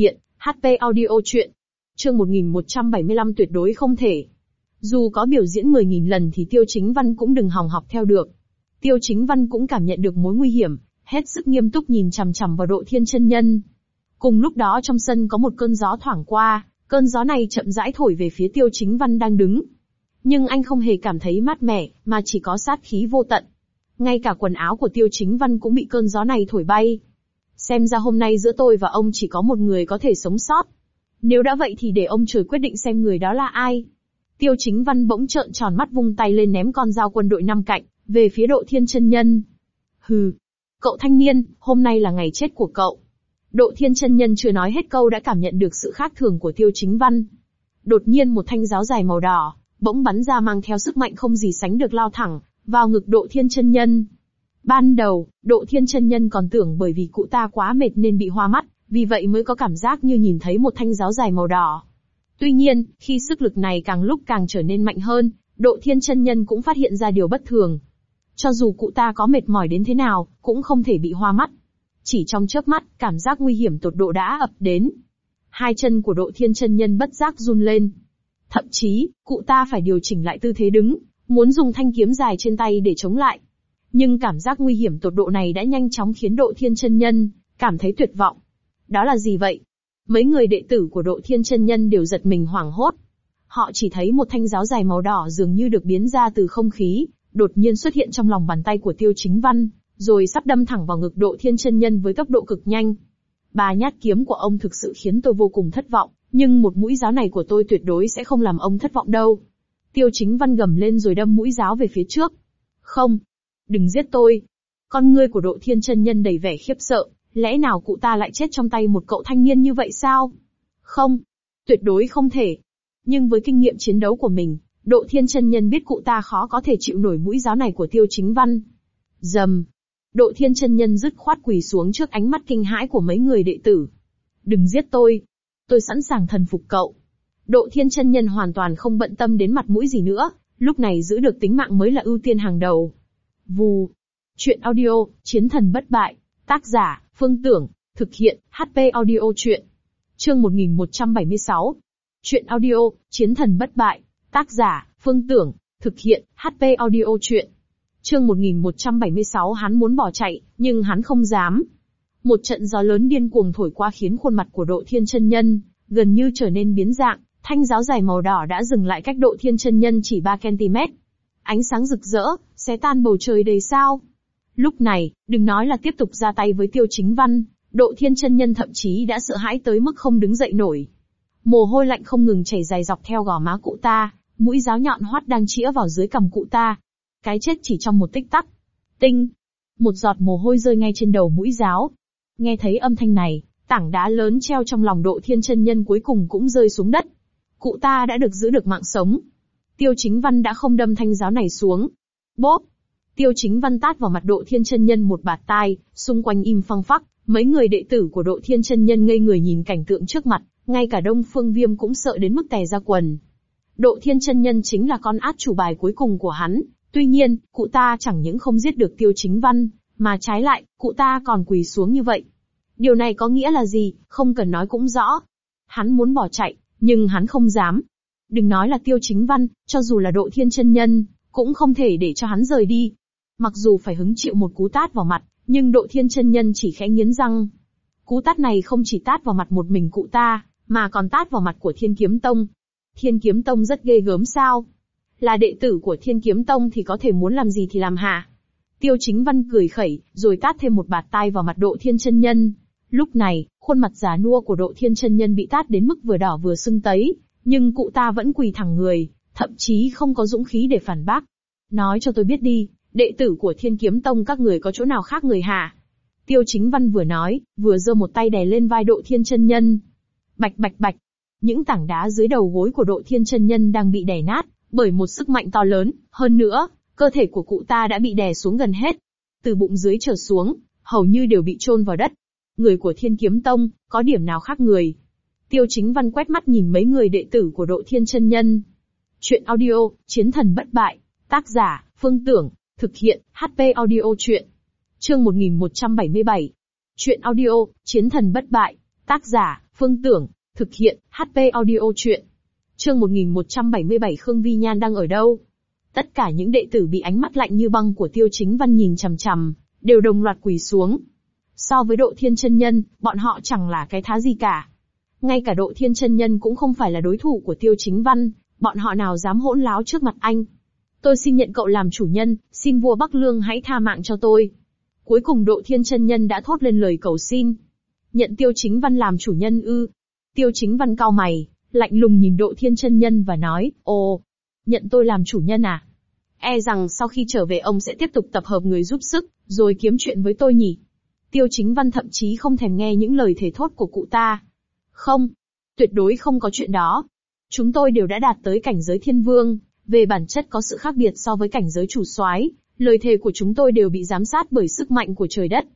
HP Audio truyện. Chương 1175 tuyệt đối không thể. Dù có biểu diễn 10.000 lần thì Tiêu Chính Văn cũng đừng hòng học theo được. Tiêu Chính Văn cũng cảm nhận được mối nguy hiểm, hết sức nghiêm túc nhìn chằm chằm vào Độ Thiên chân nhân. Cùng lúc đó trong sân có một cơn gió thoảng qua, cơn gió này chậm rãi thổi về phía Tiêu Chính Văn đang đứng. Nhưng anh không hề cảm thấy mát mẻ, mà chỉ có sát khí vô tận. Ngay cả quần áo của Tiêu Chính Văn cũng bị cơn gió này thổi bay. Xem ra hôm nay giữa tôi và ông chỉ có một người có thể sống sót. Nếu đã vậy thì để ông trời quyết định xem người đó là ai. Tiêu Chính Văn bỗng trợn tròn mắt vung tay lên ném con dao quân đội năm cạnh, về phía Độ Thiên chân nhân. Hừ, cậu thanh niên, hôm nay là ngày chết của cậu. Độ Thiên chân nhân chưa nói hết câu đã cảm nhận được sự khác thường của Tiêu Chính Văn. Đột nhiên một thanh giáo dài màu đỏ, bỗng bắn ra mang theo sức mạnh không gì sánh được lao thẳng vào ngực Độ Thiên chân nhân. Ban đầu, Độ Thiên chân nhân còn tưởng bởi vì cụ ta quá mệt nên bị hoa mắt, vì vậy mới có cảm giác như nhìn thấy một thanh giáo dài màu đỏ. Tuy nhiên, khi sức lực này càng lúc càng trở nên mạnh hơn, Độ Thiên chân nhân cũng phát hiện ra điều bất thường. Cho dù cụ ta có mệt mỏi đến thế nào, cũng không thể bị hoa mắt. Chỉ trong chớp mắt, cảm giác nguy hiểm tột độ đã ập đến. Hai chân của Độ Thiên chân nhân bất giác run lên. Thậm chí, cụ ta phải điều chỉnh lại tư thế đứng, muốn dùng thanh kiếm dài trên tay để chống lại. Nhưng cảm giác nguy hiểm tột độ này đã nhanh chóng khiến Độ Thiên chân nhân cảm thấy tuyệt vọng. Đó là gì vậy? Mấy người đệ tử của Độ Thiên chân nhân đều giật mình hoảng hốt. Họ chỉ thấy một thanh giáo dài màu đỏ dường như được biến ra từ không khí, đột nhiên xuất hiện trong lòng bàn tay của Tiêu Chính Văn, rồi sắp đâm thẳng vào ngực Độ Thiên chân nhân với tốc độ cực nhanh. Ba nhát kiếm của ông thực sự khiến tôi vô cùng thất vọng, nhưng một mũi giáo này của tôi tuyệt đối sẽ không làm ông thất vọng đâu. Tiêu Chính Văn gầm lên rồi đâm mũi giáo về phía trước. Không, đừng giết tôi. Con ngươi của Độ Thiên chân nhân đầy vẻ khiếp sợ, lẽ nào cụ ta lại chết trong tay một cậu thanh niên như vậy sao? Không, tuyệt đối không thể. Nhưng với kinh nghiệm chiến đấu của mình, Độ Thiên chân nhân biết cụ ta khó có thể chịu nổi mũi giáo này của Tiêu Chính Văn. Rầm, Độ Thiên chân nhân dứt khoát quỳ xuống trước ánh mắt kinh hãi của mấy người đệ tử. Đừng giết tôi sẵn sàng thần phục cậu. Độ Thiên chân nhân hoàn toàn không bận tâm đến mặt mũi gì nữa, lúc này giữ được tính mạng mới là ưu tiên hàng đầu. Vù. Chuyện audio, Chiến thần bất bại. Tác giả, Phương Tưởng. Thực hiện, HP Audio truyện. Chương 1176. Chuyện audio, Chiến thần bất bại. Tác giả, Phương Tưởng. Thực hiện, HP Audio truyện. Chương 1176 hắn muốn bỏ chạy, nhưng hắn không dám. Một trận gió lớn điên cuồng thổi qua khiến khuôn mặt của Độ Thiên chân nhân gần như trở nên biến dạng, thanh giáo dài màu đỏ đã dừng lại cách Độ Thiên chân nhân chỉ 3 cm. Ánh sáng rực rỡ, xé tan bầu trời đầy sao. Lúc này, đừng nói là tiếp tục ra tay với Tiêu Chính Văn, Độ Thiên chân nhân thậm chí đã sợ hãi tới mức không đứng dậy nổi. Mồ hôi lạnh không ngừng chảy dài dọc theo gò má cụ ta, mũi giáo nhọn hoắt đang chĩa vào dưới cằm cụ ta. Cái chết chỉ trong một tích tắc. Tinh! Một giọt mồ hôi rơi ngay trên đầu mũi giáo. Nghe thấy âm thanh này, tảng đá lớn treo trong lòng Độ Thiên chân nhân cuối cùng cũng rơi xuống đất. Cụ ta đã được giữ được mạng sống. Tiêu Chính Văn đã không đâm thanh giáo này xuống. Bốp! Tiêu Chính Văn tát vào mặt Độ Thiên chân nhân một bạt tai, xung quanh im phăng phắc, mấy người đệ tử của Độ Thiên chân nhân ngây người nhìn cảnh tượng trước mặt, ngay cả Đông Phương Viêm cũng sợ đến mức tè ra quần. Độ Thiên chân nhân chính là con át chủ bài cuối cùng của hắn, tuy nhiên, cụ ta chẳng những không giết được Tiêu Chính Văn, mà trái lại, cụ ta còn quỳ xuống như vậy. Điều này có nghĩa là gì, không cần nói cũng rõ. Hắn muốn bỏ chạy, nhưng hắn không dám. Đừng nói là Tiêu Chính Văn, cho dù là Độ Thiên chân nhân, cũng không thể để cho hắn rời đi. Mặc dù phải hứng chịu một cú tát vào mặt, nhưng Độ Thiên chân nhân chỉ khẽ nghiến răng. Cú tát này không chỉ tát vào mặt một mình cụ ta, mà còn tát vào mặt của Thiên Kiếm Tông. Thiên Kiếm Tông rất ghê gớm sao? Là đệ tử của Thiên Kiếm Tông thì có thể muốn làm gì thì làm hả? Tiêu Chính Văn cười khẩy, rồi tát thêm một bạt tai vào mặt Độ Thiên chân nhân. Lúc này, khuôn mặt già nua của Độ Thiên chân nhân bị tát đến mức vừa đỏ vừa sưng tấy, nhưng cụ ta vẫn quỳ thẳng người, thậm chí không có dũng khí để phản bác. Nói cho tôi biết đi, đệ tử của Thiên Kiếm Tông các người có chỗ nào khác người hả? Tiêu Chính Văn vừa nói, vừa giơ một tay đè lên vai Độ Thiên chân nhân. Bạch bạch bạch, những tảng đá dưới đầu gối của Độ Thiên chân nhân đang bị đè nát bởi một sức mạnh to lớn, hơn nữa, cơ thể của cụ ta đã bị đè xuống gần hết. Từ bụng dưới trở xuống, hầu như đều bị chôn vào đất. Người của Thiên Kiếm Tông, có điểm nào khác người? Tiêu Chính Văn quét mắt nhìn mấy người đệ tử của Độ Thiên chân nhân. Chuyện audio, Chiến thần bất bại. Tác giả, Phương Tưởng. Thực hiện, HP Audio truyện. Chương 1177. Chuyện audio, Chiến thần bất bại. Tác giả, Phương Tưởng. Thực hiện, HP audio truyện. Chương 1177 Khương Vi Nhan đang ở đâu? Tất cả những đệ tử bị ánh mắt lạnh như băng của Tiêu Chính Văn nhìn chằm chằm, đều đồng loạt quỳ xuống. So với Độ Thiên chân nhân, bọn họ chẳng là cái thá gì cả. Ngay cả Độ Thiên chân nhân cũng không phải là đối thủ của Tiêu Chính Văn, bọn họ nào dám hỗn láo trước mặt anh. Tôi xin nhận cậu làm chủ nhân, xin vua Bắc Lương hãy tha mạng cho tôi. Cuối cùng Độ Thiên chân nhân đã thốt lên lời cầu xin. Nhận Tiêu Chính Văn làm chủ nhân ư? Tiêu Chính Văn cau mày, lạnh lùng nhìn Độ Thiên chân nhân và nói, ồ, nhận tôi làm chủ nhân à? E rằng sau khi trở về ông sẽ tiếp tục tập hợp người giúp sức, rồi kiếm chuyện với tôi nhỉ? Tiêu Chính Văn thậm chí không thèm nghe những lời thề thốt của cụ ta. Không, tuyệt đối không có chuyện đó. Chúng tôi đều đã đạt tới cảnh giới thiên vương, về bản chất có sự khác biệt so với cảnh giới chủ soái, lời thề của chúng tôi đều bị giám sát bởi sức mạnh của trời đất.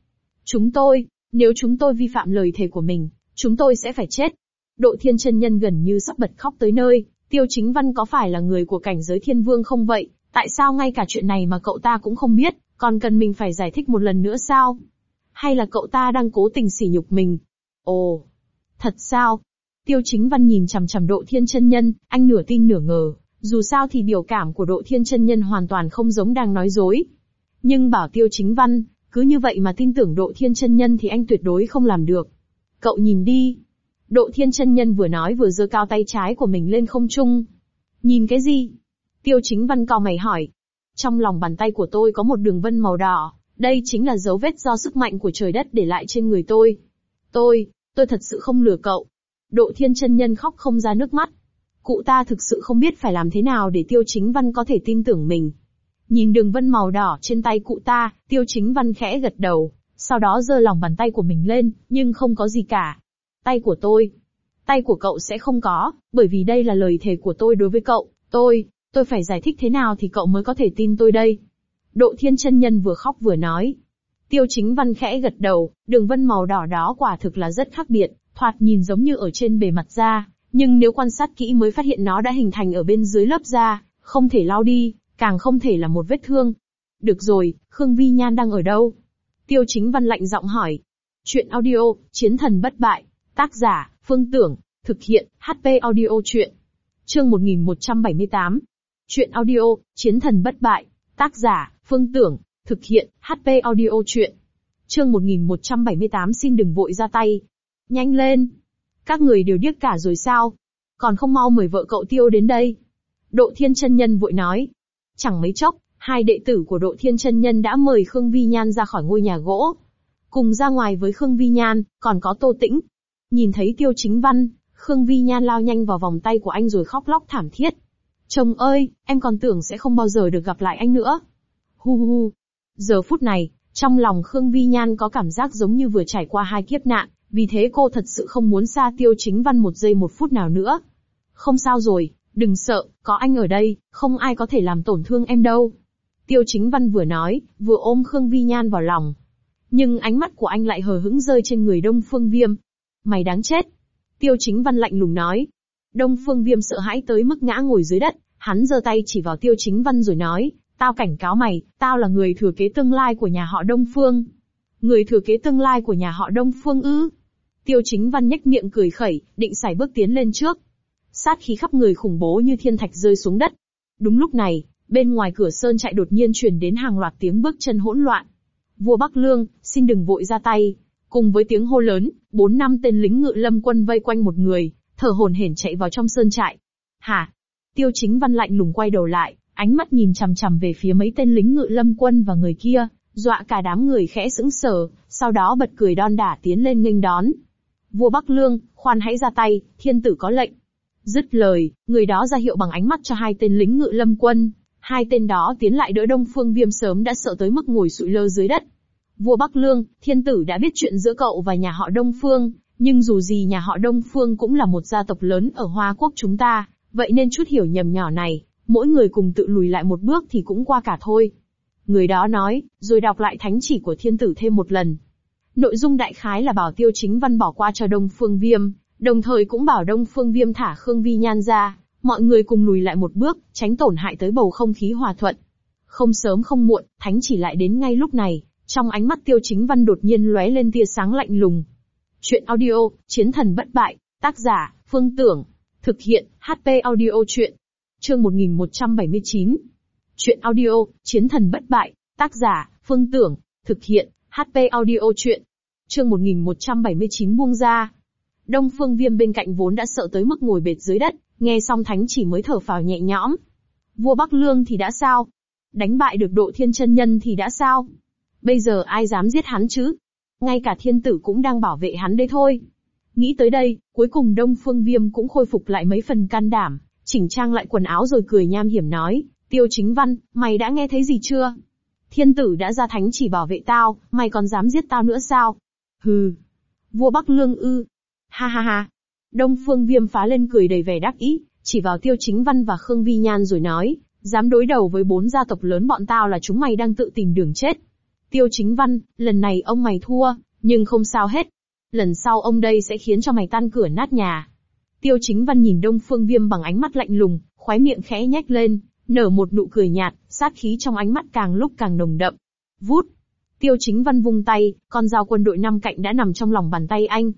Nếu chúng tôi vi phạm lời thề của mình, chúng tôi sẽ phải chết. Độ Thiên chân nhân gần như sắp bật khóc tới nơi, Tiêu Chính Văn có phải là người của cảnh giới thiên vương không vậy? Tại sao ngay cả chuyện này mà cậu ta cũng không biết, còn cần mình phải giải thích một lần nữa sao? Hay là cậu ta đang cố tình sỉ nhục mình? Ồ, thật sao? Tiêu Chính Văn nhìn chằm chằm Độ Thiên chân nhân, anh nửa tin nửa ngờ, dù sao thì biểu cảm của Độ Thiên chân nhân hoàn toàn không giống đang nói dối. Nhưng bảo Tiêu Chính Văn, cứ như vậy mà tin tưởng Độ Thiên chân nhân thì anh tuyệt đối không làm được. Cậu nhìn đi. Độ Thiên chân nhân vừa nói vừa giơ cao tay trái của mình lên không trung. Nhìn cái gì? Tiêu Chính Văn cau mày hỏi. Trong lòng bàn tay của tôi có một đường vân màu đỏ, đây chính là dấu vết do sức mạnh của trời đất để lại trên người tôi. Tôi thật sự không lừa cậu. Độ Thiên chân nhân khóc không ra nước mắt. Cụ ta thực sự không biết phải làm thế nào để Tiêu Chính Văn có thể tin tưởng mình. Nhìn đường vân màu đỏ trên tay cụ ta, Tiêu Chính Văn khẽ gật đầu, sau đó giơ lòng bàn tay của mình lên, nhưng không có gì cả. Tay của tôi. Tay của cậu sẽ không có, bởi vì đây là lời thề của tôi đối với cậu. Tôi phải giải thích thế nào thì cậu mới có thể tin tôi đây? Độ Thiên chân nhân vừa khóc vừa nói. Tiêu Chính Văn khẽ gật đầu, đường vân màu đỏ đó quả thực là rất khác biệt, thoạt nhìn giống như ở trên bề mặt da, nhưng nếu quan sát kỹ mới phát hiện nó đã hình thành ở bên dưới lớp da, không thể lau đi, càng không thể là một vết thương. Được rồi, Khương Vi Nhan đang ở đâu? Tiêu Chính Văn lạnh giọng hỏi. Chuyện audio, Chiến thần bất bại. Tác giả, Phương Tưởng. Thực hiện, HP audio truyện. Chương 1178. Chuyện audio, Chiến thần bất bại. Tác giả, Phương Tưởng. Thực hiện, HP audio truyện. Chương 1178 xin đừng vội ra tay. Nhanh lên. Các người đều điếc cả rồi sao? Còn không mau mời vợ cậu Tiêu đến đây. Độ Thiên chân nhân vội nói. Chẳng mấy chốc, hai đệ tử của Độ Thiên chân nhân đã mời Khương Vi Nhan ra khỏi ngôi nhà gỗ. Cùng ra ngoài với Khương Vi Nhan, còn có Tô Tĩnh. Nhìn thấy Tiêu Chính Văn, Khương Vi Nhan lao nhanh vào vòng tay của anh rồi khóc lóc thảm thiết. Chồng ơi, em còn tưởng sẽ không bao giờ được gặp lại anh nữa. Hu hu hu. Giờ phút này, trong lòng Khương Vi Nhan có cảm giác giống như vừa trải qua hai kiếp nạn, vì thế cô thật sự không muốn xa Tiêu Chính Văn một giây một phút nào nữa. Không sao rồi, đừng sợ, có anh ở đây, không ai có thể làm tổn thương em đâu. Tiêu Chính Văn vừa nói, vừa ôm Khương Vi Nhan vào lòng. Nhưng ánh mắt của anh lại hờ hững rơi trên người Đông Phương Viêm. Mày đáng chết. Tiêu Chính Văn lạnh lùng nói. Đông Phương Viêm sợ hãi tới mức ngã ngồi dưới đất, hắn giơ tay chỉ vào Tiêu Chính Văn rồi nói, tao cảnh cáo mày, tao là người thừa kế tương lai của nhà họ Đông Phương. Người thừa kế tương lai của nhà họ Đông Phương ư? Tiêu Chính Văn nhếch miệng cười khẩy, định sải bước tiến lên trước. Sát khí khắp người khủng bố như thiên thạch rơi xuống đất. Đúng lúc này, bên ngoài cửa sơn trại đột nhiên truyền đến hàng loạt tiếng bước chân hỗn loạn. Vua Bắc Lương, xin đừng vội ra tay. Cùng với tiếng hô lớn, 4-5 tên lính ngự lâm quân vây quanh một người, thở hổn hển chạy vào trong sơn trại. Hả? Tiêu Chính Văn lạnh lùng quay đầu lại, ánh mắt nhìn chằm chằm về phía mấy tên lính ngự lâm quân và người kia, dọa cả đám người khẽ sững sờ, sau đó bật cười đon đả tiến lên nghênh đón. Vua Bắc Lương, khoan hãy ra tay, thiên tử có lệnh. Dứt lời, người đó ra hiệu bằng ánh mắt cho hai tên lính ngự lâm quân. Hai tên đó tiến lại đỡ Đông Phương Viêm sớm đã sợ tới mức ngồi sụi lơ dưới đất. Vua Bắc Lương, thiên tử đã biết chuyện giữa cậu và nhà họ Đông Phương, nhưng dù gì nhà họ Đông Phương cũng là một gia tộc lớn ở Hoa Quốc chúng ta, vậy nên chút hiểu nhầm nhỏ này, mỗi người cùng tự lùi lại một bước thì cũng qua cả thôi. Người đó nói, rồi đọc lại thánh chỉ của thiên tử thêm một lần. Nội dung đại khái là bảo Tiêu Chính Văn bỏ qua cho Đông Phương Viêm, đồng thời cũng bảo Đông Phương Viêm thả Khương Vi Nhan ra, mọi người cùng lùi lại một bước, tránh tổn hại tới bầu không khí hòa thuận. Không sớm không muộn, thánh chỉ lại đến ngay lúc này, trong ánh mắt Tiêu Chính Văn đột nhiên lóe lên tia sáng lạnh lùng. Chuyện audio, Chiến thần bất bại. Tác giả, Phương Tưởng. Thực hiện, HP Audio Chuyện. Chương 1179. Chuyện audio, Chiến thần bất bại. Tác giả, Phương Tưởng. Thực hiện, HP Audio Chuyện. Chương 1179 buông ra. Đông Phương Viêm bên cạnh vốn đã sợ tới mức ngồi bệt dưới đất, nghe xong thánh chỉ mới thở phào nhẹ nhõm. Vua Bắc Lương thì đã sao? Đánh bại được Độ Thiên chân nhân thì đã sao? Bây giờ ai dám giết hắn chứ? Ngay cả thiên tử cũng đang bảo vệ hắn đây thôi. Nghĩ tới đây, cuối cùng Đông Phương Viêm cũng khôi phục lại mấy phần can đảm, chỉnh trang lại quần áo rồi cười nham hiểm nói, Tiêu Chính Văn, mày đã nghe thấy gì chưa? Thiên tử đã ra thánh chỉ bảo vệ tao, mày còn dám giết tao nữa sao? Hừ. Vua Bắc Lương ư? Ha ha ha. Đông Phương Viêm phá lên cười đầy vẻ đắc ý, chỉ vào Tiêu Chính Văn và Khương Vi Nhan rồi nói, dám đối đầu với 4 gia tộc lớn bọn tao là chúng mày đang tự tìm đường chết. Tiêu Chính Văn, lần này ông mày thua, nhưng không sao hết. Lần sau ông đây sẽ khiến cho mày tan cửa nát nhà. Tiêu Chính Văn nhìn Đông Phương Viêm bằng ánh mắt lạnh lùng, khóe miệng khẽ nhếch lên, nở một nụ cười nhạt, sát khí trong ánh mắt càng lúc càng nồng đậm. Vút. Tiêu Chính Văn vung tay, con dao quân đội 5 cạnh đã nằm trong lòng bàn tay anh.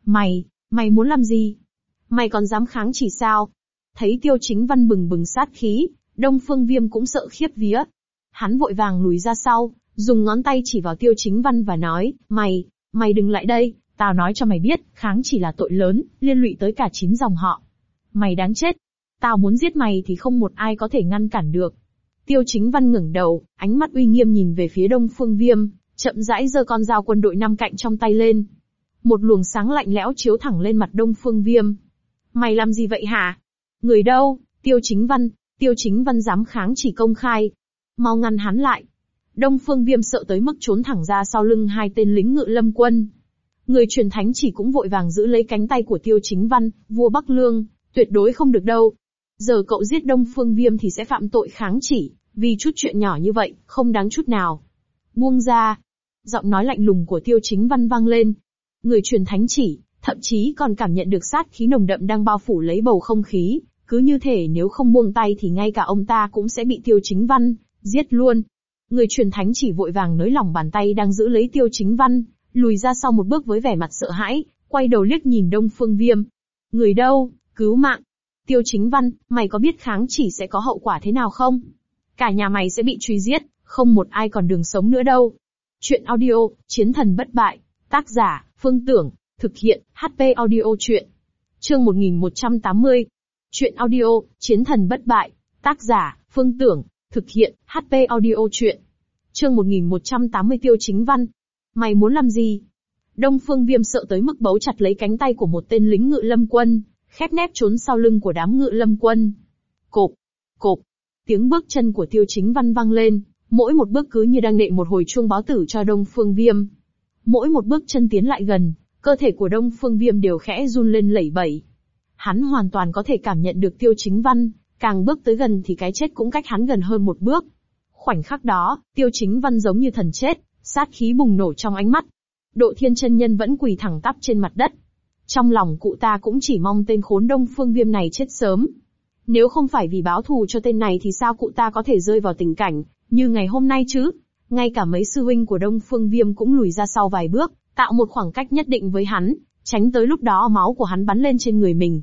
Mày muốn làm gì? Mày còn dám kháng chỉ sao? Thấy Tiêu Chính Văn bừng bừng sát khí, Đông Phương Viêm cũng sợ khiếp vía. Hắn vội vàng lùi ra sau, dùng ngón tay chỉ vào Tiêu Chính Văn và nói, mày đừng lại đây, tao nói cho mày biết, kháng chỉ là tội lớn, liên lụy tới cả 9 dòng họ. Mày đáng chết. Tao muốn giết mày thì không một ai có thể ngăn cản được. Tiêu Chính Văn ngẩng đầu, ánh mắt uy nghiêm nhìn về phía Đông Phương Viêm, chậm rãi giơ con dao quân đội 5 cạnh trong tay lên. Một luồng sáng lạnh lẽo chiếu thẳng lên mặt Đông Phương Viêm. Mày làm gì vậy hả? Người đâu? Tiêu Chính Văn dám kháng chỉ công khai. Mau ngăn hắn lại. Đông Phương Viêm sợ tới mức trốn thẳng ra sau lưng 2 tên lính ngự lâm quân. Người truyền thánh chỉ cũng vội vàng giữ lấy cánh tay của Tiêu Chính Văn, vua Bắc Lương, tuyệt đối không được đâu. Giờ cậu giết Đông Phương Viêm thì sẽ phạm tội kháng chỉ, vì chút chuyện nhỏ như vậy, không đáng chút nào. Buông ra. Giọng nói lạnh lùng của Tiêu Chính Văn vang lên. Người truyền thánh chỉ, thậm chí còn cảm nhận được sát khí nồng đậm đang bao phủ lấy bầu không khí, cứ như thể nếu không buông tay thì ngay cả ông ta cũng sẽ bị Tiêu Chính Văn giết luôn. Người truyền thánh chỉ vội vàng nới lỏng bàn tay đang giữ lấy Tiêu Chính Văn, lùi ra sau một bước với vẻ mặt sợ hãi, quay đầu liếc nhìn Đông Phương Viêm. Người đâu, cứu mạng. Tiêu Chính Văn, mày có biết kháng chỉ sẽ có hậu quả thế nào không? Cả nhà mày sẽ bị truy giết, không một ai còn đường sống nữa đâu. Chuyện audio, Chiến thần bất bại. Tác giả, Phương Tưởng. Thực hiện, HP Audio Chuyện. Chương 1180. Chuyện audio, Chiến thần bất bại. Tác giả, Phương Tưởng. Thực hiện, HP Audio Chuyện. Chương 1180 Tiêu Chính Văn. Mày muốn làm gì? Đông Phương Viêm sợ tới mức bấu chặt lấy cánh tay của một tên lính ngự lâm quân, khép nép trốn sau lưng của đám ngự lâm quân. Cộp, cộp. Tiếng bước chân của Tiêu Chính Văn vang lên, mỗi một bước cứ như đang nện một hồi chuông báo tử cho Đông Phương Viêm. Mỗi một bước chân tiến lại gần, cơ thể của Đông Phương Viêm đều khẽ run lên lẩy bẩy. Hắn hoàn toàn có thể cảm nhận được Tiêu Chính Văn, càng bước tới gần thì cái chết cũng cách hắn gần hơn một bước. Khoảnh khắc đó, Tiêu Chính Văn giống như thần chết, sát khí bùng nổ trong ánh mắt. Độ Thiên chân nhân vẫn quỳ thẳng tắp trên mặt đất. Trong lòng cụ ta cũng chỉ mong tên khốn Đông Phương Viêm này chết sớm. Nếu không phải vì báo thù cho tên này thì sao cụ ta có thể rơi vào tình cảnh như ngày hôm nay chứ? Ngay cả mấy sư huynh của Đông Phương Viêm cũng lùi ra sau vài bước, tạo một khoảng cách nhất định với hắn, tránh tới lúc đó máu của hắn bắn lên trên người mình.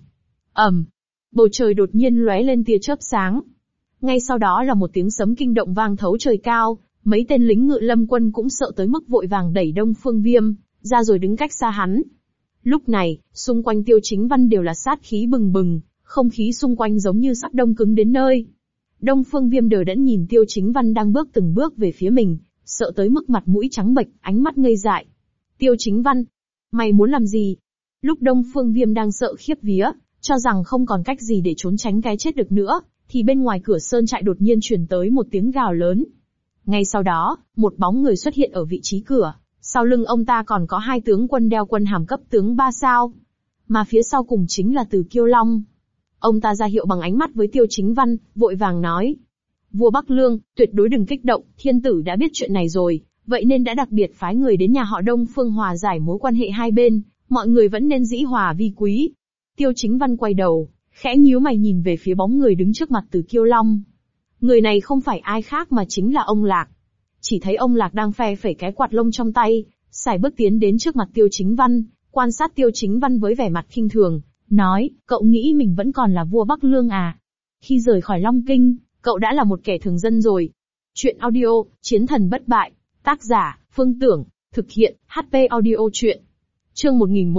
Bầu trời đột nhiên lóe lên tia chớp sáng. Ngay sau đó là một tiếng sấm kinh động vang thấu trời cao, mấy tên lính ngự lâm quân cũng sợ tới mức vội vàng đẩy Đông Phương Viêm ra rồi đứng cách xa hắn. Lúc này, xung quanh Tiêu Chính Văn đều là sát khí bừng bừng, không khí xung quanh giống như sắp đông cứng đến nơi. Đông Phương Viêm đờ đẫn nhìn Tiêu Chính Văn đang bước từng bước về phía mình, sợ tới mức mặt mũi trắng bệch, ánh mắt ngây dại. Tiêu Chính Văn, mày muốn làm gì? Lúc Đông Phương Viêm đang sợ khiếp vía, cho rằng không còn cách gì để trốn tránh cái chết được nữa, thì bên ngoài cửa sơn trại đột nhiên truyền tới một tiếng gào lớn. Ngay sau đó, một bóng người xuất hiện ở vị trí cửa, sau lưng ông ta còn có 2 tướng quân đeo quân hàm cấp tướng 3 sao. Mà phía sau cùng chính là Từ Kiêu Long. Ông ta ra hiệu bằng ánh mắt với Tiêu Chính Văn, vội vàng nói. Vua Bắc Lương, tuyệt đối đừng kích động, thiên tử đã biết chuyện này rồi, vậy nên đã đặc biệt phái người đến nhà họ Đông Phương hòa giải mối quan hệ hai bên, mọi người vẫn nên dĩ hòa vi quý. Tiêu Chính Văn quay đầu, khẽ nhíu mày nhìn về phía bóng người đứng trước mặt Từ Kiêu Long. Người này không phải ai khác mà chính là ông Lạc. Chỉ thấy ông Lạc đang phe phẩy cái quạt lông trong tay, sải bước tiến đến trước mặt Tiêu Chính Văn, quan sát Tiêu Chính Văn với vẻ mặt khinh thường, nói, cậu nghĩ mình vẫn còn là vua Bắc Lương à? Khi rời khỏi Long Kinh, cậu đã là một kẻ thường dân rồi. Chuyện audio, Chiến thần bất bại, tác giả, Phương Tưởng, thực hiện, HP Audio Chuyện. Chương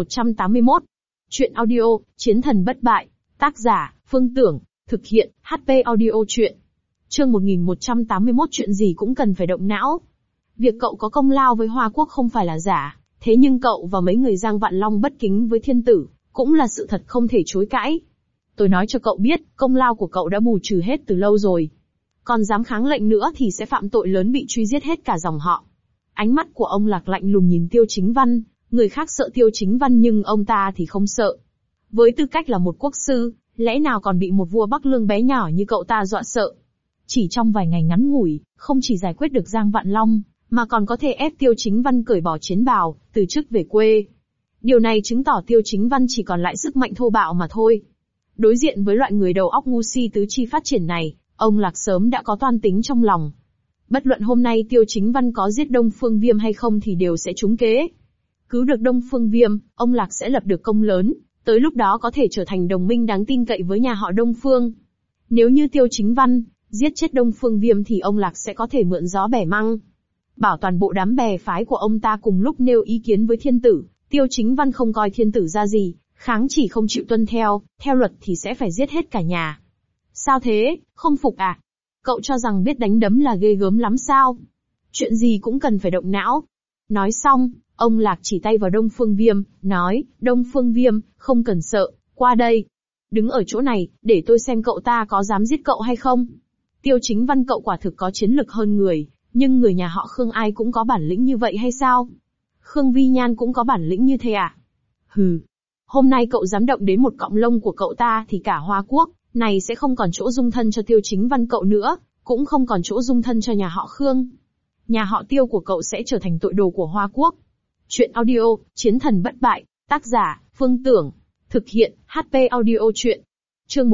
1181. Chuyện audio, Chiến thần bất bại, tác giả, Phương Tưởng, thực hiện, HP Audio Chuyện. Chương 1181. Chuyện gì cũng cần phải động não. Việc cậu có công lao với Hoa Quốc không phải là giả, thế nhưng cậu và mấy người Giang Vạn Long bất kính với thiên tử, cũng là sự thật không thể chối cãi. Tôi nói cho cậu biết, công lao của cậu đã bù trừ hết từ lâu rồi. Còn dám kháng lệnh nữa thì sẽ phạm tội lớn, bị truy giết hết cả dòng họ. Ánh mắt của ông Lạc lạnh lùng nhìn Tiêu Chính Văn, người khác sợ Tiêu Chính Văn nhưng ông ta thì không sợ. Với tư cách là một quốc sư, lẽ nào còn bị một vua Bắc Lương bé nhỏ như cậu ta dọa sợ. Chỉ trong vài ngày ngắn ngủi, không chỉ giải quyết được Giang Vạn Long, mà còn có thể ép Tiêu Chính Văn cởi bỏ chiến bào, từ chức về quê. Điều này chứng tỏ Tiêu Chính Văn chỉ còn lại sức mạnh thô bạo mà thôi. Đối diện với loại người đầu óc ngu si tứ chi phát triển này, ông Lạc sớm đã có toan tính trong lòng. Bất luận hôm nay Tiêu Chính Văn có giết Đông Phương Viêm hay không thì đều sẽ trúng kế. Cứu được Đông Phương Viêm, ông Lạc sẽ lập được công lớn, tới lúc đó có thể trở thành đồng minh đáng tin cậy với nhà họ Đông Phương. Nếu như Tiêu Chính Văn giết chết Đông Phương Viêm thì ông Lạc sẽ có thể mượn gió bẻ măng, bảo toàn bộ đám bè phái của ông ta cùng lúc nêu ý kiến với thiên tử. Tiêu Chính Văn không coi thiên tử ra gì, kháng chỉ không chịu tuân theo luật thì sẽ phải giết hết cả nhà. Sao thế, không phục à? Cậu cho rằng biết đánh đấm là ghê gớm lắm sao? Chuyện gì cũng cần phải động não. Nói xong, ông Lạc chỉ tay vào Đông Phương Viêm, nói, Đông Phương Viêm, không cần sợ, qua đây. Đứng ở chỗ này, để tôi xem cậu ta có dám giết cậu hay không. Tiêu Chính Văn cậu quả thực có chiến lực hơn người, nhưng người nhà họ Khương ai cũng có bản lĩnh như vậy hay sao? Khương Vi Nhan cũng có bản lĩnh như thế à? Hừ. Hôm nay cậu dám động đến một cọng lông của cậu ta thì cả Hoa Quốc này sẽ không còn chỗ dung thân cho Tiêu Chính Văn cậu nữa, cũng không còn chỗ dung thân cho nhà họ Khương. Nhà họ Tiêu của cậu sẽ trở thành tội đồ của Hoa Quốc. Chuyện audio, Chiến thần bất bại, tác giả, Phương Tưởng, thực hiện, HP Audio Chuyện. Chương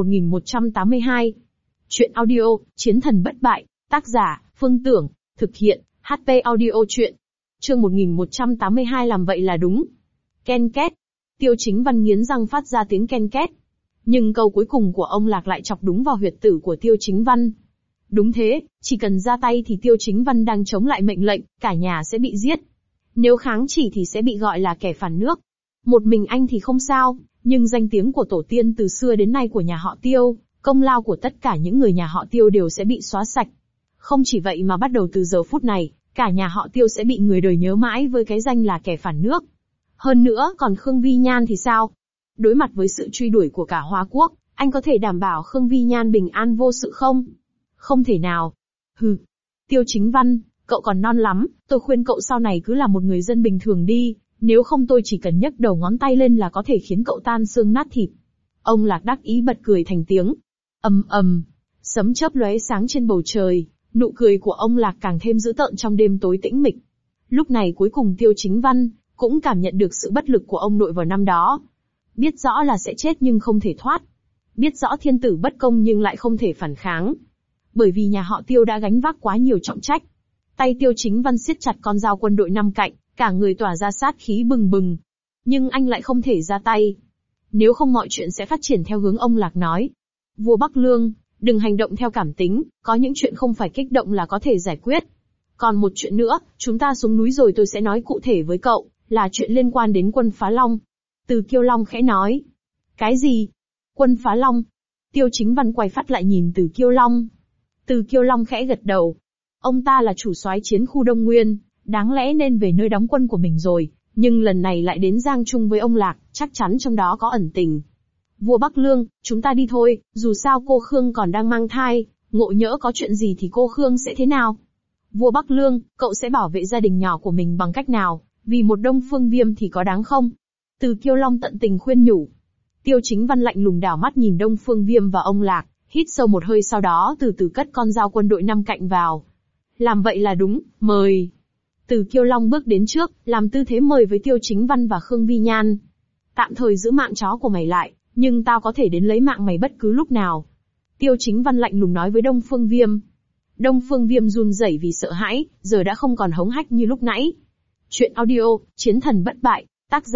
1182. Chuyện audio, Chiến thần bất bại, tác giả, Phương Tưởng, thực hiện, HP Audio Chuyện. Chương 1182. Làm vậy là đúng. Ken két. Tiêu Chính Văn nghiến răng phát ra tiếng ken két. Nhưng câu cuối cùng của ông Lạc lại chọc đúng vào huyệt tử của Tiêu Chính Văn. Đúng thế, chỉ cần ra tay thì Tiêu Chính Văn đang chống lại mệnh lệnh, cả nhà sẽ bị giết. Nếu kháng chỉ thì sẽ bị gọi là kẻ phản nước. Một mình anh thì không sao, nhưng danh tiếng của tổ tiên từ xưa đến nay của nhà họ Tiêu, công lao của tất cả những người nhà họ Tiêu đều sẽ bị xóa sạch. Không chỉ vậy mà bắt đầu từ giờ phút này, cả nhà họ Tiêu sẽ bị người đời nhớ mãi với cái danh là kẻ phản nước. Hơn nữa, còn Khương Vi Nhan thì sao? Đối mặt với sự truy đuổi của cả Hoa Quốc, anh có thể đảm bảo Khương Vi Nhan bình an vô sự không? Không thể nào. Hừ. Tiêu Chính Văn, cậu còn non lắm, tôi khuyên cậu sau này cứ là một người dân bình thường đi, nếu không tôi chỉ cần nhấc đầu ngón tay lên là có thể khiến cậu tan xương nát thịt. Ông Lạc đắc ý bật cười thành tiếng. Ầm ầm, sấm chớp lóe sáng trên bầu trời, nụ cười của ông Lạc càng thêm dữ tợn trong đêm tối tĩnh mịch. Lúc này cuối cùng Tiêu Chính Văn cũng cảm nhận được sự bất lực của ông nội vào năm đó. Biết rõ là sẽ chết nhưng không thể thoát. Biết rõ thiên tử bất công nhưng lại không thể phản kháng. Bởi vì nhà họ Tiêu đã gánh vác quá nhiều trọng trách. Tay Tiêu Chính Văn siết chặt con dao quân đội năm cạnh, cả người tỏa ra sát khí bừng bừng. Nhưng anh lại không thể ra tay. Nếu không mọi chuyện sẽ phát triển theo hướng ông Lạc nói. Vua Bắc Lương, đừng hành động theo cảm tính, có những chuyện không phải kích động là có thể giải quyết. Còn một chuyện nữa, chúng ta xuống núi rồi tôi sẽ nói cụ thể với cậu, là chuyện liên quan đến quân Phá Long. Từ Kiêu Long khẽ nói. Cái gì? Quân Phá Long? Tiêu Chính Văn quay phát lại nhìn Từ Kiêu Long. Từ Kiêu Long khẽ gật đầu. Ông ta là chủ soái chiến khu Đông Nguyên, đáng lẽ nên về nơi đóng quân của mình rồi, nhưng lần này lại đến Giang Trung với ông Lạc, chắc chắn trong đó có ẩn tình. Vua Bắc Lương, chúng ta đi thôi, dù sao cô Khương còn đang mang thai, ngộ nhỡ có chuyện gì thì cô Khương sẽ thế nào? Vua Bắc Lương, cậu sẽ bảo vệ gia đình nhỏ của mình bằng cách nào, vì một Đông Phương Viêm thì có đáng không? Từ Kiêu Long tận tình khuyên nhủ. Tiêu Chính Văn lạnh lùng đảo mắt nhìn Đông Phương Viêm và ông Lạc, hít sâu một hơi sau đó từ từ cất con dao quân đội năm cạnh vào. Làm vậy là đúng, mời. Từ Kiêu Long bước đến trước, làm tư thế mời với Tiêu Chính Văn và Khương Vi Nhan. Tạm thời giữ mạng chó của mày lại, nhưng tao có thể đến lấy mạng mày bất cứ lúc nào. Tiêu Chính Văn lạnh lùng nói với Đông Phương Viêm. Đông Phương Viêm run rẩy vì sợ hãi, giờ đã không còn hống hách như lúc nãy. Chuyện audio, Chiến thần bất bại, tác giả,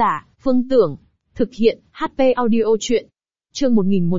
Phương Tưởng. Thực hiện, HP Audio truyện. Chương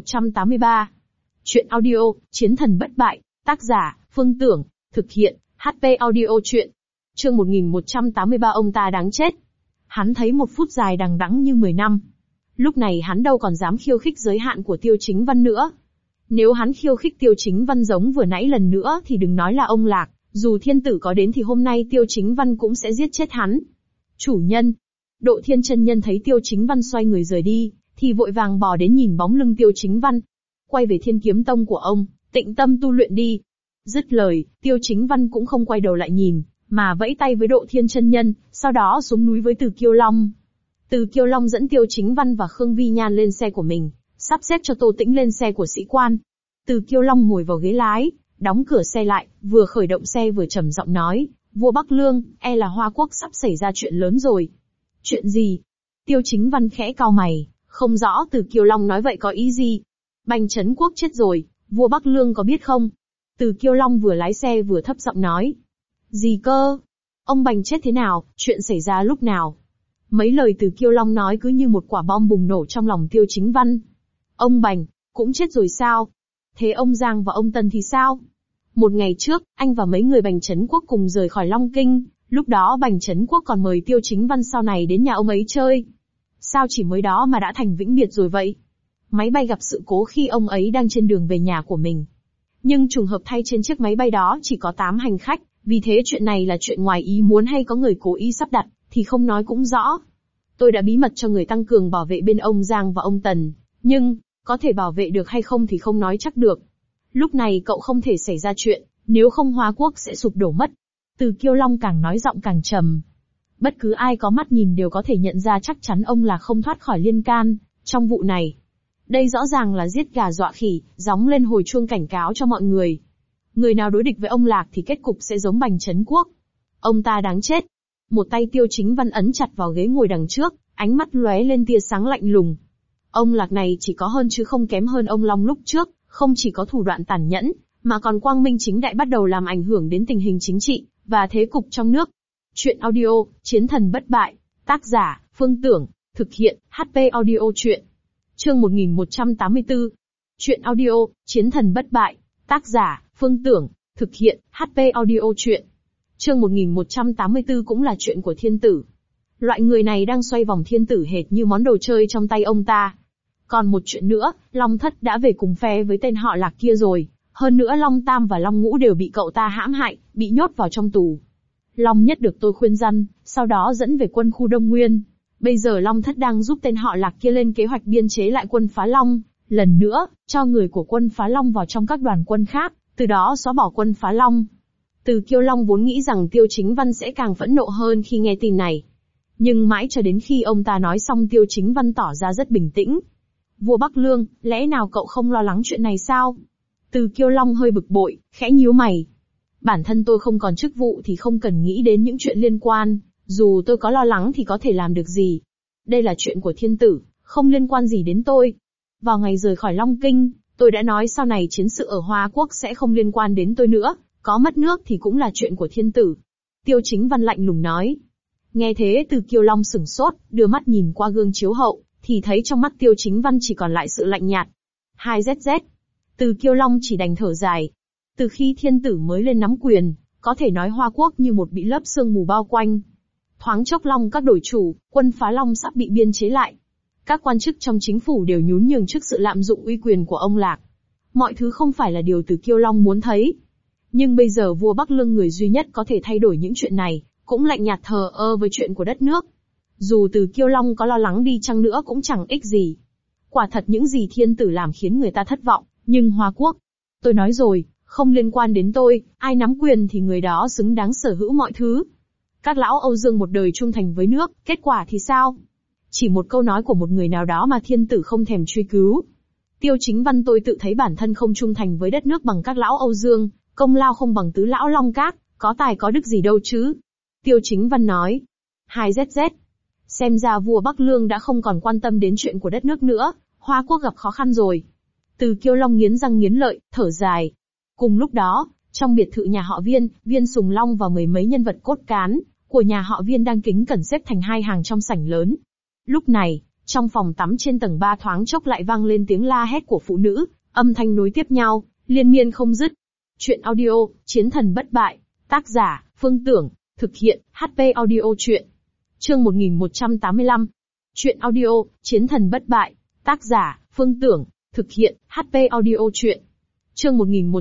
1183. Truyện audio, Chiến thần bất bại. Tác giả, Phương Tưởng. Thực hiện, HP Audio truyện. Chương 1183 ông ta đáng chết. Hắn thấy một phút dài đằng đẵng như 10 năm. Lúc này hắn đâu còn dám khiêu khích giới hạn của Tiêu Chính Văn nữa. Nếu hắn khiêu khích Tiêu Chính Văn giống vừa nãy lần nữa thì đừng nói là ông Lạc, dù thiên tử có đến thì hôm nay Tiêu Chính Văn cũng sẽ giết chết hắn. Chủ nhân. Độ Thiên chân nhân thấy Tiêu Chính Văn xoay người rời đi, thì vội vàng bò đến nhìn bóng lưng Tiêu Chính Văn. Quay về Thiên Kiếm Tông của ông, tịnh tâm tu luyện đi. Dứt lời, Tiêu Chính Văn cũng không quay đầu lại nhìn, mà vẫy tay với Độ Thiên chân nhân, sau đó xuống núi với Từ Kiêu Long. Từ Kiêu Long dẫn Tiêu Chính Văn và Khương Vi Nhan lên xe của mình, sắp xếp cho Tô Tĩnh lên xe của sĩ quan. Từ Kiêu Long ngồi vào ghế lái, đóng cửa xe lại, vừa khởi động xe vừa trầm giọng nói, vua Bắc Lương, e là Hoa Quốc sắp xảy ra chuyện lớn rồi. Chuyện gì? Tiêu Chính Văn khẽ cau mày, không rõ Từ Kiêu Long nói vậy có ý gì. Bành Trấn Quốc chết rồi, vua Bắc Lương có biết không? Từ Kiêu Long vừa lái xe vừa thấp giọng nói. Gì cơ? Ông Bành chết thế nào, chuyện xảy ra lúc nào? Mấy lời Từ Kiêu Long nói cứ như một quả bom bùng nổ trong lòng Tiêu Chính Văn. Ông Bành, cũng chết rồi sao? Thế ông Giang và ông Tân thì sao? Một ngày trước, anh và mấy người Bành Trấn Quốc cùng rời khỏi Long Kinh, lúc đó Bành Trấn Quốc còn mời Tiêu Chính Văn sau này đến nhà ông ấy chơi. Sao chỉ mới đó mà đã thành vĩnh biệt rồi vậy? Máy bay gặp sự cố khi ông ấy đang trên đường về nhà của mình. Nhưng trùng hợp thay trên chiếc máy bay đó chỉ có 8 hành khách, vì thế chuyện này là chuyện ngoài ý muốn hay có người cố ý sắp đặt, thì không nói cũng rõ. Tôi đã bí mật cho người tăng cường bảo vệ bên ông Giang và ông Tần, nhưng, có thể bảo vệ được hay không thì không nói chắc được. Lúc này cậu không thể xảy ra chuyện, nếu không Hoa Quốc sẽ sụp đổ mất. Từ Kiêu Long càng nói giọng càng trầm. Bất cứ ai có mắt nhìn đều có thể nhận ra chắc chắn ông là không thoát khỏi liên can, trong vụ này. Đây rõ ràng là giết gà dọa khỉ, gióng lên hồi chuông cảnh cáo cho mọi người. Người nào đối địch với ông Lạc thì kết cục sẽ giống Bành Trấn Quốc. Ông ta đáng chết. Một tay Tiêu Chính Văn ấn chặt vào ghế ngồi đằng trước, ánh mắt lóe lên tia sáng lạnh lùng. Ông Lạc này chỉ có hơn chứ không kém hơn ông Long lúc trước, không chỉ có thủ đoạn tàn nhẫn, mà còn quang minh chính đại bắt đầu làm ảnh hưởng đến tình hình chính trị, và thế cục trong nước. Chuyện audio, Chiến thần bất bại. Tác giả, Phương Tưởng. Thực hiện, HP Audio truyện. Chương 1184. Chuyện audio, Chiến thần bất bại. Tác giả, Phương Tưởng. Thực hiện, HP Audio truyện. Chương 1184 cũng là chuyện của thiên tử. Loại người này đang xoay vòng thiên tử hệt như món đồ chơi trong tay ông ta. Còn một chuyện nữa, Long Thất đã về cùng phe với tên họ Lạc kia rồi. Hơn nữa Long Tam và Long Ngũ đều bị cậu ta hãm hại, bị nhốt vào trong tù. Long Nhất được tôi khuyên răn, sau đó dẫn về quân khu Đông Nguyên. Bây giờ Long Thất đang giúp tên họ Lạc kia lên kế hoạch biên chế lại quân Phá Long. Lần nữa, cho người của quân Phá Long vào trong các đoàn quân khác, từ đó xóa bỏ quân Phá Long. Từ Kiêu Long vốn nghĩ rằng Tiêu Chính Văn sẽ càng phẫn nộ hơn khi nghe tin này. Nhưng mãi cho đến khi ông ta nói xong Tiêu Chính Văn tỏ ra rất bình tĩnh. Vua Bắc Lương, lẽ nào cậu không lo lắng chuyện này sao? Từ Kiêu Long hơi bực bội, khẽ nhíu mày. Bản thân tôi không còn chức vụ thì không cần nghĩ đến những chuyện liên quan, dù tôi có lo lắng thì có thể làm được gì. Đây là chuyện của thiên tử, không liên quan gì đến tôi. Vào ngày rời khỏi Long Kinh, tôi đã nói sau này chiến sự ở Hoa Quốc sẽ không liên quan đến tôi nữa, có mất nước thì cũng là chuyện của thiên tử. Tiêu Chính Văn lạnh lùng nói. Nghe thế Từ Kiêu Long sửng sốt, đưa mắt nhìn qua gương chiếu hậu, thì thấy trong mắt Tiêu Chính Văn chỉ còn lại sự lạnh nhạt. 2ZZ. Từ Kiêu Long chỉ đành thở dài. Từ khi thiên tử mới lên nắm quyền, có thể nói Hoa Quốc như một bị lớp sương mù bao quanh. Thoáng chốc Long các đổi chủ, quân Phá Long sắp bị biên chế lại. Các quan chức trong chính phủ đều nhún nhường trước sự lạm dụng uy quyền của ông Lạc. Mọi thứ không phải là điều Từ Kiêu Long muốn thấy. Nhưng bây giờ vua Bắc Lương người duy nhất có thể thay đổi những chuyện này, cũng lạnh nhạt thờ ơ với chuyện của đất nước. Dù Từ Kiêu Long có lo lắng đi chăng nữa cũng chẳng ích gì. Quả thật những gì thiên tử làm khiến người ta thất vọng, nhưng Hoa Quốc, tôi nói rồi, không liên quan đến tôi, ai nắm quyền thì người đó xứng đáng sở hữu mọi thứ. Các lão Âu Dương một đời trung thành với nước, kết quả thì sao? Chỉ một câu nói của một người nào đó mà thiên tử không thèm truy cứu. Tiêu Chính Văn tôi tự thấy bản thân không trung thành với đất nước bằng các lão Âu Dương, công lao không bằng tứ lão Long Các, có tài có đức gì đâu chứ. Tiêu Chính Văn nói. 2ZZ. Xem ra vua Bắc Lương đã không còn quan tâm đến chuyện của đất nước nữa, Hoa Quốc gặp khó khăn rồi. Từ Kiêu Long nghiến răng nghiến lợi, thở dài. Cùng lúc đó, trong biệt thự nhà họ Viên, Viên Sùng Long và mười mấy nhân vật cốt cán của nhà họ Viên đang kính cẩn xếp thành hai hàng trong sảnh lớn. Lúc này, trong phòng tắm trên tầng 3 thoáng chốc lại vang lên tiếng la hét của phụ nữ, âm thanh nối tiếp nhau, liên miên không dứt. Chuyện audio, Chiến thần bất bại. Tác giả, Phương Tưởng. Thực hiện, HP Audio Chuyện. Chương 1185. Chuyện audio, Chiến thần bất bại. Tác giả, Phương Tưởng. Thực hiện, HP Audio Chuyện. Chương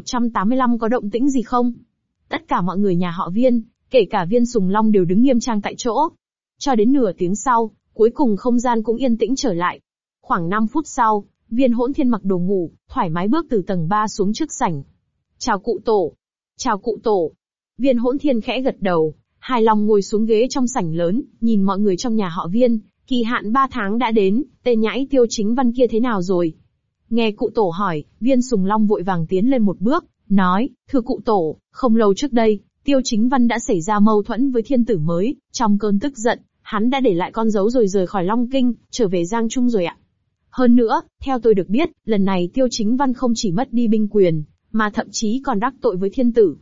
1185 có động tĩnh gì không? Tất cả mọi người nhà họ Viên, kể cả Viên Sùng Long đều đứng nghiêm trang tại chỗ. Cho đến nửa tiếng sau, cuối cùng không gian cũng yên tĩnh trở lại. Khoảng 5 phút sau, Viên Hỗn Thiên mặc đồ ngủ, thoải mái bước từ tầng 3 xuống trước sảnh. Chào cụ tổ. Chào cụ tổ. Viên Hỗn Thiên khẽ gật đầu, hài lòng ngồi xuống ghế trong sảnh lớn, nhìn mọi người trong nhà họ Viên. Kỳ hạn 3 tháng đã đến, tên nhãi Tiêu Chính Văn kia thế nào rồi? Nghe cụ tổ hỏi, Viên Sùng Long vội vàng tiến lên một bước, nói, thưa cụ tổ, không lâu trước đây, Tiêu Chính Văn đã xảy ra mâu thuẫn với thiên tử mới, trong cơn tức giận, hắn đã để lại con dấu rồi rời khỏi Long Kinh, trở về Giang Trung rồi ạ. Hơn nữa, theo tôi được biết, lần này Tiêu Chính Văn không chỉ mất đi binh quyền, mà thậm chí còn đắc tội với thiên tử.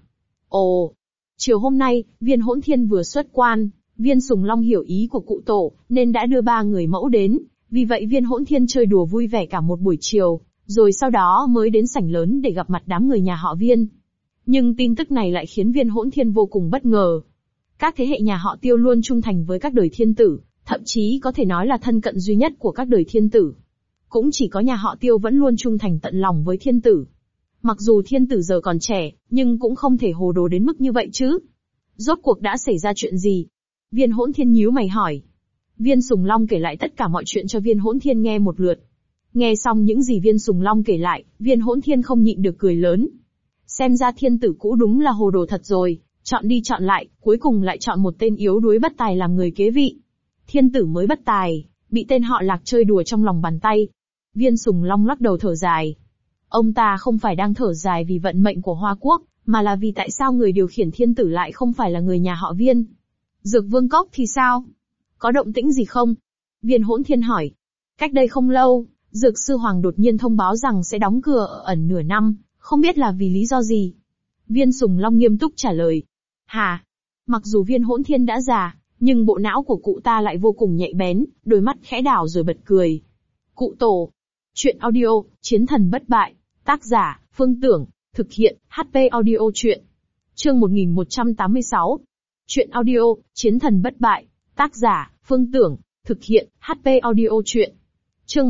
Ồ! Chiều hôm nay, Viên Hỗn Thiên vừa xuất quan, Viên Sùng Long hiểu ý của cụ tổ, nên đã đưa 3 người mẫu đến, vì vậy Viên Hỗn Thiên chơi đùa vui vẻ cả một buổi chiều, rồi sau đó mới đến sảnh lớn để gặp mặt đám người nhà họ Viên. Nhưng tin tức này lại khiến Viên Hỗn Thiên vô cùng bất ngờ. Các thế hệ nhà họ Tiêu luôn trung thành với các đời thiên tử, thậm chí có thể nói là thân cận duy nhất của các đời thiên tử. Cũng chỉ có nhà họ Tiêu vẫn luôn trung thành tận lòng với thiên tử. Mặc dù thiên tử giờ còn trẻ, nhưng cũng không thể hồ đồ đến mức như vậy chứ. Rốt cuộc đã xảy ra chuyện gì? Viên Hỗn Thiên nhíu mày hỏi. Viên Sùng Long kể lại tất cả mọi chuyện cho Viên Hỗn Thiên nghe một lượt. Nghe xong những gì Viên Sùng Long kể lại, Viên Hỗn Thiên không nhịn được cười lớn. Xem ra thiên tử cũ đúng là hồ đồ thật rồi, chọn đi chọn lại, cuối cùng lại chọn một tên yếu đuối bất tài làm người kế vị. Thiên tử mới bất tài, bị tên họ Lạc chơi đùa trong lòng bàn tay. Viên Sùng Long lắc đầu thở dài. Ông ta không phải đang thở dài vì vận mệnh của Hoa Quốc, mà là vì tại sao người điều khiển thiên tử lại không phải là người nhà họ Viên. Dược Vương Cốc thì sao? Có động tĩnh gì không? Viên Hỗn Thiên hỏi. Cách đây không lâu, Dược Sư Hoàng đột nhiên thông báo rằng sẽ đóng cửa ở ẩn nửa năm, không biết là vì lý do gì. Viên Sùng Long nghiêm túc trả lời. Hả? Mặc dù Viên Hỗn Thiên đã già, nhưng bộ não của cụ ta lại vô cùng nhạy bén, đôi mắt khẽ đảo rồi bật cười. Cụ tổ. Chuyện audio, Chiến thần bất bại. Tác giả, Phương Tưởng. Thực hiện, HP Audio Chuyện. Chương 1186. Chuyện audio, Chiến thần bất bại. Tác giả, Phương Tưởng. Thực hiện, HP Audio Chuyện. Chương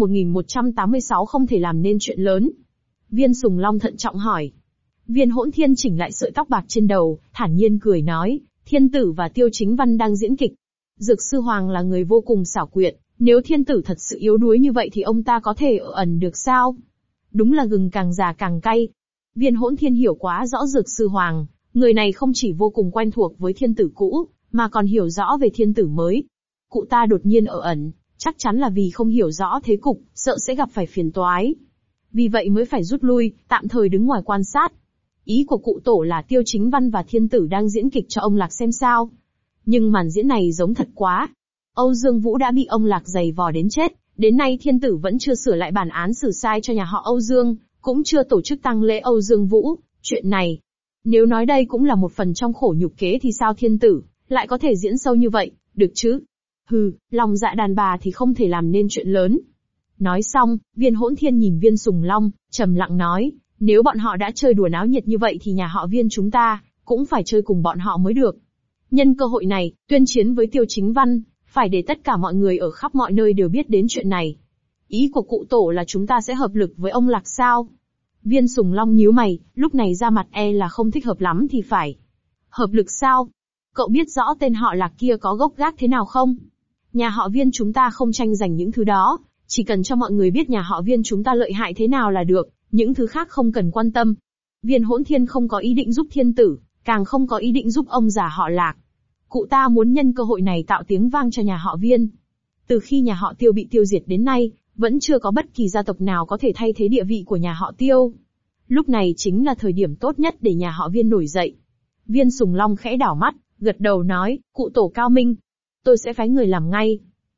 1186 không thể làm nên chuyện lớn. Viên Sùng Long thận trọng hỏi. Viên Hỗn Thiên chỉnh lại sợi tóc bạc trên đầu, thản nhiên cười nói, thiên tử và Tiêu Chính Văn đang diễn kịch. Dược Sư Hoàng là người vô cùng xảo quyệt, nếu thiên tử thật sự yếu đuối như vậy thì ông ta có thể ở ẩn được sao? Đúng là gừng càng già càng cay. Viên Hỗn Thiên hiểu quá rõ Dược Sư Hoàng, người này không chỉ vô cùng quen thuộc với thiên tử cũ, mà còn hiểu rõ về thiên tử mới. Cụ ta đột nhiên ở ẩn, chắc chắn là vì không hiểu rõ thế cục, sợ sẽ gặp phải phiền toái. Vì vậy mới phải rút lui, tạm thời đứng ngoài quan sát. Ý của cụ tổ là Tiêu Chính Văn và thiên tử đang diễn kịch cho ông Lạc xem sao. Nhưng màn diễn này giống thật quá. Âu Dương Vũ đã bị ông Lạc giày vò đến chết, đến nay thiên tử vẫn chưa sửa lại bản án xử sai cho nhà họ Âu Dương, cũng chưa tổ chức tang lễ Âu Dương Vũ. Chuyện này, nếu nói đây cũng là một phần trong khổ nhục kế thì sao thiên tử lại có thể diễn sâu như vậy, được chứ? Hừ, lòng dạ đàn bà thì không thể làm nên chuyện lớn. Nói xong, Viên Hỗn Thiên nhìn Viên Sùng Long, trầm lặng nói, nếu bọn họ đã chơi đùa náo nhiệt như vậy thì nhà họ Viên chúng ta cũng phải chơi cùng bọn họ mới được. Nhân cơ hội này, tuyên chiến với Tiêu Chính Văn, phải để tất cả mọi người ở khắp mọi nơi đều biết đến chuyện này. Ý của cụ tổ là chúng ta sẽ hợp lực với ông Lạc sao? Viên Sùng Long nhíu mày, lúc này ra mặt là không thích hợp lắm thì phải. Hợp lực sao? Cậu biết rõ tên họ Lạc kia có gốc gác thế nào không? Nhà họ Viên chúng ta không tranh giành những thứ đó, chỉ cần cho mọi người biết nhà họ Viên chúng ta lợi hại thế nào là được, những thứ khác không cần quan tâm. Viên Hỗn Thiên không có ý định giúp thiên tử, càng không có ý định giúp ông già họ Lạc. Cụ ta muốn nhân cơ hội này tạo tiếng vang cho nhà họ Viên. Từ khi nhà họ Tiêu bị tiêu diệt đến nay, vẫn chưa có bất kỳ gia tộc nào có thể thay thế địa vị của nhà họ Tiêu. Lúc này chính là thời điểm tốt nhất để nhà họ Viên nổi dậy. Viên Sùng Long khẽ đảo mắt, gật đầu nói, cụ tổ cao minh. Tôi sẽ phái người làm ngay.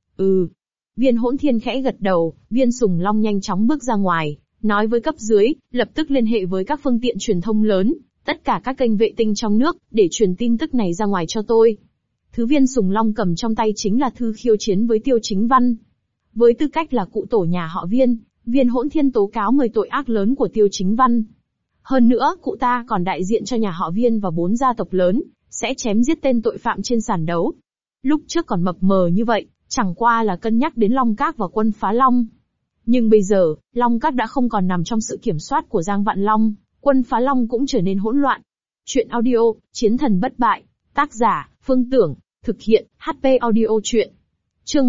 Viên Hỗn Thiên khẽ gật đầu, Viên Sùng Long nhanh chóng bước ra ngoài, nói với cấp dưới, lập tức liên hệ với các phương tiện truyền thông lớn, tất cả các kênh vệ tinh trong nước, để truyền tin tức này ra ngoài cho tôi. Thứ Viên Sùng Long cầm trong tay chính là thư khiêu chiến với Tiêu Chính Văn. Với tư cách là cụ tổ nhà họ Viên, Viên Hỗn Thiên tố cáo 10 tội ác lớn của Tiêu Chính Văn. Hơn nữa, cụ ta còn đại diện cho nhà họ Viên và 4 gia tộc lớn, sẽ chém giết tên tội phạm trên sàn đấu. Lúc trước còn mập mờ như vậy, chẳng qua là cân nhắc đến Long Các và quân Phá Long. Nhưng bây giờ, Long Các đã không còn nằm trong sự kiểm soát của Giang Vạn Long, quân Phá Long cũng trở nên hỗn loạn. Chuyện audio, Chiến thần bất bại, tác giả, Phương Tưởng, thực hiện, HP Audio Chuyện. Chương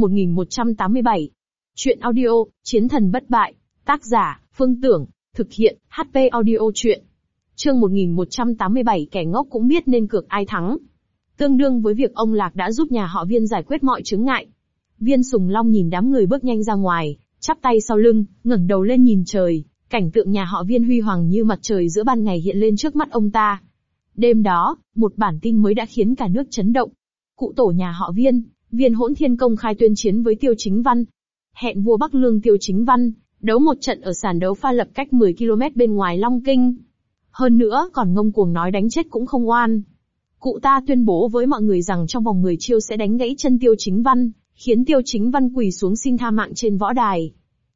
1187. Chuyện audio, Chiến thần bất bại, tác giả, Phương Tưởng, thực hiện, HP Audio Chuyện. Chương 1187 kẻ ngốc cũng biết nên cược ai thắng. Tương đương với việc ông Lạc đã giúp nhà họ Viên giải quyết mọi chướng ngại. Viên Sùng Long nhìn đám người bước nhanh ra ngoài, chắp tay sau lưng, ngẩng đầu lên nhìn trời, cảnh tượng nhà họ Viên huy hoàng như mặt trời giữa ban ngày hiện lên trước mắt ông ta. Đêm đó, một bản tin mới đã khiến cả nước chấn động. Cụ tổ nhà họ Viên, Viên Hỗn Thiên công khai tuyên chiến với Tiêu Chính Văn. Hẹn vua Bắc Lương Tiêu Chính Văn, đấu một trận ở sàn đấu pha lập cách 10 km bên ngoài Long Kinh. Hơn nữa còn ngông cuồng nói đánh chết cũng không oan. Cụ ta tuyên bố với mọi người rằng trong vòng 10 chiêu sẽ đánh gãy chân Tiêu Chính Văn, khiến Tiêu Chính Văn quỳ xuống xin tha mạng trên võ đài.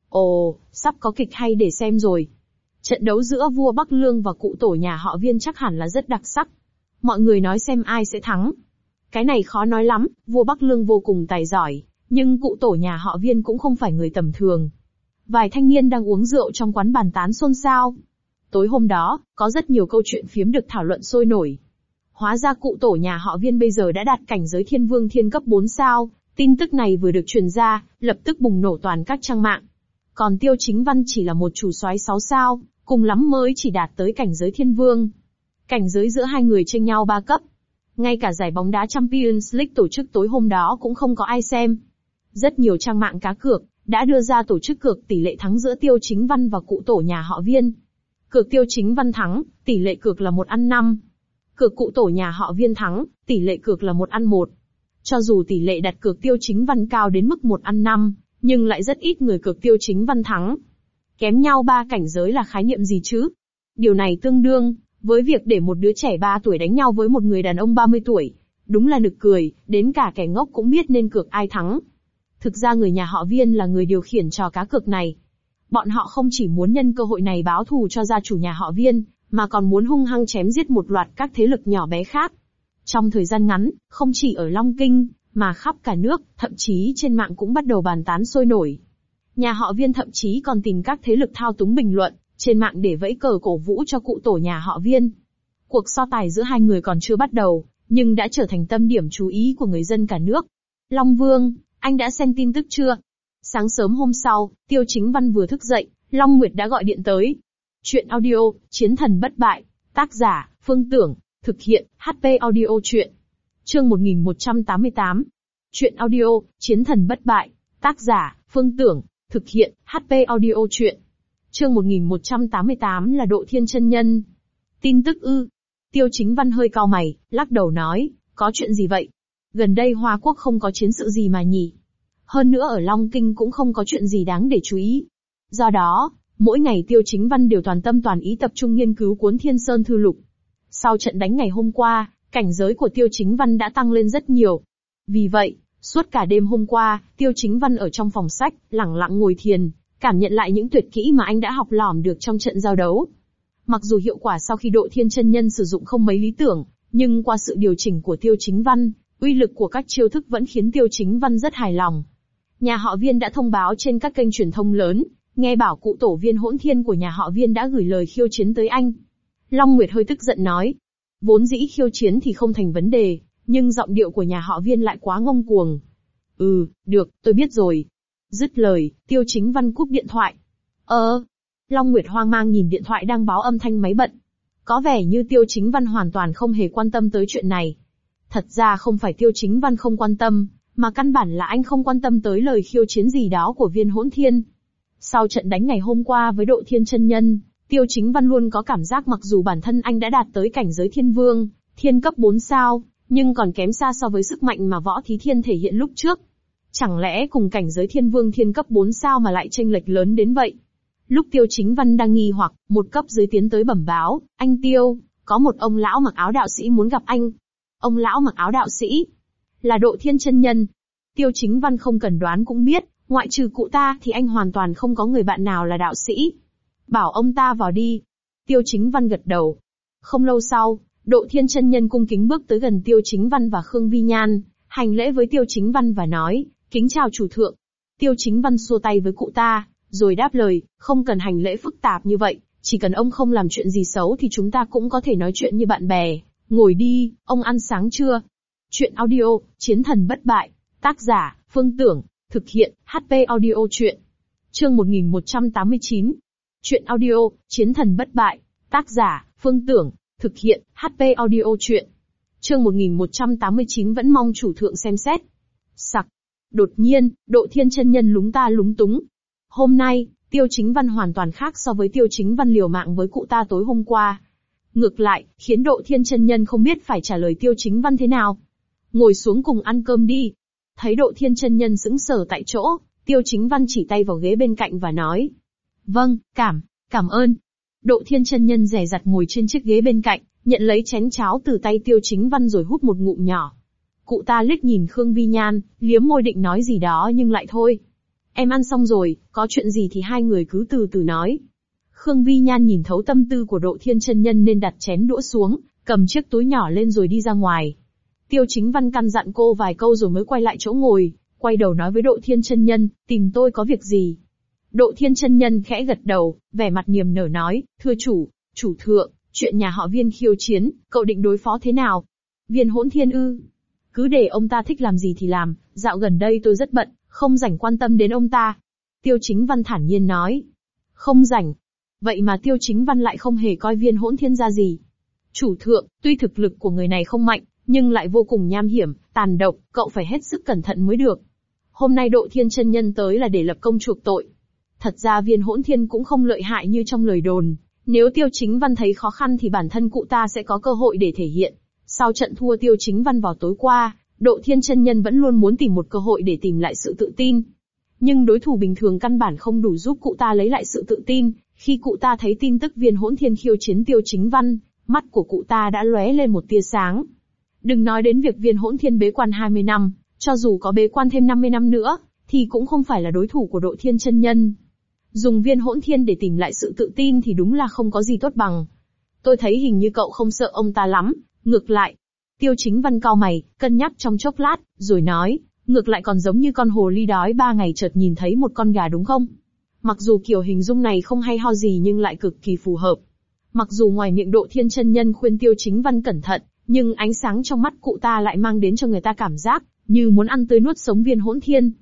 Ồ, sắp có kịch hay để xem rồi. Trận đấu giữa vua Bắc Lương và cụ tổ nhà họ Viên chắc hẳn là rất đặc sắc. Mọi người nói xem ai sẽ thắng. Cái này khó nói lắm, vua Bắc Lương vô cùng tài giỏi, nhưng cụ tổ nhà họ Viên cũng không phải người tầm thường. Vài thanh niên đang uống rượu trong quán bàn tán xôn xao. Tối hôm đó, có rất nhiều câu chuyện phiếm được thảo luận sôi nổi. Hóa ra cụ tổ nhà họ Viên bây giờ đã đạt cảnh giới thiên vương thiên cấp 4 sao, tin tức này vừa được truyền ra, lập tức bùng nổ toàn các trang mạng. Còn Tiêu Chính Văn chỉ là một chủ soái 6 sao, cùng lắm mới chỉ đạt tới cảnh giới thiên vương. Cảnh giới giữa hai người chênh nhau 3 cấp. Ngay cả giải bóng đá Champions League tổ chức tối hôm đó cũng không có ai xem. Rất nhiều trang mạng cá cược đã đưa ra tổ chức cược tỷ lệ thắng giữa Tiêu Chính Văn và cụ tổ nhà họ Viên. Cược Tiêu Chính Văn thắng, tỷ lệ cược là 1/5. Cược cụ tổ nhà họ Viên thắng, tỷ lệ cược là 1/1. Cho dù tỷ lệ đặt cược Tiêu Chính Văn cao đến mức 1/5, nhưng lại rất ít người cược Tiêu Chính Văn thắng. Kém nhau 3 cảnh giới là khái niệm gì chứ? Điều này tương đương với việc để một đứa trẻ 3 tuổi đánh nhau với một người đàn ông 30 tuổi. Đúng là nực cười, đến cả kẻ ngốc cũng biết nên cược ai thắng. Thực ra người nhà họ Viên là người điều khiển trò cá cược này. Bọn họ không chỉ muốn nhân cơ hội này báo thù cho gia chủ nhà họ Viên, mà còn muốn hung hăng chém giết một loạt các thế lực nhỏ bé khác. Trong thời gian ngắn, không chỉ ở Long Kinh, mà khắp cả nước, thậm chí trên mạng cũng bắt đầu bàn tán sôi nổi. Nhà họ Viên thậm chí còn tìm các thế lực thao túng bình luận trên mạng để vẫy cờ cổ vũ cho cụ tổ nhà họ Viên. Cuộc so tài giữa hai người còn chưa bắt đầu, nhưng đã trở thành tâm điểm chú ý của người dân cả nước. Long Vương, anh đã xem tin tức chưa? Sáng sớm hôm sau, Tiêu Chính Văn vừa thức dậy, Long Nguyệt đã gọi điện tới. Chuyện audio, Chiến thần bất bại, tác giả, Phương Tưởng, thực hiện, HP Audio Chuyện. Chương 1188. Chuyện audio, Chiến thần bất bại, tác giả, Phương Tưởng, thực hiện, HP Audio Chuyện. Chương 1188 là Độ Thiên chân nhân. Tin tức ư? Tiêu Chính Văn hơi cau mày, lắc đầu nói, có chuyện gì vậy? Gần đây Hoa Quốc không có chiến sự gì mà nhỉ? Hơn nữa ở Long Kinh cũng không có chuyện gì đáng để chú ý. Do đó, mỗi ngày Tiêu Chính Văn đều toàn tâm toàn ý tập trung nghiên cứu cuốn Thiên Sơn Thư Lục. Sau trận đánh ngày hôm qua, cảnh giới của Tiêu Chính Văn đã tăng lên rất nhiều. Vì vậy, suốt cả đêm hôm qua, Tiêu Chính Văn ở trong phòng sách, lẳng lặng ngồi thiền, cảm nhận lại những tuyệt kỹ mà anh đã học lỏm được trong trận giao đấu. Mặc dù hiệu quả sau khi Độ Thiên chân nhân sử dụng không mấy lý tưởng, nhưng qua sự điều chỉnh của Tiêu Chính Văn, uy lực của các chiêu thức vẫn khiến Tiêu Chính Văn rất hài lòng. Nhà họ Viên đã thông báo trên các kênh truyền thông lớn, nghe bảo cụ tổ Viên Hỗn Thiên của nhà họ Viên đã gửi lời khiêu chiến tới anh. Long Nguyệt hơi tức giận nói, vốn dĩ khiêu chiến thì không thành vấn đề, nhưng giọng điệu của nhà họ Viên lại quá ngông cuồng. Được, tôi biết rồi. Dứt lời, Tiêu Chính Văn cúp điện thoại. Long Nguyệt hoang mang nhìn điện thoại đang báo âm thanh máy bận. Có vẻ như Tiêu Chính Văn hoàn toàn không hề quan tâm tới chuyện này. Thật ra không phải Tiêu Chính Văn không quan tâm, mà căn bản là anh không quan tâm tới lời khiêu chiến gì đó của Viên Hỗn Thiên. Sau trận đánh ngày hôm qua với Độ Thiên chân nhân, Tiêu Chính Văn luôn có cảm giác mặc dù bản thân anh đã đạt tới cảnh giới thiên vương, thiên cấp 4 sao, nhưng còn kém xa so với sức mạnh mà Võ Thí Thiên thể hiện lúc trước. Chẳng lẽ cùng cảnh giới thiên vương thiên cấp 4 sao mà lại chênh lệch lớn đến vậy? Lúc Tiêu Chính Văn đang nghi hoặc, một cấp dưới tiến tới bẩm báo, anh Tiêu, có một ông lão mặc áo đạo sĩ muốn gặp anh. Ông lão mặc áo đạo sĩ là Độ Thiên chân nhân. Tiêu Chính Văn không cần đoán cũng biết, Ngoại trừ cụ ta thì anh hoàn toàn không có người bạn nào là đạo sĩ. Bảo ông ta vào đi. Tiêu Chính Văn gật đầu. Không lâu sau, Độ Thiên chân nhân cung kính bước tới gần Tiêu Chính Văn và Khương Vi Nhan, hành lễ với Tiêu Chính Văn và nói, kính chào chủ thượng. Tiêu Chính Văn xua tay với cụ ta, rồi đáp lời, không cần hành lễ phức tạp như vậy, chỉ cần ông không làm chuyện gì xấu thì chúng ta cũng có thể nói chuyện như bạn bè. Ngồi đi, ông ăn sáng chưa? Chuyện audio, Chiến thần bất bại. Tác giả, Phương Tưởng. Thực hiện, HP Audio Chuyện. Chương 1189. Chuyện audio, Chiến thần bất bại. Tác giả, Phương Tưởng. Thực hiện, HP Audio Chuyện. Chương 1189 vẫn mong chủ thượng xem xét. Sặc. Đột nhiên, Độ Thiên chân nhân lúng ta lúng túng. Hôm nay, Tiêu Chính Văn hoàn toàn khác so với Tiêu Chính Văn liều mạng với cụ ta tối hôm qua. Ngược lại, khiến Độ Thiên chân nhân không biết phải trả lời Tiêu Chính Văn thế nào. Ngồi xuống cùng ăn cơm đi. Thấy Độ Thiên chân nhân sững sờ tại chỗ, Tiêu Chính Văn chỉ tay vào ghế bên cạnh và nói. Vâng, cảm ơn. Độ Thiên chân nhân dè dặt ngồi trên chiếc ghế bên cạnh, nhận lấy chén cháo từ tay Tiêu Chính Văn rồi hút một ngụm nhỏ. Cụ ta liếc nhìn Khương Vi Nhan, liếm môi định nói gì đó nhưng lại thôi. Em ăn xong rồi, có chuyện gì thì hai người cứ từ từ nói. Khương Vi Nhan nhìn thấu tâm tư của Độ Thiên chân nhân nên đặt chén đũa xuống, cầm chiếc túi nhỏ lên rồi đi ra ngoài. Tiêu Chính Văn căn dặn cô vài câu rồi mới quay lại chỗ ngồi, quay đầu nói với Độ Thiên chân nhân, tìm tôi có việc gì? Độ Thiên chân nhân khẽ gật đầu, vẻ mặt niềm nở nói, thưa chủ thượng, chuyện nhà họ Viên khiêu chiến, cậu định đối phó thế nào? Viên Hỗn Thiên ư? Cứ để ông ta thích làm gì thì làm, dạo gần đây tôi rất bận, không rảnh quan tâm đến ông ta. Tiêu Chính Văn thản nhiên nói. Không rảnh. Vậy mà Tiêu Chính Văn lại không hề coi Viên Hỗn Thiên ra gì. Chủ thượng, tuy thực lực của người này không mạnh, nhưng lại vô cùng nham hiểm, tàn độc, cậu phải hết sức cẩn thận mới được. Hôm nay Độ Thiên chân nhân tới là để lập công chuộc tội. Thật ra Viên Hỗn Thiên cũng không lợi hại như trong lời đồn. Nếu Tiêu Chính Văn thấy khó khăn thì bản thân cụ ta sẽ có cơ hội để thể hiện. Sau trận thua Tiêu Chính Văn vào tối qua, Độ Thiên chân nhân vẫn luôn muốn tìm một cơ hội để tìm lại sự tự tin. Nhưng đối thủ bình thường căn bản không đủ giúp cụ ta lấy lại sự tự tin. Khi cụ ta thấy tin tức Viên Hỗn Thiên khiêu chiến Tiêu Chính Văn, mắt của cụ ta đã lóe lên một tia sáng. Đừng nói đến việc Viên Hỗn Thiên bế quan 20 năm, cho dù có bế quan thêm 50 năm nữa, thì cũng không phải là đối thủ của Độ Thiên chân nhân. Dùng Viên Hỗn Thiên để tìm lại sự tự tin thì đúng là không có gì tốt bằng. Tôi thấy hình như cậu không sợ ông ta lắm, ngược lại. Tiêu Chính Văn cau mày, cân nhắc trong chốc lát, rồi nói, ngược lại còn giống như con hồ ly đói 3 ngày chợt nhìn thấy một con gà đúng không? Mặc dù kiểu hình dung này không hay ho gì nhưng lại cực kỳ phù hợp. Mặc dù ngoài miệng Độ Thiên chân nhân khuyên Tiêu Chính Văn cẩn thận, nhưng ánh sáng trong mắt cụ ta lại mang đến cho người ta cảm giác như muốn ăn tươi nuốt sống Viên Hỗn Thiên.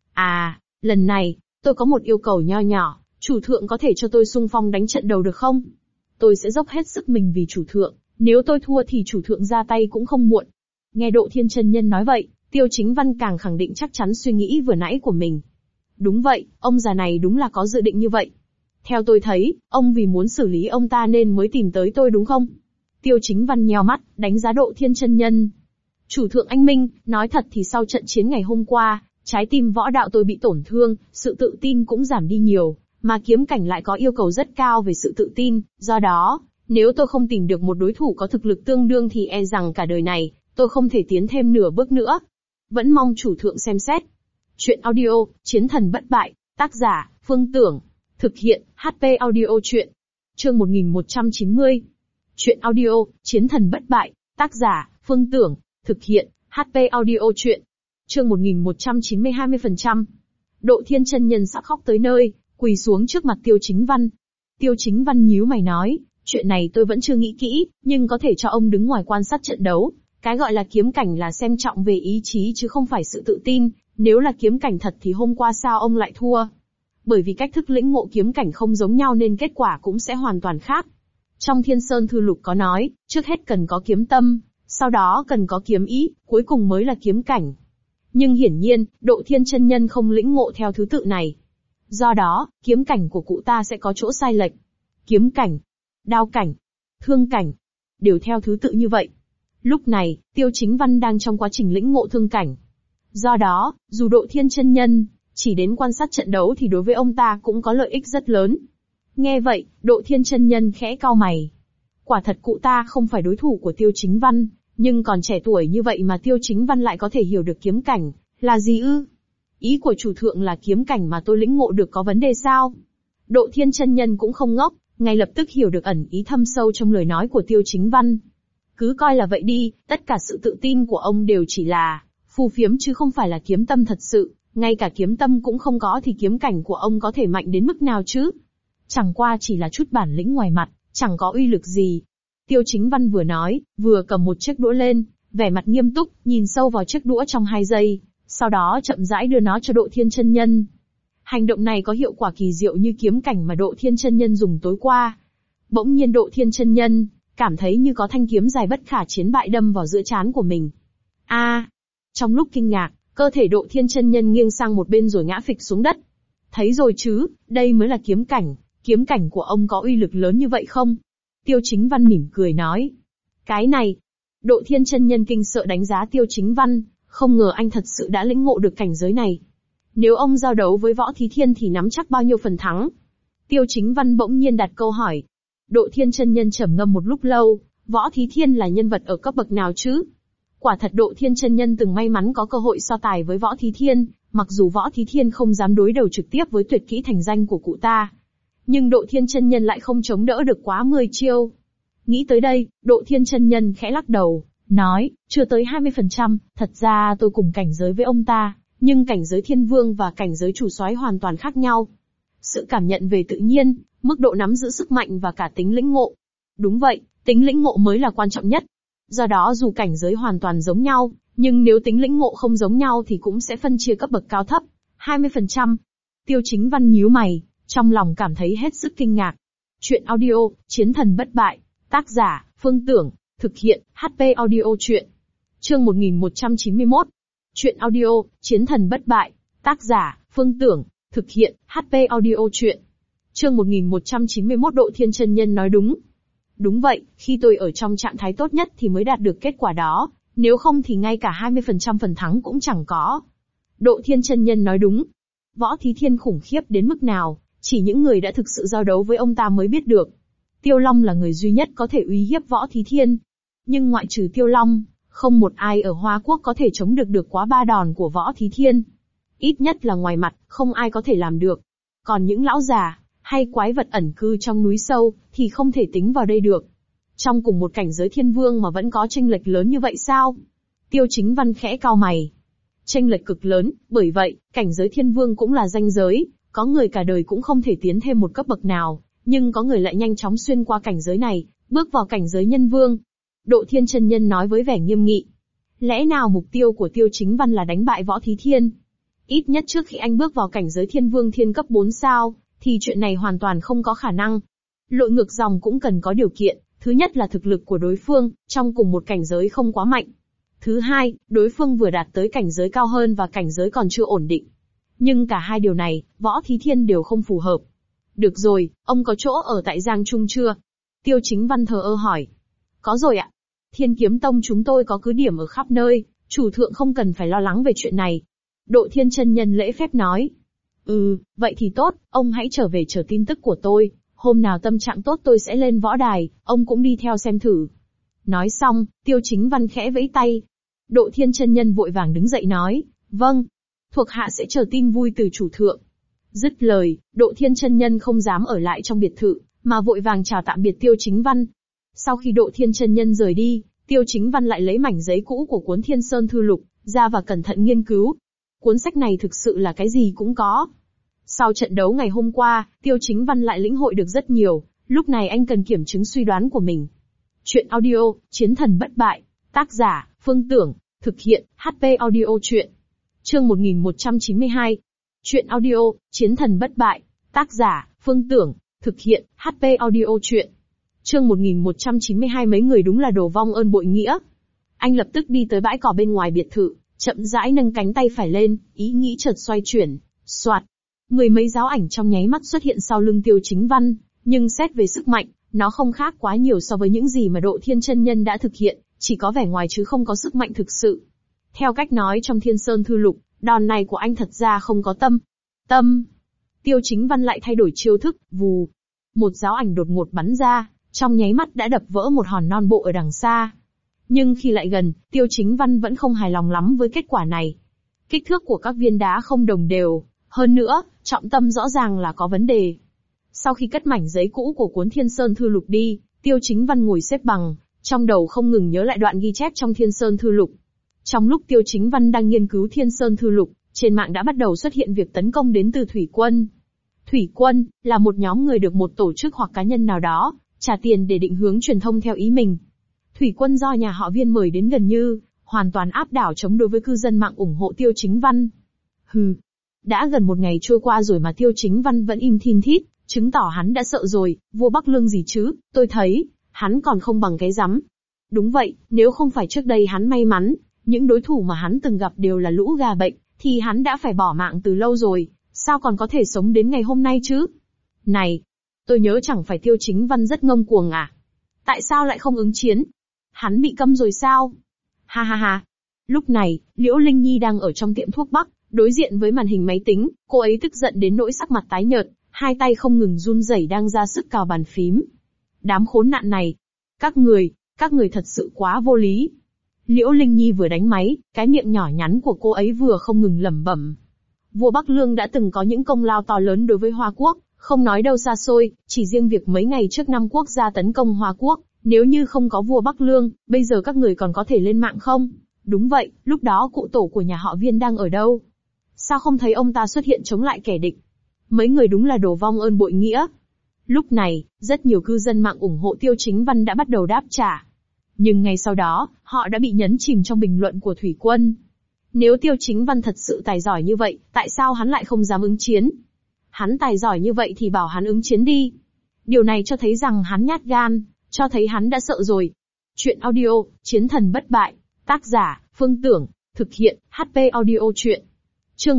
À, lần này, tôi có một yêu cầu nho nhỏ, chủ thượng có thể cho tôi xung phong đánh trận đầu được không? Tôi sẽ dốc hết sức mình vì chủ thượng, nếu tôi thua thì chủ thượng ra tay cũng không muộn. Nghe Độ Thiên chân nhân nói vậy, Tiêu Chính Văn càng khẳng định chắc chắn suy nghĩ vừa nãy của mình. Đúng vậy, ông già này đúng là có dự định như vậy. Theo tôi thấy, ông vì muốn xử lý ông ta nên mới tìm tới tôi đúng không? Tiêu Chính Văn nheo mắt, đánh giá Độ Thiên chân nhân. Chủ thượng anh minh, nói thật thì sau trận chiến ngày hôm qua, trái tim võ đạo tôi bị tổn thương, sự tự tin cũng giảm đi nhiều, mà kiếm cảnh lại có yêu cầu rất cao về sự tự tin, do đó, nếu tôi không tìm được một đối thủ có thực lực tương đương thì e rằng cả đời này, tôi không thể tiến thêm nửa bước nữa. Vẫn mong chủ thượng xem xét. Chuyện audio, Chiến thần bất bại, tác giả, Phương Tưởng. Thực hiện, HP Audio Chuyện. Chương 1190. Chuyện audio, Chiến thần bất bại, tác giả, Phương Tưởng. Thực hiện, HP Audio Chuyện. Chương 1190 20%. Độ Thiên chân nhân sắp khóc tới nơi, quỳ xuống trước mặt Tiêu Chính Văn. Tiêu Chính Văn nhíu mày nói, chuyện này tôi vẫn chưa nghĩ kỹ, nhưng có thể cho ông đứng ngoài quan sát trận đấu. Cái gọi là kiếm cảnh là xem trọng về ý chí chứ không phải sự tự tin, nếu là kiếm cảnh thật thì hôm qua sao ông lại thua? Bởi vì cách thức lĩnh ngộ kiếm cảnh không giống nhau nên kết quả cũng sẽ hoàn toàn khác. Trong Thiên Sơn Thư Lục có nói, trước hết cần có kiếm tâm, sau đó cần có kiếm ý, cuối cùng mới là kiếm cảnh. Nhưng hiển nhiên, Độ Thiên chân nhân không lĩnh ngộ theo thứ tự này. Do đó, kiếm cảnh của cụ ta sẽ có chỗ sai lệch. Kiếm cảnh, đao cảnh, thương cảnh, đều theo thứ tự như vậy. Lúc này, Tiêu Chính Văn đang trong quá trình lĩnh ngộ thương cảnh. Do đó, dù Độ Thiên chân nhân chỉ đến quan sát trận đấu thì đối với ông ta cũng có lợi ích rất lớn. Nghe vậy, Độ Thiên chân nhân khẽ cau mày. Quả thật cụ ta không phải đối thủ của Tiêu Chính Văn, nhưng còn trẻ tuổi như vậy mà Tiêu Chính Văn lại có thể hiểu được kiếm cảnh là gì ư? Ý của chủ thượng là kiếm cảnh mà tôi lĩnh ngộ được có vấn đề sao? Độ Thiên chân nhân cũng không ngốc, ngay lập tức hiểu được ẩn ý thâm sâu trong lời nói của Tiêu Chính Văn. Cứ coi là vậy đi, tất cả sự tự tin của ông đều chỉ là phù phiếm chứ không phải là kiếm tâm thật sự, ngay cả kiếm tâm cũng không có thì kiếm cảnh của ông có thể mạnh đến mức nào chứ? Chẳng qua chỉ là chút bản lĩnh ngoài mặt, chẳng có uy lực gì. Tiêu Chính Văn vừa nói, vừa cầm một chiếc đũa lên, vẻ mặt nghiêm túc, nhìn sâu vào chiếc đũa trong 2 giây, sau đó chậm rãi đưa nó cho Độ Thiên chân nhân. Hành động này có hiệu quả kỳ diệu như kiếm cảnh mà Độ Thiên chân nhân dùng tối qua. Bỗng nhiên Độ Thiên chân nhân cảm thấy như có thanh kiếm dài bất khả chiến bại đâm vào giữa trán của mình. Trong lúc kinh ngạc, cơ thể Độ Thiên chân nhân nghiêng sang một bên rồi ngã phịch xuống đất. Thấy rồi chứ, đây mới là kiếm cảnh của ông có uy lực lớn như vậy không? Tiêu Chính Văn mỉm cười nói. Cái này, Độ Thiên chân nhân kinh sợ đánh giá Tiêu Chính Văn, không ngờ anh thật sự đã lĩnh ngộ được cảnh giới này. Nếu ông giao đấu với Võ Thí Thiên thì nắm chắc bao nhiêu phần thắng? Tiêu Chính Văn bỗng nhiên đặt câu hỏi. Độ Thiên chân nhân trầm ngâm một lúc lâu, Võ Thí Thiên là nhân vật ở cấp bậc nào chứ? Quả thật Độ Thiên chân nhân từng may mắn có cơ hội so tài với Võ Thí Thiên, mặc dù Võ Thí Thiên không dám đối đầu trực tiếp với tuyệt kỹ thành danh của cụ ta. Nhưng Độ Thiên chân nhân lại không chống đỡ được quá 10 chiêu. Nghĩ tới đây, Độ Thiên chân nhân khẽ lắc đầu, nói, chưa tới 20%, thật ra tôi cùng cảnh giới với ông ta, nhưng cảnh giới thiên vương và cảnh giới chủ soái hoàn toàn khác nhau. Sự cảm nhận về tự nhiên, mức độ nắm giữ sức mạnh và cả tính lĩnh ngộ. Đúng vậy, tính lĩnh ngộ mới là quan trọng nhất. Do đó dù cảnh giới hoàn toàn giống nhau, nhưng nếu tính lĩnh ngộ không giống nhau thì cũng sẽ phân chia cấp bậc cao thấp. 20%. Tiêu Chính Văn nhíu mày, trong lòng cảm thấy hết sức kinh ngạc. Chuyện audio, Chiến thần bất bại. Tác giả, Phương Tưởng. Thực hiện, HP Audio Chuyện. Chương 1191. Chuyện audio, Chiến thần bất bại. Tác giả, Phương Tưởng. Thực hiện, HP Audio Chuyện. Chương 1191 Độ Thiên chân nhân nói đúng. Đúng vậy, khi tôi ở trong trạng thái tốt nhất thì mới đạt được kết quả đó, nếu không thì ngay cả 20% phần thắng cũng chẳng có. Độ Thiên chân nhân nói đúng. Võ Thí Thiên khủng khiếp đến mức nào, chỉ những người đã thực sự giao đấu với ông ta mới biết được. Tiêu Long là người duy nhất có thể uy hiếp Võ Thí Thiên. Nhưng ngoại trừ Tiêu Long, không một ai ở Hoa Quốc có thể chống được quá 3 đòn của Võ Thí Thiên. Ít nhất là ngoài mặt, không ai có thể làm được. Còn những lão già, hay quái vật ẩn cư trong núi sâu, thì không thể tính vào đây được. Trong cùng một cảnh giới thiên vương mà vẫn có chênh lệch lớn như vậy sao? Tiêu Chính Văn khẽ cau mày. Chênh lệch cực lớn, bởi vậy, cảnh giới thiên vương cũng là ranh giới, có người cả đời cũng không thể tiến thêm một cấp bậc nào, nhưng có người lại nhanh chóng xuyên qua cảnh giới này, bước vào cảnh giới nhân vương. Độ Thiên chân nhân nói với vẻ nghiêm nghị. Lẽ nào mục tiêu của Tiêu Chính Văn là đánh bại Võ Thí Thiên? Ít nhất trước khi anh bước vào cảnh giới thiên vương thiên cấp 4 sao, thì chuyện này hoàn toàn không có khả năng. Lội ngược dòng cũng cần có điều kiện, thứ nhất là thực lực của đối phương, trong cùng một cảnh giới không quá mạnh. Thứ hai, đối phương vừa đạt tới cảnh giới cao hơn và cảnh giới còn chưa ổn định. Nhưng cả hai điều này, Võ Thí Thiên đều không phù hợp. Được rồi, ông có chỗ ở tại Giang Trung chưa? Tiêu Chính Văn thờ ơ hỏi. Có rồi ạ. Thiên Kiếm Tông chúng tôi có cứ điểm ở khắp nơi, chủ thượng không cần phải lo lắng về chuyện này. Độ Thiên chân nhân lễ phép nói. Vậy thì tốt, ông hãy trở về chờ tin tức của tôi, hôm nào tâm trạng tốt tôi sẽ lên võ đài, ông cũng đi theo xem thử. Nói xong, Tiêu Chính Văn khẽ vẫy tay. Độ Thiên chân nhân vội vàng đứng dậy nói, vâng, thuộc hạ sẽ chờ tin vui từ chủ thượng. Dứt lời, Độ Thiên chân nhân không dám ở lại trong biệt thự, mà vội vàng chào tạm biệt Tiêu Chính Văn. Sau khi Độ Thiên chân nhân rời đi, Tiêu Chính Văn lại lấy mảnh giấy cũ của cuốn Thiên Sơn Thư Lục ra và cẩn thận nghiên cứu. Cuốn sách này thực sự là cái gì cũng có. Sau trận đấu ngày hôm qua, Tiêu Chính Văn lại lĩnh hội được rất nhiều, lúc này anh cần kiểm chứng suy đoán của mình. Chuyện audio, Chiến thần bất bại. Tác giả, Phương Tưởng. Thực hiện, HP Audio Chuyện. Chương 1192. Chuyện audio, Chiến thần bất bại. Tác giả, Phương Tưởng. Thực hiện, HP Audio Chuyện. Chương 1192 mấy người đúng là đồ vong ơn bội nghĩa. Anh lập tức đi tới bãi cỏ bên ngoài biệt thự, chậm rãi nâng cánh tay phải lên, ý nghĩ chợt xoay chuyển. Soạt. Mười mấy giáo ảnh trong nháy mắt xuất hiện sau lưng Tiêu Chính Văn, nhưng xét về sức mạnh, nó không khác quá nhiều so với những gì mà Độ Thiên chân nhân đã thực hiện, chỉ có vẻ ngoài chứ không có sức mạnh thực sự. Theo cách nói trong Thiên Sơn Thư Lục, đòn này của anh thật ra không có tâm. Tiêu Chính Văn lại thay đổi chiêu thức, vù. Một giáo ảnh đột ngột bắn ra, trong nháy mắt đã đập vỡ một hòn non bộ ở đằng xa. Nhưng khi lại gần, Tiêu Chính Văn vẫn không hài lòng lắm với kết quả này. Kích thước của các viên đá không đồng đều, hơn nữa, trọng tâm rõ ràng là có vấn đề. Sau khi cất mảnh giấy cũ của cuốn Thiên Sơn Thư Lục đi, Tiêu Chính Văn ngồi xếp bằng, trong đầu không ngừng nhớ lại đoạn ghi chép trong Thiên Sơn Thư Lục. Trong lúc Tiêu Chính Văn đang nghiên cứu Thiên Sơn Thư Lục, trên mạng đã bắt đầu xuất hiện việc tấn công đến từ Thủy Quân. Thủy Quân là một nhóm người được một tổ chức hoặc cá nhân nào đó trả tiền để định hướng truyền thông theo ý mình. Thủy Quân do nhà họ Viên mời đến gần như hoàn toàn áp đảo chống đối với cư dân mạng ủng hộ Tiêu Chính Văn. Hừ, đã gần một ngày trôi qua rồi mà Tiêu Chính Văn vẫn im thin thít, chứng tỏ hắn đã sợ rồi. Vua Bắc Lương gì chứ, tôi thấy hắn còn không bằng cái rắm. Đúng vậy, nếu không phải trước đây hắn may mắn, những đối thủ mà hắn từng gặp đều là lũ gà bệnh, thì hắn đã phải bỏ mạng từ lâu rồi, sao còn có thể sống đến ngày hôm nay chứ? Này, tôi nhớ chẳng phải Tiêu Chính Văn rất ngông cuồng à? Tại sao lại không ứng chiến? Hắn bị câm rồi sao? Ha ha ha. Lúc này, Liễu Linh Nhi đang ở trong tiệm thuốc Bắc, đối diện với màn hình máy tính, cô ấy tức giận đến nỗi sắc mặt tái nhợt, hai tay không ngừng run rẩy đang ra sức cào bàn phím. Đám khốn nạn này! Các người thật sự quá vô lý. Liễu Linh Nhi vừa đánh máy, cái miệng nhỏ nhắn của cô ấy vừa không ngừng lẩm bẩm. Vua Bắc Lương đã từng có những công lao to lớn đối với Hoa Quốc, không nói đâu xa xôi, chỉ riêng việc mấy ngày trước năm quốc gia tấn công Hoa Quốc, nếu như không có vua Bắc Lương, bây giờ các người còn có thể lên mạng không? Đúng vậy, lúc đó cụ tổ của nhà họ Viên đang ở đâu? Sao không thấy ông ta xuất hiện chống lại kẻ địch? Mấy người đúng là đồ vong ơn bội nghĩa. Lúc này, rất nhiều cư dân mạng ủng hộ Tiêu Chính Văn đã bắt đầu đáp trả. Nhưng ngay sau đó, họ đã bị nhấn chìm trong bình luận của Thủy Quân. Nếu Tiêu Chính Văn thật sự tài giỏi như vậy, tại sao hắn lại không dám ứng chiến? Hắn tài giỏi như vậy thì bảo hắn ứng chiến đi. Điều này cho thấy rằng hắn nhát gan, cho thấy hắn đã sợ rồi. Chuyện audio, Chiến Thần Bất Bại. Tác giả, Phương Tưởng. Thực hiện, HP Audio Chuyện. Chương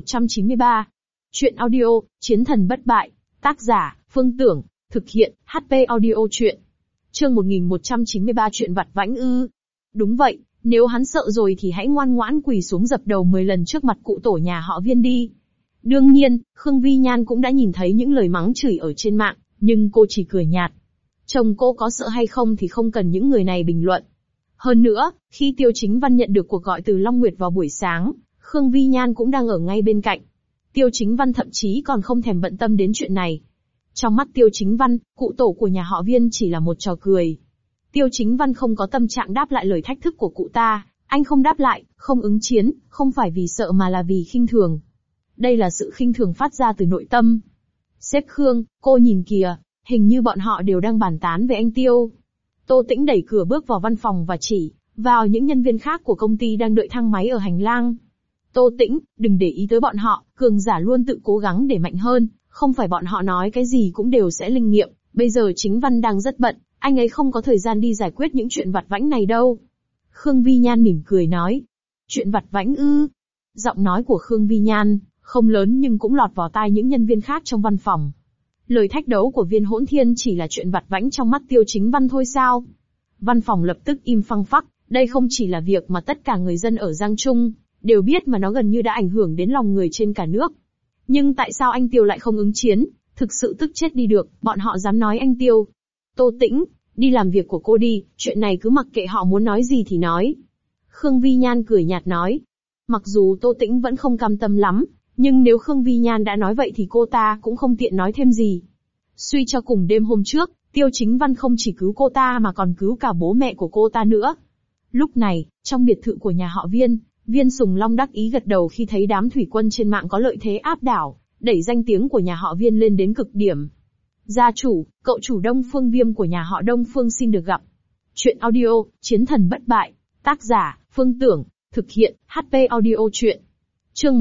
1193. Chuyện audio, Chiến Thần Bất Bại. Tác giả, Phương Tưởng. Thực hiện, HP Audio Chuyện. Chương 1193 chuyện vặt vãnh ư. Đúng vậy, nếu hắn sợ rồi thì hãy ngoan ngoãn quỳ xuống dập đầu 10 lần trước mặt cụ tổ nhà họ Viên đi. Đương nhiên, Khương Vi Nhan cũng đã nhìn thấy những lời mắng chửi ở trên mạng, nhưng cô chỉ cười nhạt. Chồng cô có sợ hay không thì không cần những người này bình luận. Hơn nữa, khi Tiêu Chính Văn nhận được cuộc gọi từ Long Nguyệt vào buổi sáng, Khương Vi Nhan cũng đang ở ngay bên cạnh. Tiêu Chính Văn thậm chí còn không thèm bận tâm đến chuyện này. Trong mắt Tiêu Chính Văn, cụ tổ của nhà họ Viên chỉ là một trò cười. Tiêu Chính Văn không có tâm trạng đáp lại lời thách thức của cụ ta, anh không đáp lại, không ứng chiến, không phải vì sợ mà là vì khinh thường. Đây là sự khinh thường phát ra từ nội tâm. Sếp Khương, cô nhìn kìa, hình như bọn họ đều đang bàn tán về anh Tiêu. Tô Tĩnh đẩy cửa bước vào văn phòng và chỉ vào những nhân viên khác của công ty đang đợi thang máy ở hành lang. Tô Tĩnh, đừng để ý tới bọn họ, cường giả luôn tự cố gắng để mạnh hơn, không phải bọn họ nói cái gì cũng đều sẽ linh nghiệm, bây giờ Chính Văn đang rất bận, anh ấy không có thời gian đi giải quyết những chuyện vặt vãnh này đâu. Khương Vi Nhan mỉm cười nói. Chuyện vặt vãnh ư? Giọng nói của Khương Vi Nhan không lớn nhưng cũng lọt vào tai những nhân viên khác trong văn phòng. Lời thách đấu của Viên Hỗn Thiên chỉ là chuyện vặt vãnh trong mắt Tiêu Chính Văn thôi sao? Văn phòng lập tức im phăng phắc, đây không chỉ là việc mà tất cả người dân ở Giang Trung đều biết mà nó gần như đã ảnh hưởng đến lòng người trên cả nước. Nhưng tại sao anh Tiêu lại không ứng chiến? Thực sự tức chết đi được, bọn họ dám nói anh Tiêu. Tô Tĩnh, đi làm việc của cô đi, chuyện này cứ mặc kệ họ muốn nói gì thì nói. Khương Vi Nhan cười nhạt nói. Mặc dù Tô Tĩnh vẫn không cam tâm lắm, nhưng nếu Khương Vi Nhan đã nói vậy thì cô ta cũng không tiện nói thêm gì. Suy cho cùng đêm hôm trước, Tiêu Chính Văn không chỉ cứu cô ta mà còn cứu cả bố mẹ của cô ta nữa. Lúc này, trong biệt thự của nhà họ Viên, Viên Sùng Long đắc ý gật đầu khi thấy đám thủy quân trên mạng có lợi thế áp đảo, đẩy danh tiếng của nhà họ Viên lên đến cực điểm. Gia chủ, cậu chủ Đông Phương Viêm của nhà họ Đông Phương xin được gặp. Chuyện audio, Chiến Thần Bất Bại. Tác giả, Phương Tưởng. Thực hiện, HP Audio Chuyện. Chương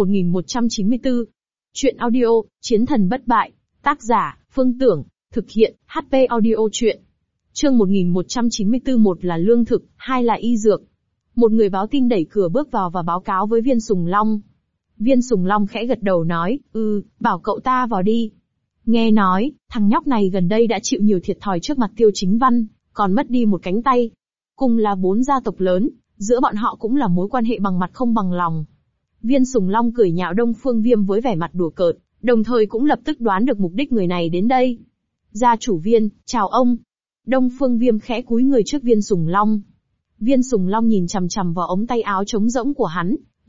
1194. Chuyện audio, Chiến Thần Bất Bại. Tác giả, Phương Tưởng. Thực hiện, HP Audio Chuyện. Chương 1194. Một là lương thực, hai là y dược. Một người báo tin đẩy cửa bước vào và báo cáo với Viên Sùng Long. Viên Sùng Long khẽ gật đầu nói, bảo cậu ta vào đi. Nghe nói, thằng nhóc này gần đây đã chịu nhiều thiệt thòi trước mặt Tiêu Chính Văn, còn mất đi một cánh tay. Cùng là 4 gia tộc lớn, giữa bọn họ cũng là mối quan hệ bằng mặt không bằng lòng. Viên Sùng Long cười nhạo Đông Phương Viêm với vẻ mặt đùa cợt, đồng thời cũng lập tức đoán được mục đích người này đến đây. Gia chủ Viên, chào ông. Đông Phương Viêm khẽ cúi người trước Viên Sùng Long. Viên Sùng Long nhìn chằm chằm vào ống tay áo trống rỗng của hắn,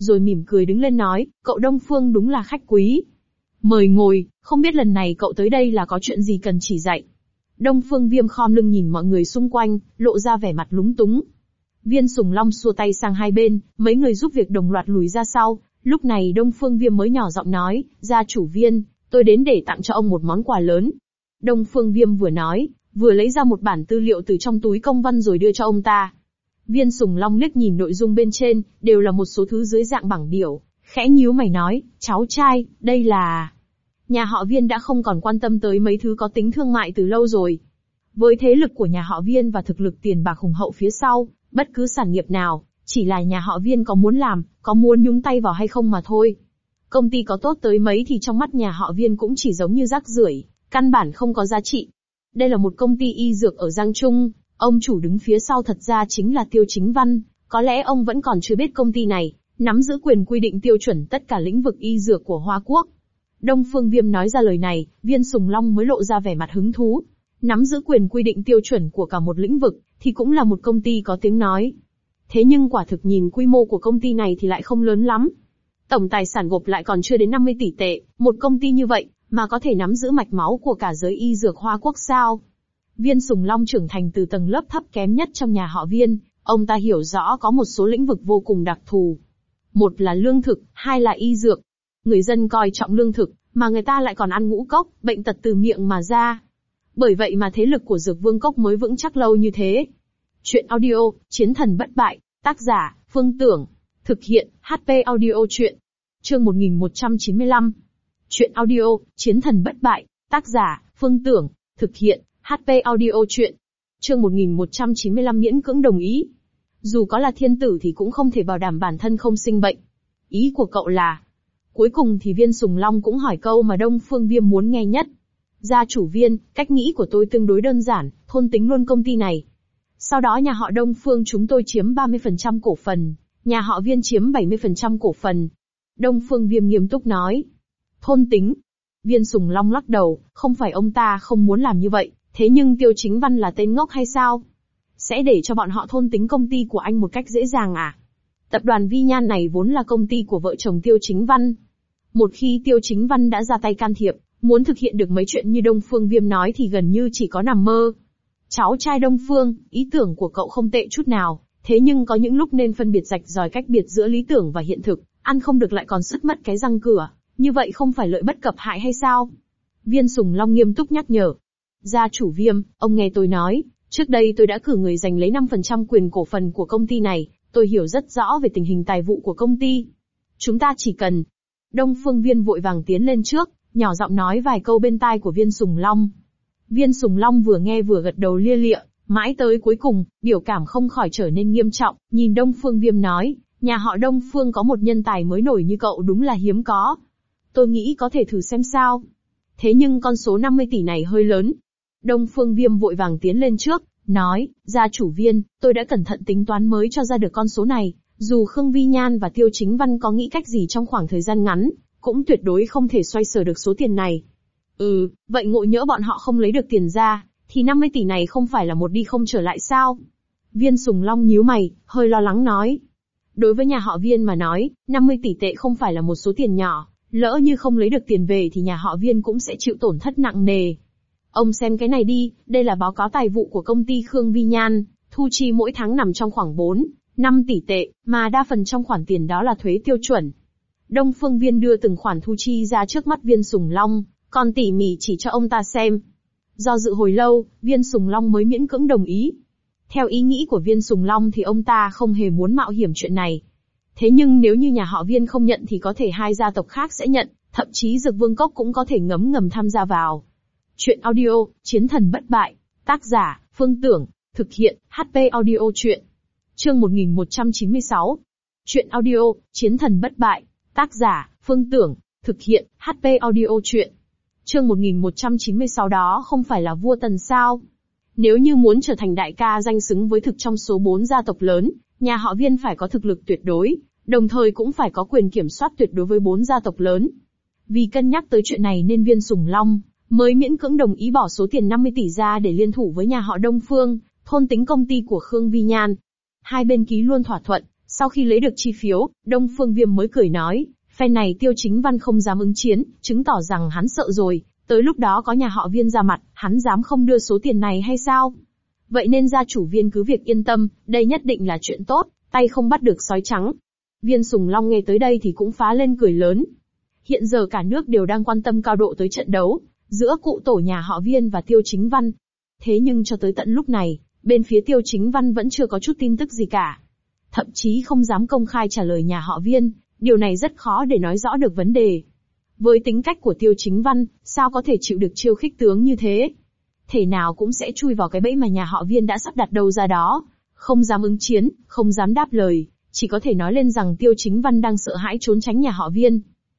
rồi mỉm cười đứng lên nói, cậu Đông Phương đúng là khách quý. Mời ngồi, không biết lần này cậu tới đây là có chuyện gì cần chỉ dạy. Đông Phương Viêm khom lưng nhìn mọi người xung quanh, lộ ra vẻ mặt lúng túng. Viên Sùng Long xua tay sang hai bên, mấy người giúp việc đồng loạt lùi ra sau. Lúc này Đông Phương Viêm mới nhỏ giọng nói, gia chủ Viên, tôi đến để tặng cho ông một món quà lớn. Đông Phương Viêm vừa nói, vừa lấy ra một bản tư liệu từ trong túi công văn rồi đưa cho ông ta. Viên Sùng Long liếc nhìn nội dung bên trên, đều là một số thứ dưới dạng bảng biểu, khẽ nhíu mày nói, cháu trai, đây là... Nhà họ Viên đã không còn quan tâm tới mấy thứ có tính thương mại từ lâu rồi. Với thế lực của nhà họ Viên và thực lực tiền bạc hùng hậu phía sau, bất cứ sản nghiệp nào, chỉ là nhà họ Viên có muốn làm, có muốn nhúng tay vào hay không mà thôi. Công ty có tốt tới mấy thì trong mắt nhà họ Viên cũng chỉ giống như rác rưởi, căn bản không có giá trị. Đây là một công ty y dược ở Giang Trung, ông chủ đứng phía sau thật ra chính là Tiêu Chính Văn, có lẽ ông vẫn còn chưa biết công ty này, nắm giữ quyền quy định tiêu chuẩn tất cả lĩnh vực y dược của Hoa Quốc. Đông Phương Viêm nói ra lời này, Viên Sùng Long mới lộ ra vẻ mặt hứng thú. Nắm giữ quyền quy định tiêu chuẩn của cả một lĩnh vực, thì cũng là một công ty có tiếng nói. Thế nhưng quả thực nhìn quy mô của công ty này thì lại không lớn lắm. Tổng tài sản gộp lại còn chưa đến 50 tỷ tệ, một công ty như vậy, mà có thể nắm giữ mạch máu của cả giới y dược Hoa Quốc sao? Viên Sùng Long trưởng thành từ tầng lớp thấp kém nhất trong nhà họ Viên, ông ta hiểu rõ có một số lĩnh vực vô cùng đặc thù. Một là lương thực, hai là y dược. Người dân coi trọng lương thực, mà người ta lại còn ăn ngũ cốc, bệnh tật từ miệng mà ra. Bởi vậy mà thế lực của Dược Vương Cốc mới vững chắc lâu như thế. Chuyện audio, Chiến thần bất bại, tác giả, Phương Tưởng. Thực hiện, HP Audio Chuyện. Chương 1195. Chuyện audio, Chiến thần bất bại, tác giả, Phương Tưởng. Thực hiện, HP Audio Chuyện. Chương 1195 miễn cưỡng đồng ý. Dù có là thiên tử thì cũng không thể bảo đảm bản thân không sinh bệnh. Ý của cậu là... Cuối cùng thì Viên Sùng Long cũng hỏi câu mà Đông Phương Viêm muốn nghe nhất. Gia chủ Viên, cách nghĩ của tôi tương đối đơn giản, thôn tính luôn công ty này. Sau đó nhà họ Đông Phương chúng tôi chiếm 30% cổ phần, nhà họ Viên chiếm 70% cổ phần. Đông Phương Viêm nghiêm túc nói. Thôn tính. Viên Sùng Long lắc đầu, không phải ông ta không muốn làm như vậy, thế nhưng Tiêu Chính Văn là tên ngốc hay sao? Sẽ để cho bọn họ thôn tính công ty của anh một cách dễ dàng à? Tập đoàn Vi Nhan này vốn là công ty của vợ chồng Tiêu Chính Văn. Một khi Tiêu Chính Văn đã ra tay can thiệp, muốn thực hiện được mấy chuyện như Đông Phương Viêm nói thì gần như chỉ có nằm mơ. Cháu trai Đông Phương, ý tưởng của cậu không tệ chút nào, thế nhưng có những lúc nên phân biệt rạch ròi cách biệt giữa lý tưởng và hiện thực, ăn không được lại còn sứt mất cái răng cửa, như vậy không phải lợi bất cập hại hay sao? Viên Sùng Long nghiêm túc nhắc nhở. Gia chủ Viêm, ông nghe tôi nói, trước đây tôi đã cử người giành lấy 5% quyền cổ phần của công ty này, tôi hiểu rất rõ về tình hình tài vụ của công ty. Chúng ta chỉ cần... Đông Phương Viên vội vàng tiến lên trước, nhỏ giọng nói vài câu bên tai của Viên Sùng Long. Viên Sùng Long vừa nghe vừa gật đầu lia lịa, mãi tới cuối cùng, biểu cảm không khỏi trở nên nghiêm trọng, nhìn Đông Phương Viêm nói, nhà họ Đông Phương có một nhân tài mới nổi như cậu đúng là hiếm có. Tôi nghĩ có thể thử xem sao. Thế nhưng con số 50 tỷ này hơi lớn. Đông Phương Viêm vội vàng tiến lên trước, nói, gia chủ Viên, tôi đã cẩn thận tính toán mới cho ra được con số này, dù Khương Vi Nhan và Tiêu Chính Văn có nghĩ cách gì trong khoảng thời gian ngắn, cũng tuyệt đối không thể xoay sở được số tiền này. Vậy ngộ nhỡ bọn họ không lấy được tiền ra, thì 50 tỷ này không phải là một đi không trở lại sao? Viên Sùng Long nhíu mày, hơi lo lắng nói. Đối với nhà họ Viên mà nói, 50 tỷ tệ không phải là một số tiền nhỏ, lỡ như không lấy được tiền về thì nhà họ Viên cũng sẽ chịu tổn thất nặng nề. Ông xem cái này đi, đây là báo cáo tài vụ của công ty Khương Vi Nhan, thu chi mỗi tháng nằm trong khoảng 4-5 tỷ tệ, mà đa phần trong khoản tiền đó là thuế tiêu chuẩn. Đông Phương Viên đưa từng khoản thu chi ra trước mắt Viên Sùng Long, còn tỉ mỉ chỉ cho ông ta xem. Do dự hồi lâu, Viên Sùng Long mới miễn cưỡng đồng ý. Theo ý nghĩ của Viên Sùng Long thì ông ta không hề muốn mạo hiểm chuyện này. Thế nhưng nếu như nhà họ Viên không nhận thì có thể hai gia tộc khác sẽ nhận, thậm chí Dược Vương Cốc cũng có thể ngấm ngầm tham gia vào. Chuyện audio, Chiến thần bất bại, tác giả, Phương Tưởng, thực hiện, HP Audio Chuyện. Chương 1196. Chuyện audio, Chiến thần bất bại, tác giả, Phương Tưởng, thực hiện, HP Audio Chuyện. Chương 1196 đó không phải là vua Tần sao? Nếu như muốn trở thành đại ca danh xứng với thực trong số 4 gia tộc lớn, nhà họ Viên phải có thực lực tuyệt đối, đồng thời cũng phải có quyền kiểm soát tuyệt đối với 4 gia tộc lớn. Vì cân nhắc tới chuyện này nên Viên Sùng Long mới miễn cưỡng đồng ý bỏ số tiền 50 tỷ ra để liên thủ với nhà họ Đông Phương, thôn tính công ty của Khương Vi Nhan. Hai bên ký luôn thỏa thuận, Sau khi lấy được chi phiếu, Đông Phương Viêm mới cười nói, phe này Tiêu Chính Văn không dám ứng chiến, chứng tỏ rằng hắn sợ rồi, tới lúc đó có nhà họ Viên ra mặt, hắn dám không đưa số tiền này hay sao? Vậy nên gia chủ Viên cứ việc yên tâm, đây nhất định là chuyện tốt, tay không bắt được sói trắng. Viên Sùng Long nghe tới đây thì cũng phá lên cười lớn. Hiện giờ cả nước đều đang quan tâm cao độ tới trận đấu giữa cụ tổ nhà họ Viên và Tiêu Chính Văn. Thế nhưng cho tới tận lúc này, bên phía Tiêu Chính Văn vẫn chưa có chút tin tức gì cả. Thậm chí không dám công khai trả lời nhà họ Viên, điều này rất khó để nói rõ được vấn đề. Với tính cách của Tiêu Chính Văn, sao có thể chịu được chiêu khích tướng như thế? Thể nào cũng sẽ chui vào cái bẫy mà nhà họ Viên đã sắp đặt đầu ra đó. Không dám ứng chiến, không dám đáp lời, chỉ có thể nói lên rằng Tiêu Chính Văn đang sợ hãi trốn tránh nhà họ Viên.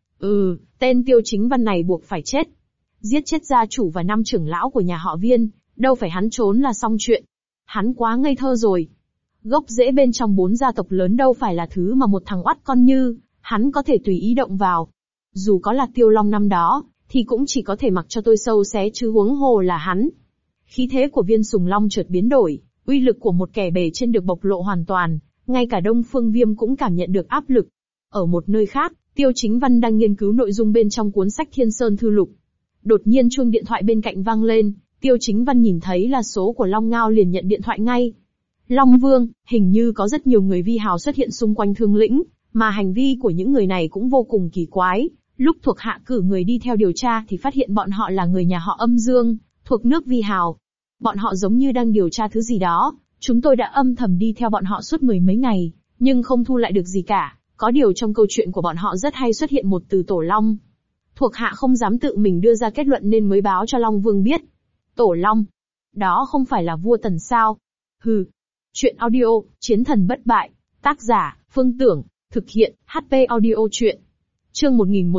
Tên Tiêu Chính Văn này buộc phải chết. Giết chết gia chủ và 5 trưởng lão của nhà họ Viên, đâu phải hắn trốn là xong chuyện. Hắn quá ngây thơ rồi. Gốc rễ bên trong 4 gia tộc lớn đâu phải là thứ mà một thằng oắt con như hắn có thể tùy ý động vào. Dù có là Tiêu Long năm đó, thì cũng chỉ có thể mặc cho tôi sâu xé chứ huống hồ là hắn. Khí thế của Viên Sùng Long chợt biến đổi, uy lực của một kẻ bề trên được bộc lộ hoàn toàn, ngay cả Đông Phương Viêm cũng cảm nhận được áp lực. Ở một nơi khác, Tiêu Chính Văn đang nghiên cứu nội dung bên trong cuốn sách Thiên Sơn Thư Lục. Đột nhiên chuông điện thoại bên cạnh vang lên, Tiêu Chính Văn nhìn thấy là số của Long Ngao liền nhận điện thoại ngay. Long Vương, hình như có rất nhiều người vi hào xuất hiện xung quanh Thương Lĩnh, mà hành vi của những người này cũng vô cùng kỳ quái. Lúc thuộc hạ cử người đi theo điều tra thì phát hiện bọn họ là người nhà họ Âm Dương, thuộc nước vi hào. Bọn họ giống như đang điều tra thứ gì đó, chúng tôi đã âm thầm đi theo bọn họ suốt 10 mấy ngày, nhưng không thu lại được gì cả. Có điều trong câu chuyện của bọn họ rất hay xuất hiện một từ Tổ Long. Thuộc hạ không dám tự mình đưa ra kết luận nên mới báo cho Long Vương biết. Tổ Long? Đó không phải là vua Tần sao? Hừ. Chuyện audio, Chiến thần bất bại. Tác giả, Phương Tưởng. Thực hiện, HP Audio Chuyện. Chương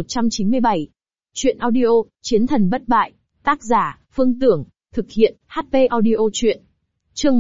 1197. Chuyện audio, Chiến thần bất bại. Tác giả, Phương Tưởng. Thực hiện, HP Audio Chuyện. Chương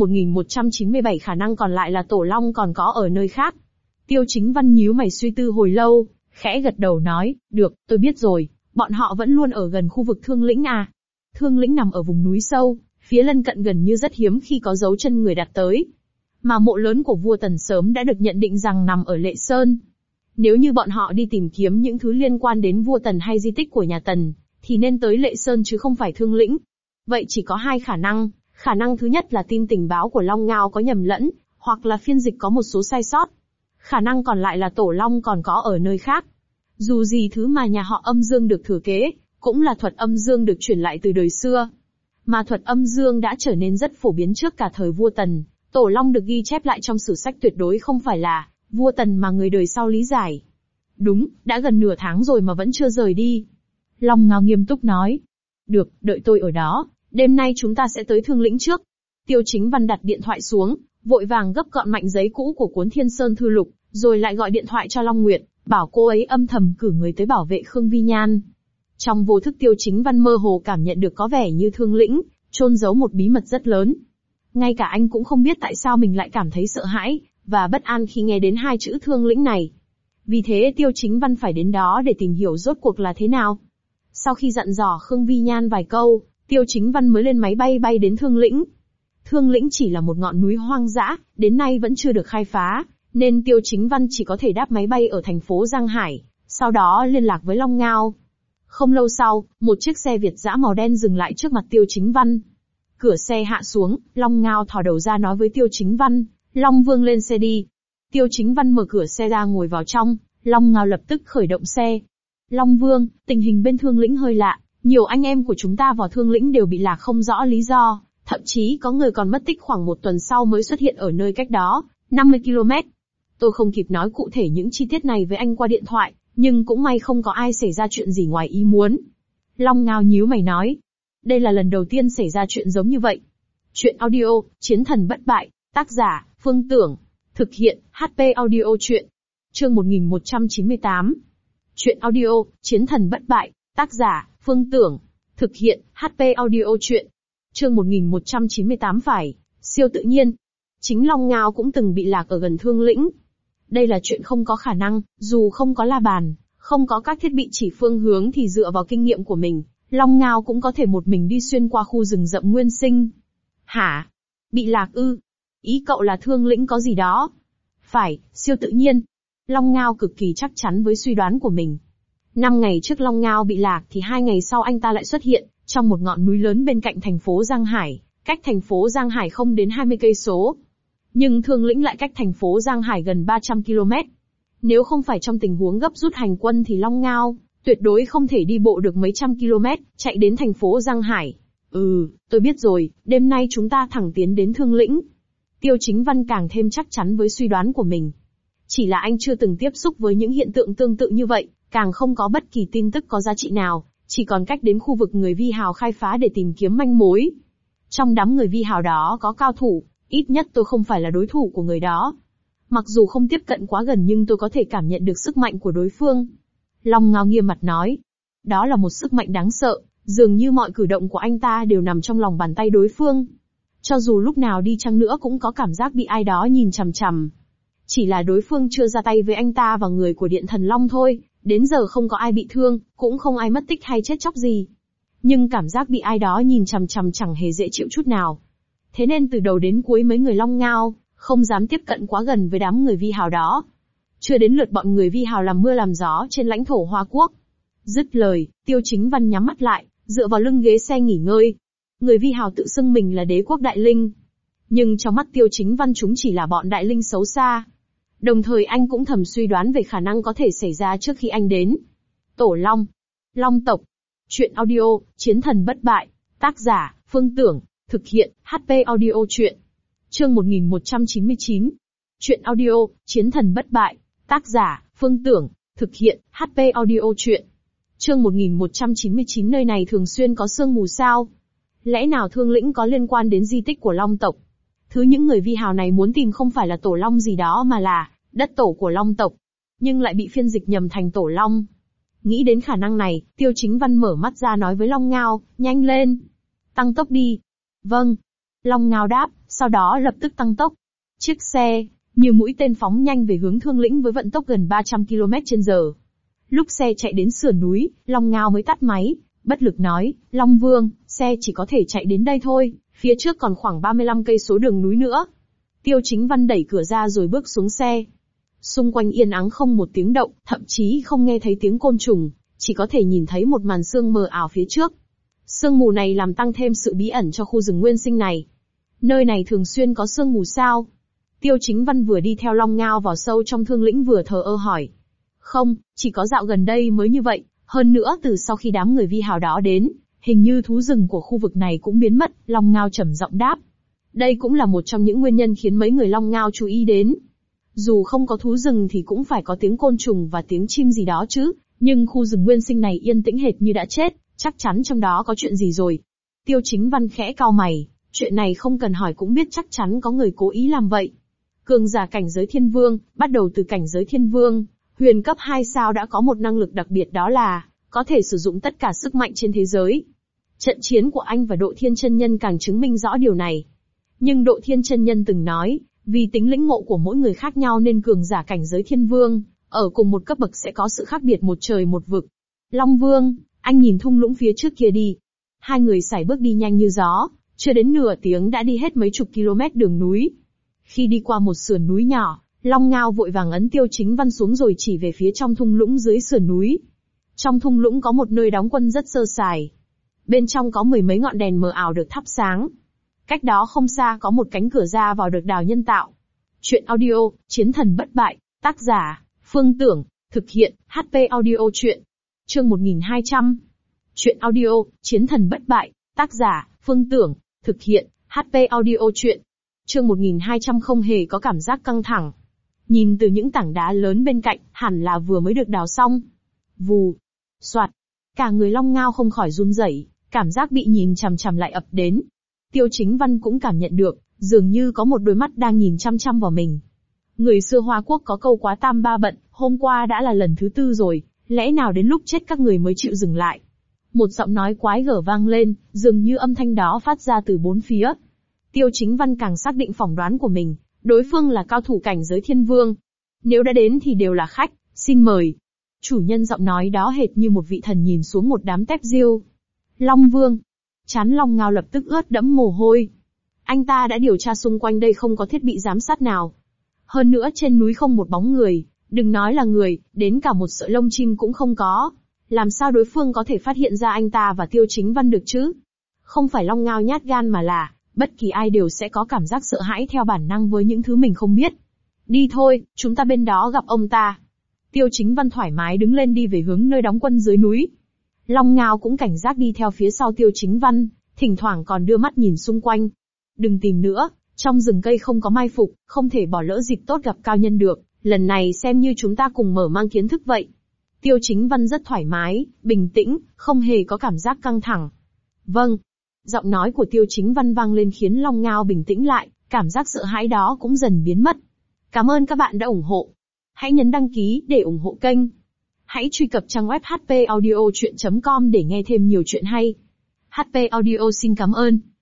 1197 khả năng còn lại là Tổ Long còn có ở nơi khác. Tiêu Chính Văn nhíu mày suy tư hồi lâu, khẽ gật đầu nói, được, tôi biết rồi, bọn họ vẫn luôn ở gần khu vực Thương Lĩnh à. Thương Lĩnh nằm ở vùng núi sâu, phía lân cận gần như rất hiếm khi có dấu chân người đặt tới. Mà mộ lớn của vua Tần sớm đã được nhận định rằng nằm ở Lệ Sơn. Nếu như bọn họ đi tìm kiếm những thứ liên quan đến vua Tần hay di tích của nhà Tần, thì nên tới Lệ Sơn chứ không phải Thương Lĩnh. Vậy chỉ có 2 khả năng thứ nhất là tin tình báo của Long Ngao có nhầm lẫn, hoặc là phiên dịch có một số sai sót. Khả năng còn lại là Tổ Long còn có ở nơi khác. Dù gì thứ mà nhà họ Âm Dương được thừa kế, cũng là thuật âm dương được truyền lại từ đời xưa. Mà thuật âm dương đã trở nên rất phổ biến trước cả thời vua Tần. Tổ Long được ghi chép lại trong sử sách tuyệt đối không phải là vua Tần mà người đời sau lý giải. Đúng, đã gần nửa tháng rồi mà vẫn chưa rời đi. Long Ngao nghiêm túc nói. Được, đợi tôi ở đó, đêm nay chúng ta sẽ tới Thương Lĩnh trước. Tiêu Chính Văn đặt điện thoại xuống, vội vàng gấp gọn mảnh giấy cũ của cuốn Thiên Sơn Thư Lục, rồi lại gọi điện thoại cho Long Nguyệt, bảo cô ấy âm thầm cử người tới bảo vệ Khương Vi Nhan. Trong vô thức Tiêu Chính Văn mơ hồ cảm nhận được có vẻ như Thương Lĩnh chôn giấu một bí mật rất lớn. Ngay cả anh cũng không biết tại sao mình lại cảm thấy sợ hãi và bất an khi nghe đến 2 chữ Thương Lĩnh này. Vì thế Tiêu Chính Văn phải đến đó để tìm hiểu rốt cuộc là thế nào. Sau khi dặn dò Khương Vi Nhan vài câu, Tiêu Chính Văn mới lên máy bay bay đến Thương Lĩnh. Thương Lĩnh chỉ là một ngọn núi hoang dã, đến nay vẫn chưa được khai phá, nên Tiêu Chính Văn chỉ có thể đáp máy bay ở thành phố Giang Hải, sau đó liên lạc với Long Ngao. Không lâu sau, một chiếc xe Việt dã màu đen dừng lại trước mặt Tiêu Chính Văn. Cửa xe hạ xuống, Long Ngao thò đầu ra nói với Tiêu Chính Văn, Long Vương lên xe đi. Tiêu Chính Văn mở cửa xe ra ngồi vào trong, Long Ngao lập tức khởi động xe. Long Vương, tình hình bên Thương Lĩnh hơi lạ, nhiều anh em của chúng ta vào Thương Lĩnh đều bị lạc không rõ lý do, thậm chí có người còn mất tích khoảng 1 tuần sau mới xuất hiện ở nơi cách đó, 50 km. Tôi không kịp nói cụ thể những chi tiết này với anh qua điện thoại, nhưng cũng may không có ai xảy ra chuyện gì ngoài ý muốn. Long Ngao nhíu mày nói, đây là lần đầu tiên xảy ra chuyện giống như vậy. Chuyện audio, Chiến thần bất bại, tác giả, Phương Tưởng. Thực hiện, HP Audio Chuyện. Chương 1198. Chuyện audio, Chiến thần bất bại, tác giả, Phương Tưởng. Thực hiện, HP Audio Chuyện. Chương 1198 phải, siêu tự nhiên. Chính Long Ngao cũng từng bị lạc ở gần Thương Lĩnh. Đây là chuyện không có khả năng, dù không có la bàn, không có các thiết bị chỉ phương hướng thì dựa vào kinh nghiệm của mình, Long Ngao cũng có thể một mình đi xuyên qua khu rừng rậm nguyên sinh. Hả? Bị lạc ư? Ý cậu là Thương Lĩnh có gì đó? Phải, siêu tự nhiên. Long Ngao cực kỳ chắc chắn với suy đoán của mình. 5 ngày trước Long Ngao bị lạc thì 2 ngày sau anh ta lại xuất hiện, trong một ngọn núi lớn bên cạnh thành phố Giang Hải, cách thành phố Giang Hải không đến 20 cây số. Nhưng Thương Lĩnh lại cách thành phố Giang Hải gần 300 km. Nếu không phải trong tình huống gấp rút hành quân thì Long Ngao tuyệt đối không thể đi bộ được mấy trăm km, chạy đến thành phố Giang Hải. Tôi biết rồi, đêm nay chúng ta thẳng tiến đến Thương Lĩnh. Tiêu Chính Văn càng thêm chắc chắn với suy đoán của mình. Chỉ là anh chưa từng tiếp xúc với những hiện tượng tương tự như vậy, càng không có bất kỳ tin tức có giá trị nào, chỉ còn cách đến khu vực người vi hào khai phá để tìm kiếm manh mối. Trong đám người vi hào đó có cao thủ, ít nhất tôi không phải là đối thủ của người đó. Mặc dù không tiếp cận quá gần nhưng tôi có thể cảm nhận được sức mạnh của đối phương. Long Ngao nghiêm mặt nói. Đó là một sức mạnh đáng sợ, dường như mọi cử động của anh ta đều nằm trong lòng bàn tay đối phương. Cho dù lúc nào đi chăng nữa cũng có cảm giác bị ai đó nhìn chằm chằm. Chỉ là đối phương chưa ra tay với anh ta và người của Điện Thần Long thôi, đến giờ không có ai bị thương, cũng không ai mất tích hay chết chóc gì. Nhưng cảm giác bị ai đó nhìn chằm chằm chẳng hề dễ chịu chút nào. Thế nên từ đầu đến cuối mấy người Long Ngao không dám tiếp cận quá gần với đám người vi hào đó. Chưa đến lượt bọn người vi hào làm mưa làm gió trên lãnh thổ Hoa Quốc. Dứt lời, Tiêu Chính Văn nhắm mắt lại, dựa vào lưng ghế xe nghỉ ngơi. Người vi hào tự xưng mình là đế quốc đại linh. Nhưng trong mắt Tiêu Chính Văn chúng chỉ là bọn đại linh xấu xa. Đồng thời anh cũng thầm suy đoán về khả năng có thể xảy ra trước khi anh đến. Tổ Long. Long tộc. Chuyện audio, Chiến thần bất bại. Tác giả, Phương Tưởng. Thực hiện, HP Audio Chuyện. Chương 1199. Chuyện audio, Chiến thần bất bại. Tác giả, Phương Tưởng. Thực hiện, HP Audio Chuyện. Chương 1199 nơi này thường xuyên có sương mù sao? Lẽ nào Thương Lĩnh có liên quan đến di tích của Long tộc? Thứ những người vi hào này muốn tìm không phải là tổ long gì đó mà là đất tổ của Long tộc. Nhưng lại bị phiên dịch nhầm thành tổ long. Nghĩ đến khả năng này, Tiêu Chính Văn mở mắt ra nói với Long Ngao, nhanh lên. Tăng tốc đi. Vâng. Long Ngao đáp, sau đó lập tức tăng tốc. Chiếc xe, như mũi tên phóng nhanh về hướng Thương Lĩnh với vận tốc gần 300 km/h. Lúc xe chạy đến sườn núi, Long Ngao mới tắt máy, bất lực nói, Long Vương, xe chỉ có thể chạy đến đây thôi, phía trước còn khoảng 35 cây số đường núi nữa. Tiêu Chính Văn đẩy cửa ra rồi bước xuống xe. Xung quanh yên ắng không một tiếng động, thậm chí không nghe thấy tiếng côn trùng, chỉ có thể nhìn thấy một màn sương mờ ảo phía trước. Sương mù này làm tăng thêm sự bí ẩn cho khu rừng nguyên sinh này. Nơi này thường xuyên có sương mù sao? Tiêu Chính Văn vừa đi theo Long Ngao vào sâu trong Thương Lĩnh vừa thờ ơ hỏi. Không, chỉ có dạo gần đây mới như vậy, hơn nữa từ sau khi đám người vi hào đó đến, hình như thú rừng của khu vực này cũng biến mất, Long Ngao trầm giọng đáp. Đây cũng là một trong những nguyên nhân khiến mấy người Long Ngao chú ý đến. Dù không có thú rừng thì cũng phải có tiếng côn trùng và tiếng chim gì đó chứ, nhưng khu rừng nguyên sinh này yên tĩnh hệt như đã chết, chắc chắn trong đó có chuyện gì rồi. Tiêu Chính Văn khẽ cau mày, chuyện này không cần hỏi cũng biết chắc chắn có người cố ý làm vậy. Cường giả cảnh giới thiên vương, bắt đầu từ cảnh giới thiên vương, huyền cấp 2 sao đã có một năng lực đặc biệt đó là, có thể sử dụng tất cả sức mạnh trên thế giới. Trận chiến của anh và Độ Thiên Chân Nhân càng chứng minh rõ điều này. Nhưng Độ Thiên Chân Nhân từng nói, vì tính lĩnh ngộ của mỗi người khác nhau nên cường giả cảnh giới thiên vương, ở cùng một cấp bậc sẽ có sự khác biệt một trời một vực. Long Vương, anh nhìn thung lũng phía trước kia đi. Hai người sải bước đi nhanh như gió, chưa đến nửa tiếng đã đi hết mấy chục km đường núi. Khi đi qua một sườn núi nhỏ, Long Ngao vội vàng ấn Tiêu Chính Văn xuống rồi chỉ về phía trong thung lũng dưới sườn núi. Trong thung lũng có một nơi đóng quân rất sơ sài. Bên trong có mười mấy ngọn đèn mờ ảo được thắp sáng. Cách đó không xa có một cánh cửa ra vào được đào nhân tạo. Chuyện audio, Chiến thần bất bại, tác giả, Phương Tưởng, thực hiện, HP Audio Chuyện. Chương 1200. Chuyện audio, Chiến thần bất bại, tác giả, Phương Tưởng, thực hiện, HP Audio Chuyện. Chương 1200 không hề có cảm giác căng thẳng. Nhìn từ những tảng đá lớn bên cạnh, hẳn là vừa mới được đào xong. Vù, soạt, cả người Long Ngao không khỏi run rẩy, cảm giác bị nhìn chằm chằm lại ập đến. Tiêu Chính Văn cũng cảm nhận được, dường như có một đôi mắt đang nhìn chăm chăm vào mình. Người xưa Hoa Quốc có câu quá tam ba bận, hôm qua đã là lần thứ 4 rồi, lẽ nào đến lúc chết các người mới chịu dừng lại. Một giọng nói quái gở vang lên, dường như âm thanh đó phát ra từ bốn phía. Tiêu Chính Văn càng xác định phỏng đoán của mình, đối phương là cao thủ cảnh giới thiên vương. Nếu đã đến thì đều là khách, xin mời. Chủ nhân giọng nói đó hệt như một vị thần nhìn xuống một đám tép diêu. Long Vương. Trán Long Ngao lập tức ướt đẫm mồ hôi. Anh ta đã điều tra xung quanh đây không có thiết bị giám sát nào. Hơn nữa trên núi không một bóng người, đừng nói là người, đến cả một sợi lông chim cũng không có. Làm sao đối phương có thể phát hiện ra anh ta và Tiêu Chính Văn được chứ? Không phải Long Ngao nhát gan mà là, bất kỳ ai đều sẽ có cảm giác sợ hãi theo bản năng với những thứ mình không biết. Đi thôi, chúng ta bên đó gặp ông ta. Tiêu Chính Văn thoải mái đứng lên đi về hướng nơi đóng quân dưới núi. Long Ngao cũng cảnh giác đi theo phía sau Tiêu Chính Văn, thỉnh thoảng còn đưa mắt nhìn xung quanh. Đừng tìm nữa, trong rừng cây không có mai phục, không thể bỏ lỡ dịp tốt gặp cao nhân được, lần này xem như chúng ta cùng mở mang kiến thức vậy. Tiêu Chính Văn rất thoải mái, bình tĩnh, không hề có cảm giác căng thẳng. Vâng. Giọng nói của Tiêu Chính Văn vang lên khiến Long Ngao bình tĩnh lại, cảm giác sợ hãi đó cũng dần biến mất. Cảm ơn các bạn đã ủng hộ. Hãy nhấn đăng ký để ủng hộ kênh. Hãy truy cập trang web hpaudiochuyen.com để nghe thêm nhiều chuyện hay. HP Audio xin cảm ơn.